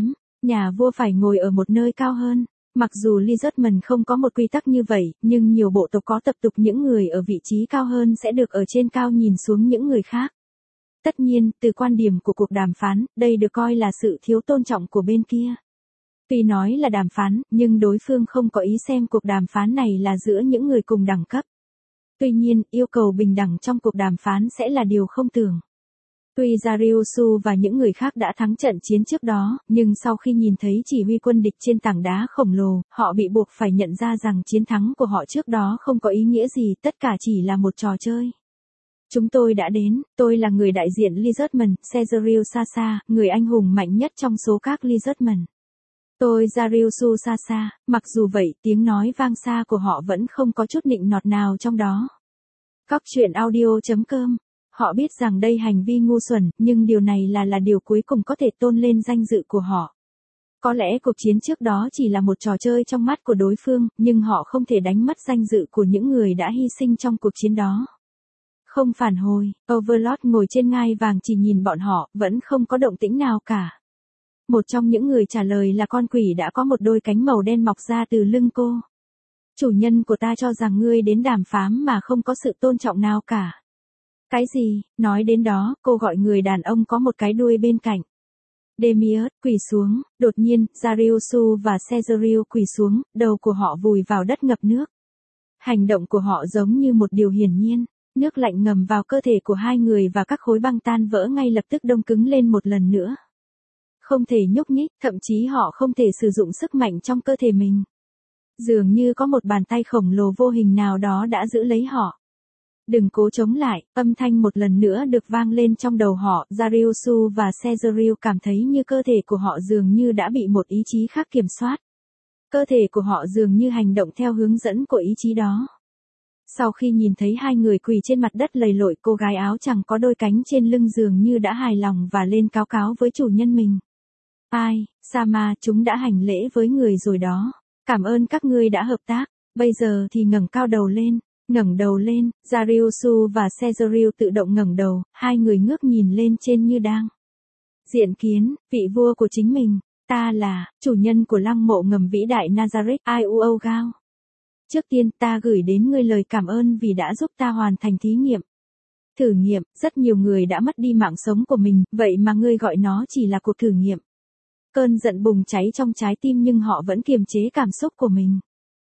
Nhà vua phải ngồi ở một nơi cao hơn. Mặc dù Lizardman không có một quy tắc như vậy, nhưng nhiều bộ tộc có tập tục những người ở vị trí cao hơn sẽ được ở trên cao nhìn xuống những người khác. Tất nhiên, từ quan điểm của cuộc đàm phán, đây được coi là sự thiếu tôn trọng của bên kia. Tuy nói là đàm phán, nhưng đối phương không có ý xem cuộc đàm phán này là giữa những người cùng đẳng cấp. Tuy nhiên, yêu cầu bình đẳng trong cuộc đàm phán sẽ là điều không tưởng. Tuy Dariusu và những người khác đã thắng trận chiến trước đó, nhưng sau khi nhìn thấy chỉ huy quân địch trên tảng đá khổng lồ, họ bị buộc phải nhận ra rằng chiến thắng của họ trước đó không có ý nghĩa gì, tất cả chỉ là một trò chơi. Chúng tôi đã đến, tôi là người đại diện Lizardman, Caesariu Sasa, người anh hùng mạnh nhất trong số các Lizardman. Tôi Dariusu Sasa, mặc dù vậy tiếng nói vang xa của họ vẫn không có chút nịnh nọt nào trong đó. Cóc truyện audio chấm com. Họ biết rằng đây hành vi ngu xuẩn, nhưng điều này là là điều cuối cùng có thể tôn lên danh dự của họ. Có lẽ cuộc chiến trước đó chỉ là một trò chơi trong mắt của đối phương, nhưng họ không thể đánh mất danh dự của những người đã hy sinh trong cuộc chiến đó. Không phản hồi, Overlord ngồi trên ngai vàng chỉ nhìn bọn họ, vẫn không có động tĩnh nào cả. Một trong những người trả lời là con quỷ đã có một đôi cánh màu đen mọc ra từ lưng cô. Chủ nhân của ta cho rằng ngươi đến đàm phán mà không có sự tôn trọng nào cả. Cái gì? Nói đến đó, cô gọi người đàn ông có một cái đuôi bên cạnh. Demiurge, quỳ xuống, đột nhiên, Dariusu và Caesariu quỳ xuống, đầu của họ vùi vào đất ngập nước. Hành động của họ giống như một điều hiển nhiên, nước lạnh ngầm vào cơ thể của hai người và các khối băng tan vỡ ngay lập tức đông cứng lên một lần nữa. Không thể nhúc nhích, thậm chí họ không thể sử dụng sức mạnh trong cơ thể mình. Dường như có một bàn tay khổng lồ vô hình nào đó đã giữ lấy họ. Đừng cố chống lại, âm thanh một lần nữa được vang lên trong đầu họ, Dariusu và Caesariu cảm thấy như cơ thể của họ dường như đã bị một ý chí khác kiểm soát. Cơ thể của họ dường như hành động theo hướng dẫn của ý chí đó. Sau khi nhìn thấy hai người quỳ trên mặt đất lầy lội, cô gái áo trắng có đôi cánh trên lưng dường như đã hài lòng và lên cáo cáo với chủ nhân mình. Ai, Sama, chúng đã hành lễ với người rồi đó. Cảm ơn các ngươi đã hợp tác, bây giờ thì ngẩng cao đầu lên. Ngẩng đầu lên, Dariusu và Caesariu tự động ngẩng đầu, hai người ngước nhìn lên trên như đang diện kiến, vị vua của chính mình, ta là, chủ nhân của lăng mộ ngầm vĩ đại Nazareth, Iuogao. Trước tiên ta gửi đến ngươi lời cảm ơn vì đã giúp ta hoàn thành thí nghiệm. Thử nghiệm, rất nhiều người đã mất đi mạng sống của mình, vậy mà ngươi gọi nó chỉ là cuộc thử nghiệm. Cơn giận bùng cháy trong trái tim nhưng họ vẫn kiềm chế cảm xúc của mình.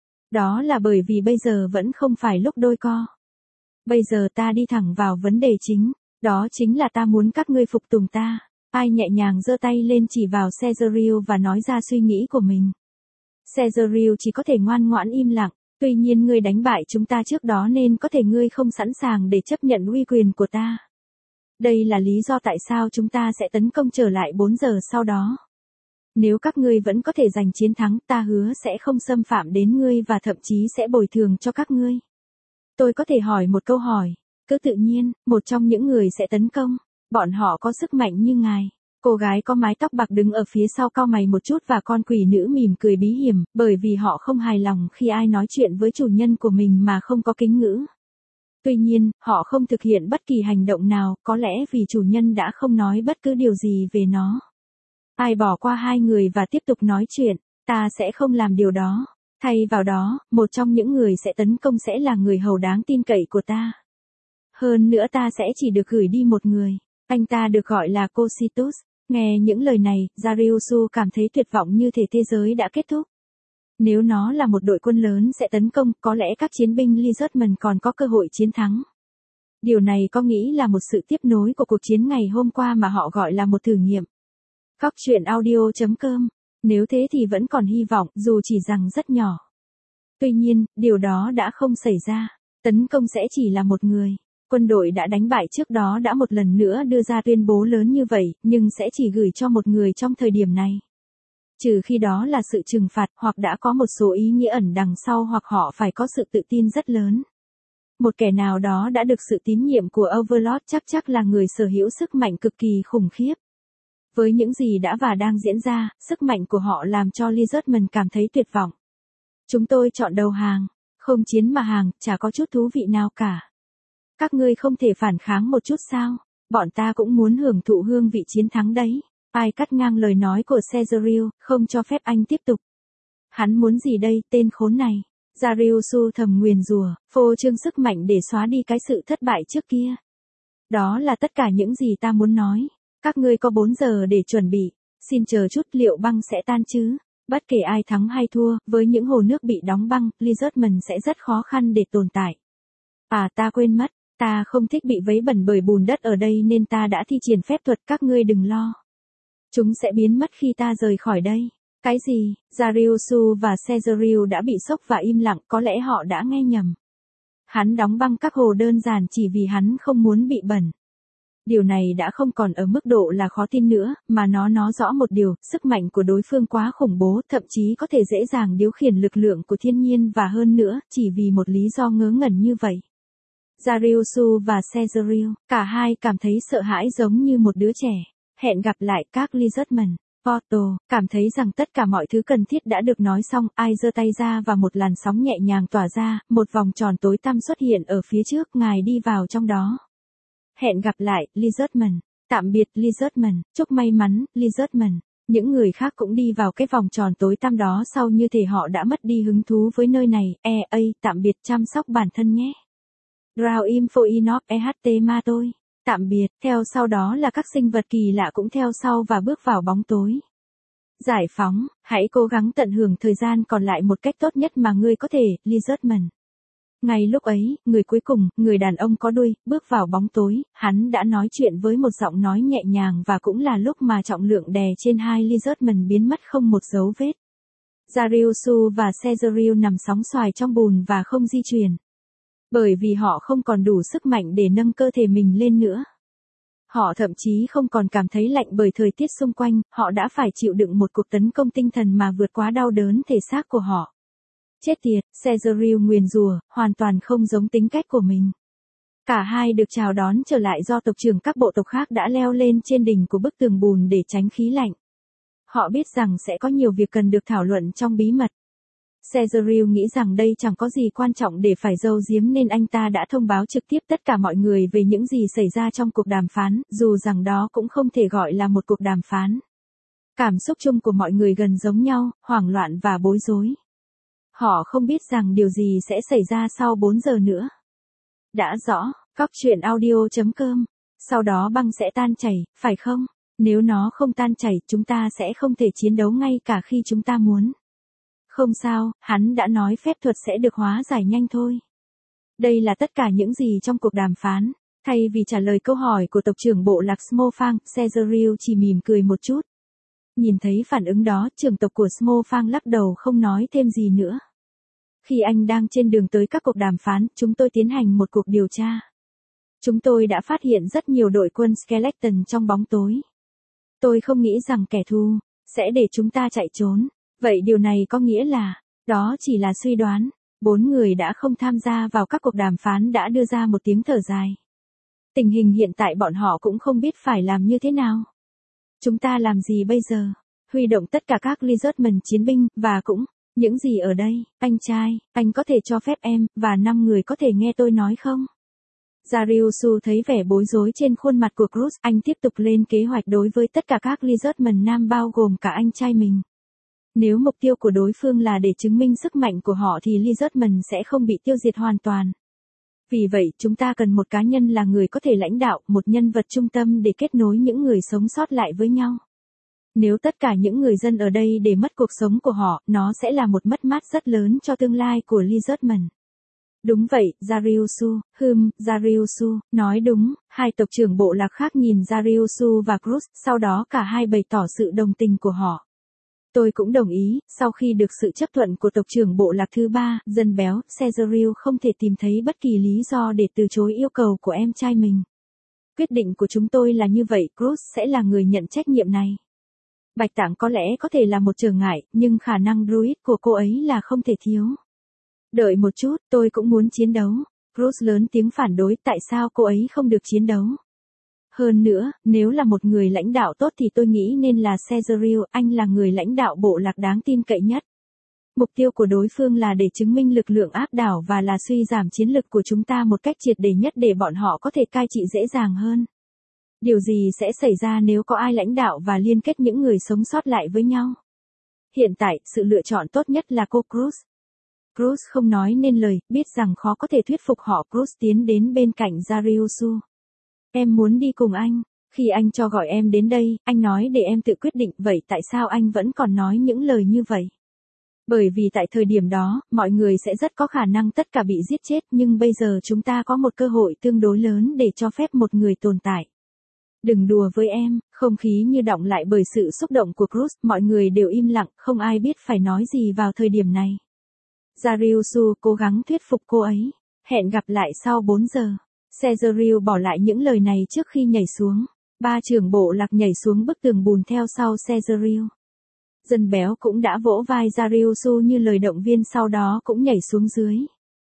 Đó là bởi vì bây giờ vẫn không phải lúc đôi co. Bây giờ ta đi thẳng vào vấn đề chính, đó chính là ta muốn các ngươi phục tùng ta. Ai nhẹ nhàng giơ tay lên chỉ vào Caesariu và nói ra suy nghĩ của mình. Caesariu chỉ có thể ngoan ngoãn im lặng, tuy nhiên ngươi đánh bại chúng ta trước đó nên có thể ngươi không sẵn sàng để chấp nhận uy quyền của ta. Đây là lý do tại sao chúng ta sẽ tấn công trở lại bốn giờ sau đó. Nếu các ngươi vẫn có thể giành chiến thắng, ta hứa sẽ không xâm phạm đến ngươi và thậm chí sẽ bồi thường cho các ngươi. Tôi có thể hỏi một câu hỏi. Cứ tự nhiên, một trong những người sẽ tấn công. Bọn họ có sức mạnh như ngài. Cô gái có mái tóc bạc đứng ở phía sau cau mày một chút và con quỷ nữ mỉm cười bí hiểm, bởi vì họ không hài lòng khi ai nói chuyện với chủ nhân của mình mà không có kính ngữ. Tuy nhiên, họ không thực hiện bất kỳ hành động nào, có lẽ vì chủ nhân đã không nói bất cứ điều gì về nó. Ai bỏ qua hai người và tiếp tục nói chuyện, ta sẽ không làm điều đó. Thay vào đó, một trong những người sẽ tấn công sẽ là người hầu đáng tin cậy của ta. Hơn nữa ta sẽ chỉ được gửi đi một người. Anh ta được gọi là Cositus. Nghe những lời này, Dariusu cảm thấy tuyệt vọng như thể thế giới đã kết thúc. Nếu nó là một đội quân lớn sẽ tấn công, có lẽ các chiến binh Lizardman còn có cơ hội chiến thắng. Điều này có nghĩ là một sự tiếp nối của cuộc chiến ngày hôm qua mà họ gọi là một thử nghiệm. Cóc truyện audio chấm com. Nếu thế thì vẫn còn hy vọng, dù chỉ rằng rất nhỏ. Tuy nhiên, điều đó đã không xảy ra. Tấn công sẽ chỉ là một người. Quân đội đã đánh bại trước đó đã một lần nữa đưa ra tuyên bố lớn như vậy, nhưng sẽ chỉ gửi cho một người trong thời điểm này. Trừ khi đó là sự trừng phạt, hoặc đã có một số ý nghĩa ẩn đằng sau, hoặc họ phải có sự tự tin rất lớn. Một kẻ nào đó đã được sự tín nhiệm của Overlord chắc chắc là người sở hữu sức mạnh cực kỳ khủng khiếp. Với những gì đã và đang diễn ra, sức mạnh của họ làm cho Lizardman cảm thấy tuyệt vọng. Chúng tôi chọn đầu hàng, không chiến mà hàng, chả có chút thú vị nào cả. Các ngươi không thể phản kháng một chút sao? Bọn ta cũng muốn hưởng thụ hương vị chiến thắng đấy. Ai cắt ngang lời nói của Caesarius, không cho phép anh tiếp tục. Hắn muốn gì đây, tên khốn này? Dariusu thầm nguyền rủa, phô trương sức mạnh để xóa đi cái sự thất bại trước kia. Đó là tất cả những gì ta muốn nói. Các ngươi có bốn giờ để chuẩn bị. Xin chờ chút, liệu băng sẽ tan chứ? Bất kể ai thắng hay thua, với những hồ nước bị đóng băng, Lizardman sẽ rất khó khăn để tồn tại. À, ta quên mất, ta không thích bị vấy bẩn bởi bùn đất ở đây nên ta đã thi triển phép thuật, các ngươi đừng lo. Chúng sẽ biến mất khi ta rời khỏi đây. Cái gì? Dariusu và Caesarius đã bị sốc và im lặng, có lẽ họ đã nghe nhầm. Hắn đóng băng các hồ đơn giản chỉ vì hắn không muốn bị bẩn. Điều này đã không còn ở mức độ là khó tin nữa, mà nó nói rõ một điều, sức mạnh của đối phương quá khủng bố, thậm chí có thể dễ dàng điều khiển lực lượng của thiên nhiên và hơn nữa, chỉ vì một lý do ngớ ngẩn như vậy. Dariusu và Caesarius, cả hai cảm thấy sợ hãi giống như một đứa trẻ. Hẹn gặp lại các Lizardman. Porto, cảm thấy rằng tất cả mọi thứ cần thiết đã được nói xong, ai giơ tay ra và một làn sóng nhẹ nhàng tỏa ra, một vòng tròn tối tăm xuất hiện ở phía trước, ngài đi vào trong đó. Hẹn gặp lại, Lizardman. Tạm biệt, Lizardman. Chúc may mắn, Lizardman. Những người khác cũng đi vào cái vòng tròn tối tăm đó sau như thể họ đã mất đi hứng thú với nơi này. E a tạm biệt, chăm sóc bản thân nhé. Ground info inop eht ma tôi. Tạm biệt, theo sau đó là các sinh vật kỳ lạ cũng theo sau và bước vào bóng tối. Giải phóng, hãy cố gắng tận hưởng thời gian còn lại một cách tốt nhất mà ngươi có thể, Lizardman. Ngay lúc ấy, người cuối cùng, người đàn ông có đuôi, bước vào bóng tối, hắn đã nói chuyện với một giọng nói nhẹ nhàng và cũng là lúc mà trọng lượng đè trên hai Lizardman biến mất không một dấu vết. Dariusu và Caesarius nằm sóng xoài trong bùn và không di chuyển. Bởi vì họ không còn đủ sức mạnh để nâng cơ thể mình lên nữa. Họ thậm chí không còn cảm thấy lạnh bởi thời tiết xung quanh, họ đã phải chịu đựng một cuộc tấn công tinh thần mà vượt quá đau đớn thể xác của họ. Chết tiệt, Caesarius nguyền rủa, hoàn toàn không giống tính cách của mình. Cả hai được chào đón trở lại do tộc trưởng các bộ tộc khác đã leo lên trên đỉnh của bức tường bùn để tránh khí lạnh. Họ biết rằng sẽ có nhiều việc cần được thảo luận trong bí mật. Caesarius nghĩ rằng đây chẳng có gì quan trọng để phải giấu giếm nên anh ta đã thông báo trực tiếp tất cả mọi người về những gì xảy ra trong cuộc đàm phán, dù rằng đó cũng không thể gọi là một cuộc đàm phán. Cảm xúc chung của mọi người gần giống nhau, hoảng loạn và bối rối. Họ không biết rằng điều gì sẽ xảy ra sau bốn giờ nữa. Đã rõ, cóc truyện audio chấm com. Sau đó băng sẽ tan chảy, phải không? Nếu nó không tan chảy, chúng ta sẽ không thể chiến đấu ngay cả khi chúng ta muốn. Không sao, hắn đã nói phép thuật sẽ được hóa giải nhanh thôi. Đây là tất cả những gì trong cuộc đàm phán. Thay vì trả lời câu hỏi của tộc trưởng bộ lạc Smofang, Caesarius chỉ mỉm cười một chút. Nhìn thấy phản ứng đó, trưởng tộc của Smofang lắc đầu không nói thêm gì nữa. Khi anh đang trên đường tới các cuộc đàm phán, chúng tôi tiến hành một cuộc điều tra. Chúng tôi đã phát hiện rất nhiều đội quân Skeleton trong bóng tối. Tôi không nghĩ rằng kẻ thù sẽ để chúng ta chạy trốn. Vậy điều này có nghĩa là, đó chỉ là suy đoán. Bốn người đã không tham gia vào các cuộc đàm phán đã đưa ra một tiếng thở dài. Tình hình hiện tại bọn họ cũng không biết phải làm như thế nào. Chúng ta làm gì bây giờ? Huy động tất cả các Lizardman chiến binh, và cũng, những gì ở đây, anh trai, anh có thể cho phép em, và năm người có thể nghe tôi nói không? Dariusu thấy vẻ bối rối trên khuôn mặt của Cruz, anh tiếp tục lên kế hoạch đối với tất cả các Lizardman nam bao gồm cả anh trai mình. Nếu mục tiêu của đối phương là để chứng minh sức mạnh của họ thì Lizardman sẽ không bị tiêu diệt hoàn toàn. Vì vậy, chúng ta cần một cá nhân là người có thể lãnh đạo, một nhân vật trung tâm để kết nối những người sống sót lại với nhau. Nếu tất cả những người dân ở đây để mất cuộc sống của họ, nó sẽ là một mất mát rất lớn cho tương lai của Lizardman. Đúng vậy, Dariusu, hừm, Dariusu, nói đúng, hai tộc trưởng bộ lạc khác nhìn Dariusu và Cruz, sau đó cả hai bày tỏ sự đồng tình của họ. Tôi cũng đồng ý, sau khi được sự chấp thuận của tộc trưởng bộ lạc thứ ba, dân béo, Caesarius không thể tìm thấy bất kỳ lý do để từ chối yêu cầu của em trai mình. Quyết định của chúng tôi là như vậy, Cruz sẽ là người nhận trách nhiệm này. Bạch tạng có lẽ có thể là một trở ngại, nhưng khả năng druid của cô ấy là không thể thiếu. Đợi một chút, tôi cũng muốn chiến đấu. Cruz lớn tiếng phản đối, tại sao cô ấy không được chiến đấu? Hơn nữa, nếu là một người lãnh đạo tốt thì tôi nghĩ nên là Caesarius, anh là người lãnh đạo bộ lạc đáng tin cậy nhất. Mục tiêu của đối phương là để chứng minh lực lượng áp đảo và là suy giảm chiến lực của chúng ta một cách triệt để nhất để bọn họ có thể cai trị dễ dàng hơn. Điều gì sẽ xảy ra nếu có ai lãnh đạo và liên kết những người sống sót lại với nhau? Hiện tại, sự lựa chọn tốt nhất là cô Cruz. Cruz không nói nên lời, biết rằng khó có thể thuyết phục họ. Cruz tiến đến bên cạnh Dariusu. Em muốn đi cùng anh. Khi anh cho gọi em đến đây, anh nói để em tự quyết định, vậy tại sao anh vẫn còn nói những lời như vậy? Bởi vì tại thời điểm đó, mọi người sẽ rất có khả năng tất cả bị giết chết, nhưng bây giờ chúng ta có một cơ hội tương đối lớn để cho phép một người tồn tại. Đừng đùa với em. Không khí như đọng lại bởi sự xúc động của Cruz, mọi người đều im lặng, không ai biết phải nói gì vào thời điểm này. Dariusu cố gắng thuyết phục cô ấy. Hẹn gặp lại sau bốn giờ. Caesariu bỏ lại những lời này trước khi nhảy xuống. Ba trưởng bộ lạc nhảy xuống bức tường bùn theo sau Caesariu. Dân béo cũng đã vỗ vai Dariusu như lời động viên, sau đó cũng nhảy xuống dưới.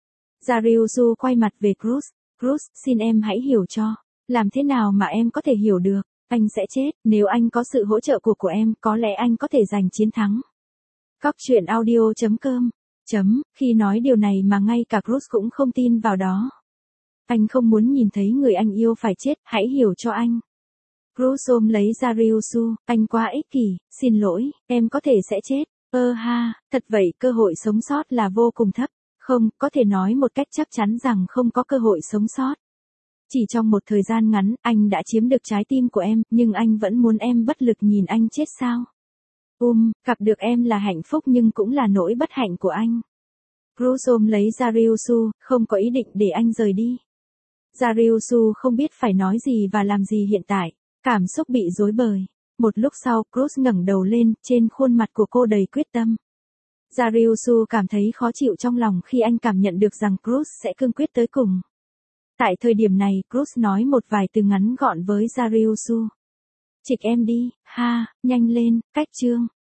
Dariusu quay mặt về Cruz. Cruz, xin em hãy hiểu cho. Làm thế nào mà em có thể hiểu được? Anh sẽ chết. Nếu anh có sự hỗ trợ của của em, có lẽ anh có thể giành chiến thắng. Cóc truyện audio chấm com Chấm, khi nói điều này mà ngay cả Cruz cũng không tin vào đó. Anh không muốn nhìn thấy người anh yêu phải chết, hãy hiểu cho anh. Cruz ôm lấy Dariusu, anh quá ích kỷ, xin lỗi, em có thể sẽ chết. Ơ ha, thật vậy, cơ hội sống sót là vô cùng thấp. Không, có thể nói một cách chắc chắn rằng không có cơ hội sống sót. Chỉ trong một thời gian ngắn, anh đã chiếm được trái tim của em, nhưng anh vẫn muốn em bất lực nhìn anh chết sao? Um, gặp được em là hạnh phúc nhưng cũng là nỗi bất hạnh của anh. Cruz ôm lấy Dariusu, không có ý định để anh rời đi. Dariusu không biết phải nói gì và làm gì hiện tại, cảm xúc bị rối bời. Một lúc sau, Cruz ngẩng đầu lên, trên khuôn mặt của cô đầy quyết tâm. Dariusu cảm thấy khó chịu trong lòng khi anh cảm nhận được rằng Cruz sẽ cương quyết tới cùng. Tại thời điểm này, Cruz nói một vài từ ngắn gọn với Dariusu. Trịch em đi, ha, nhanh lên, cách chương.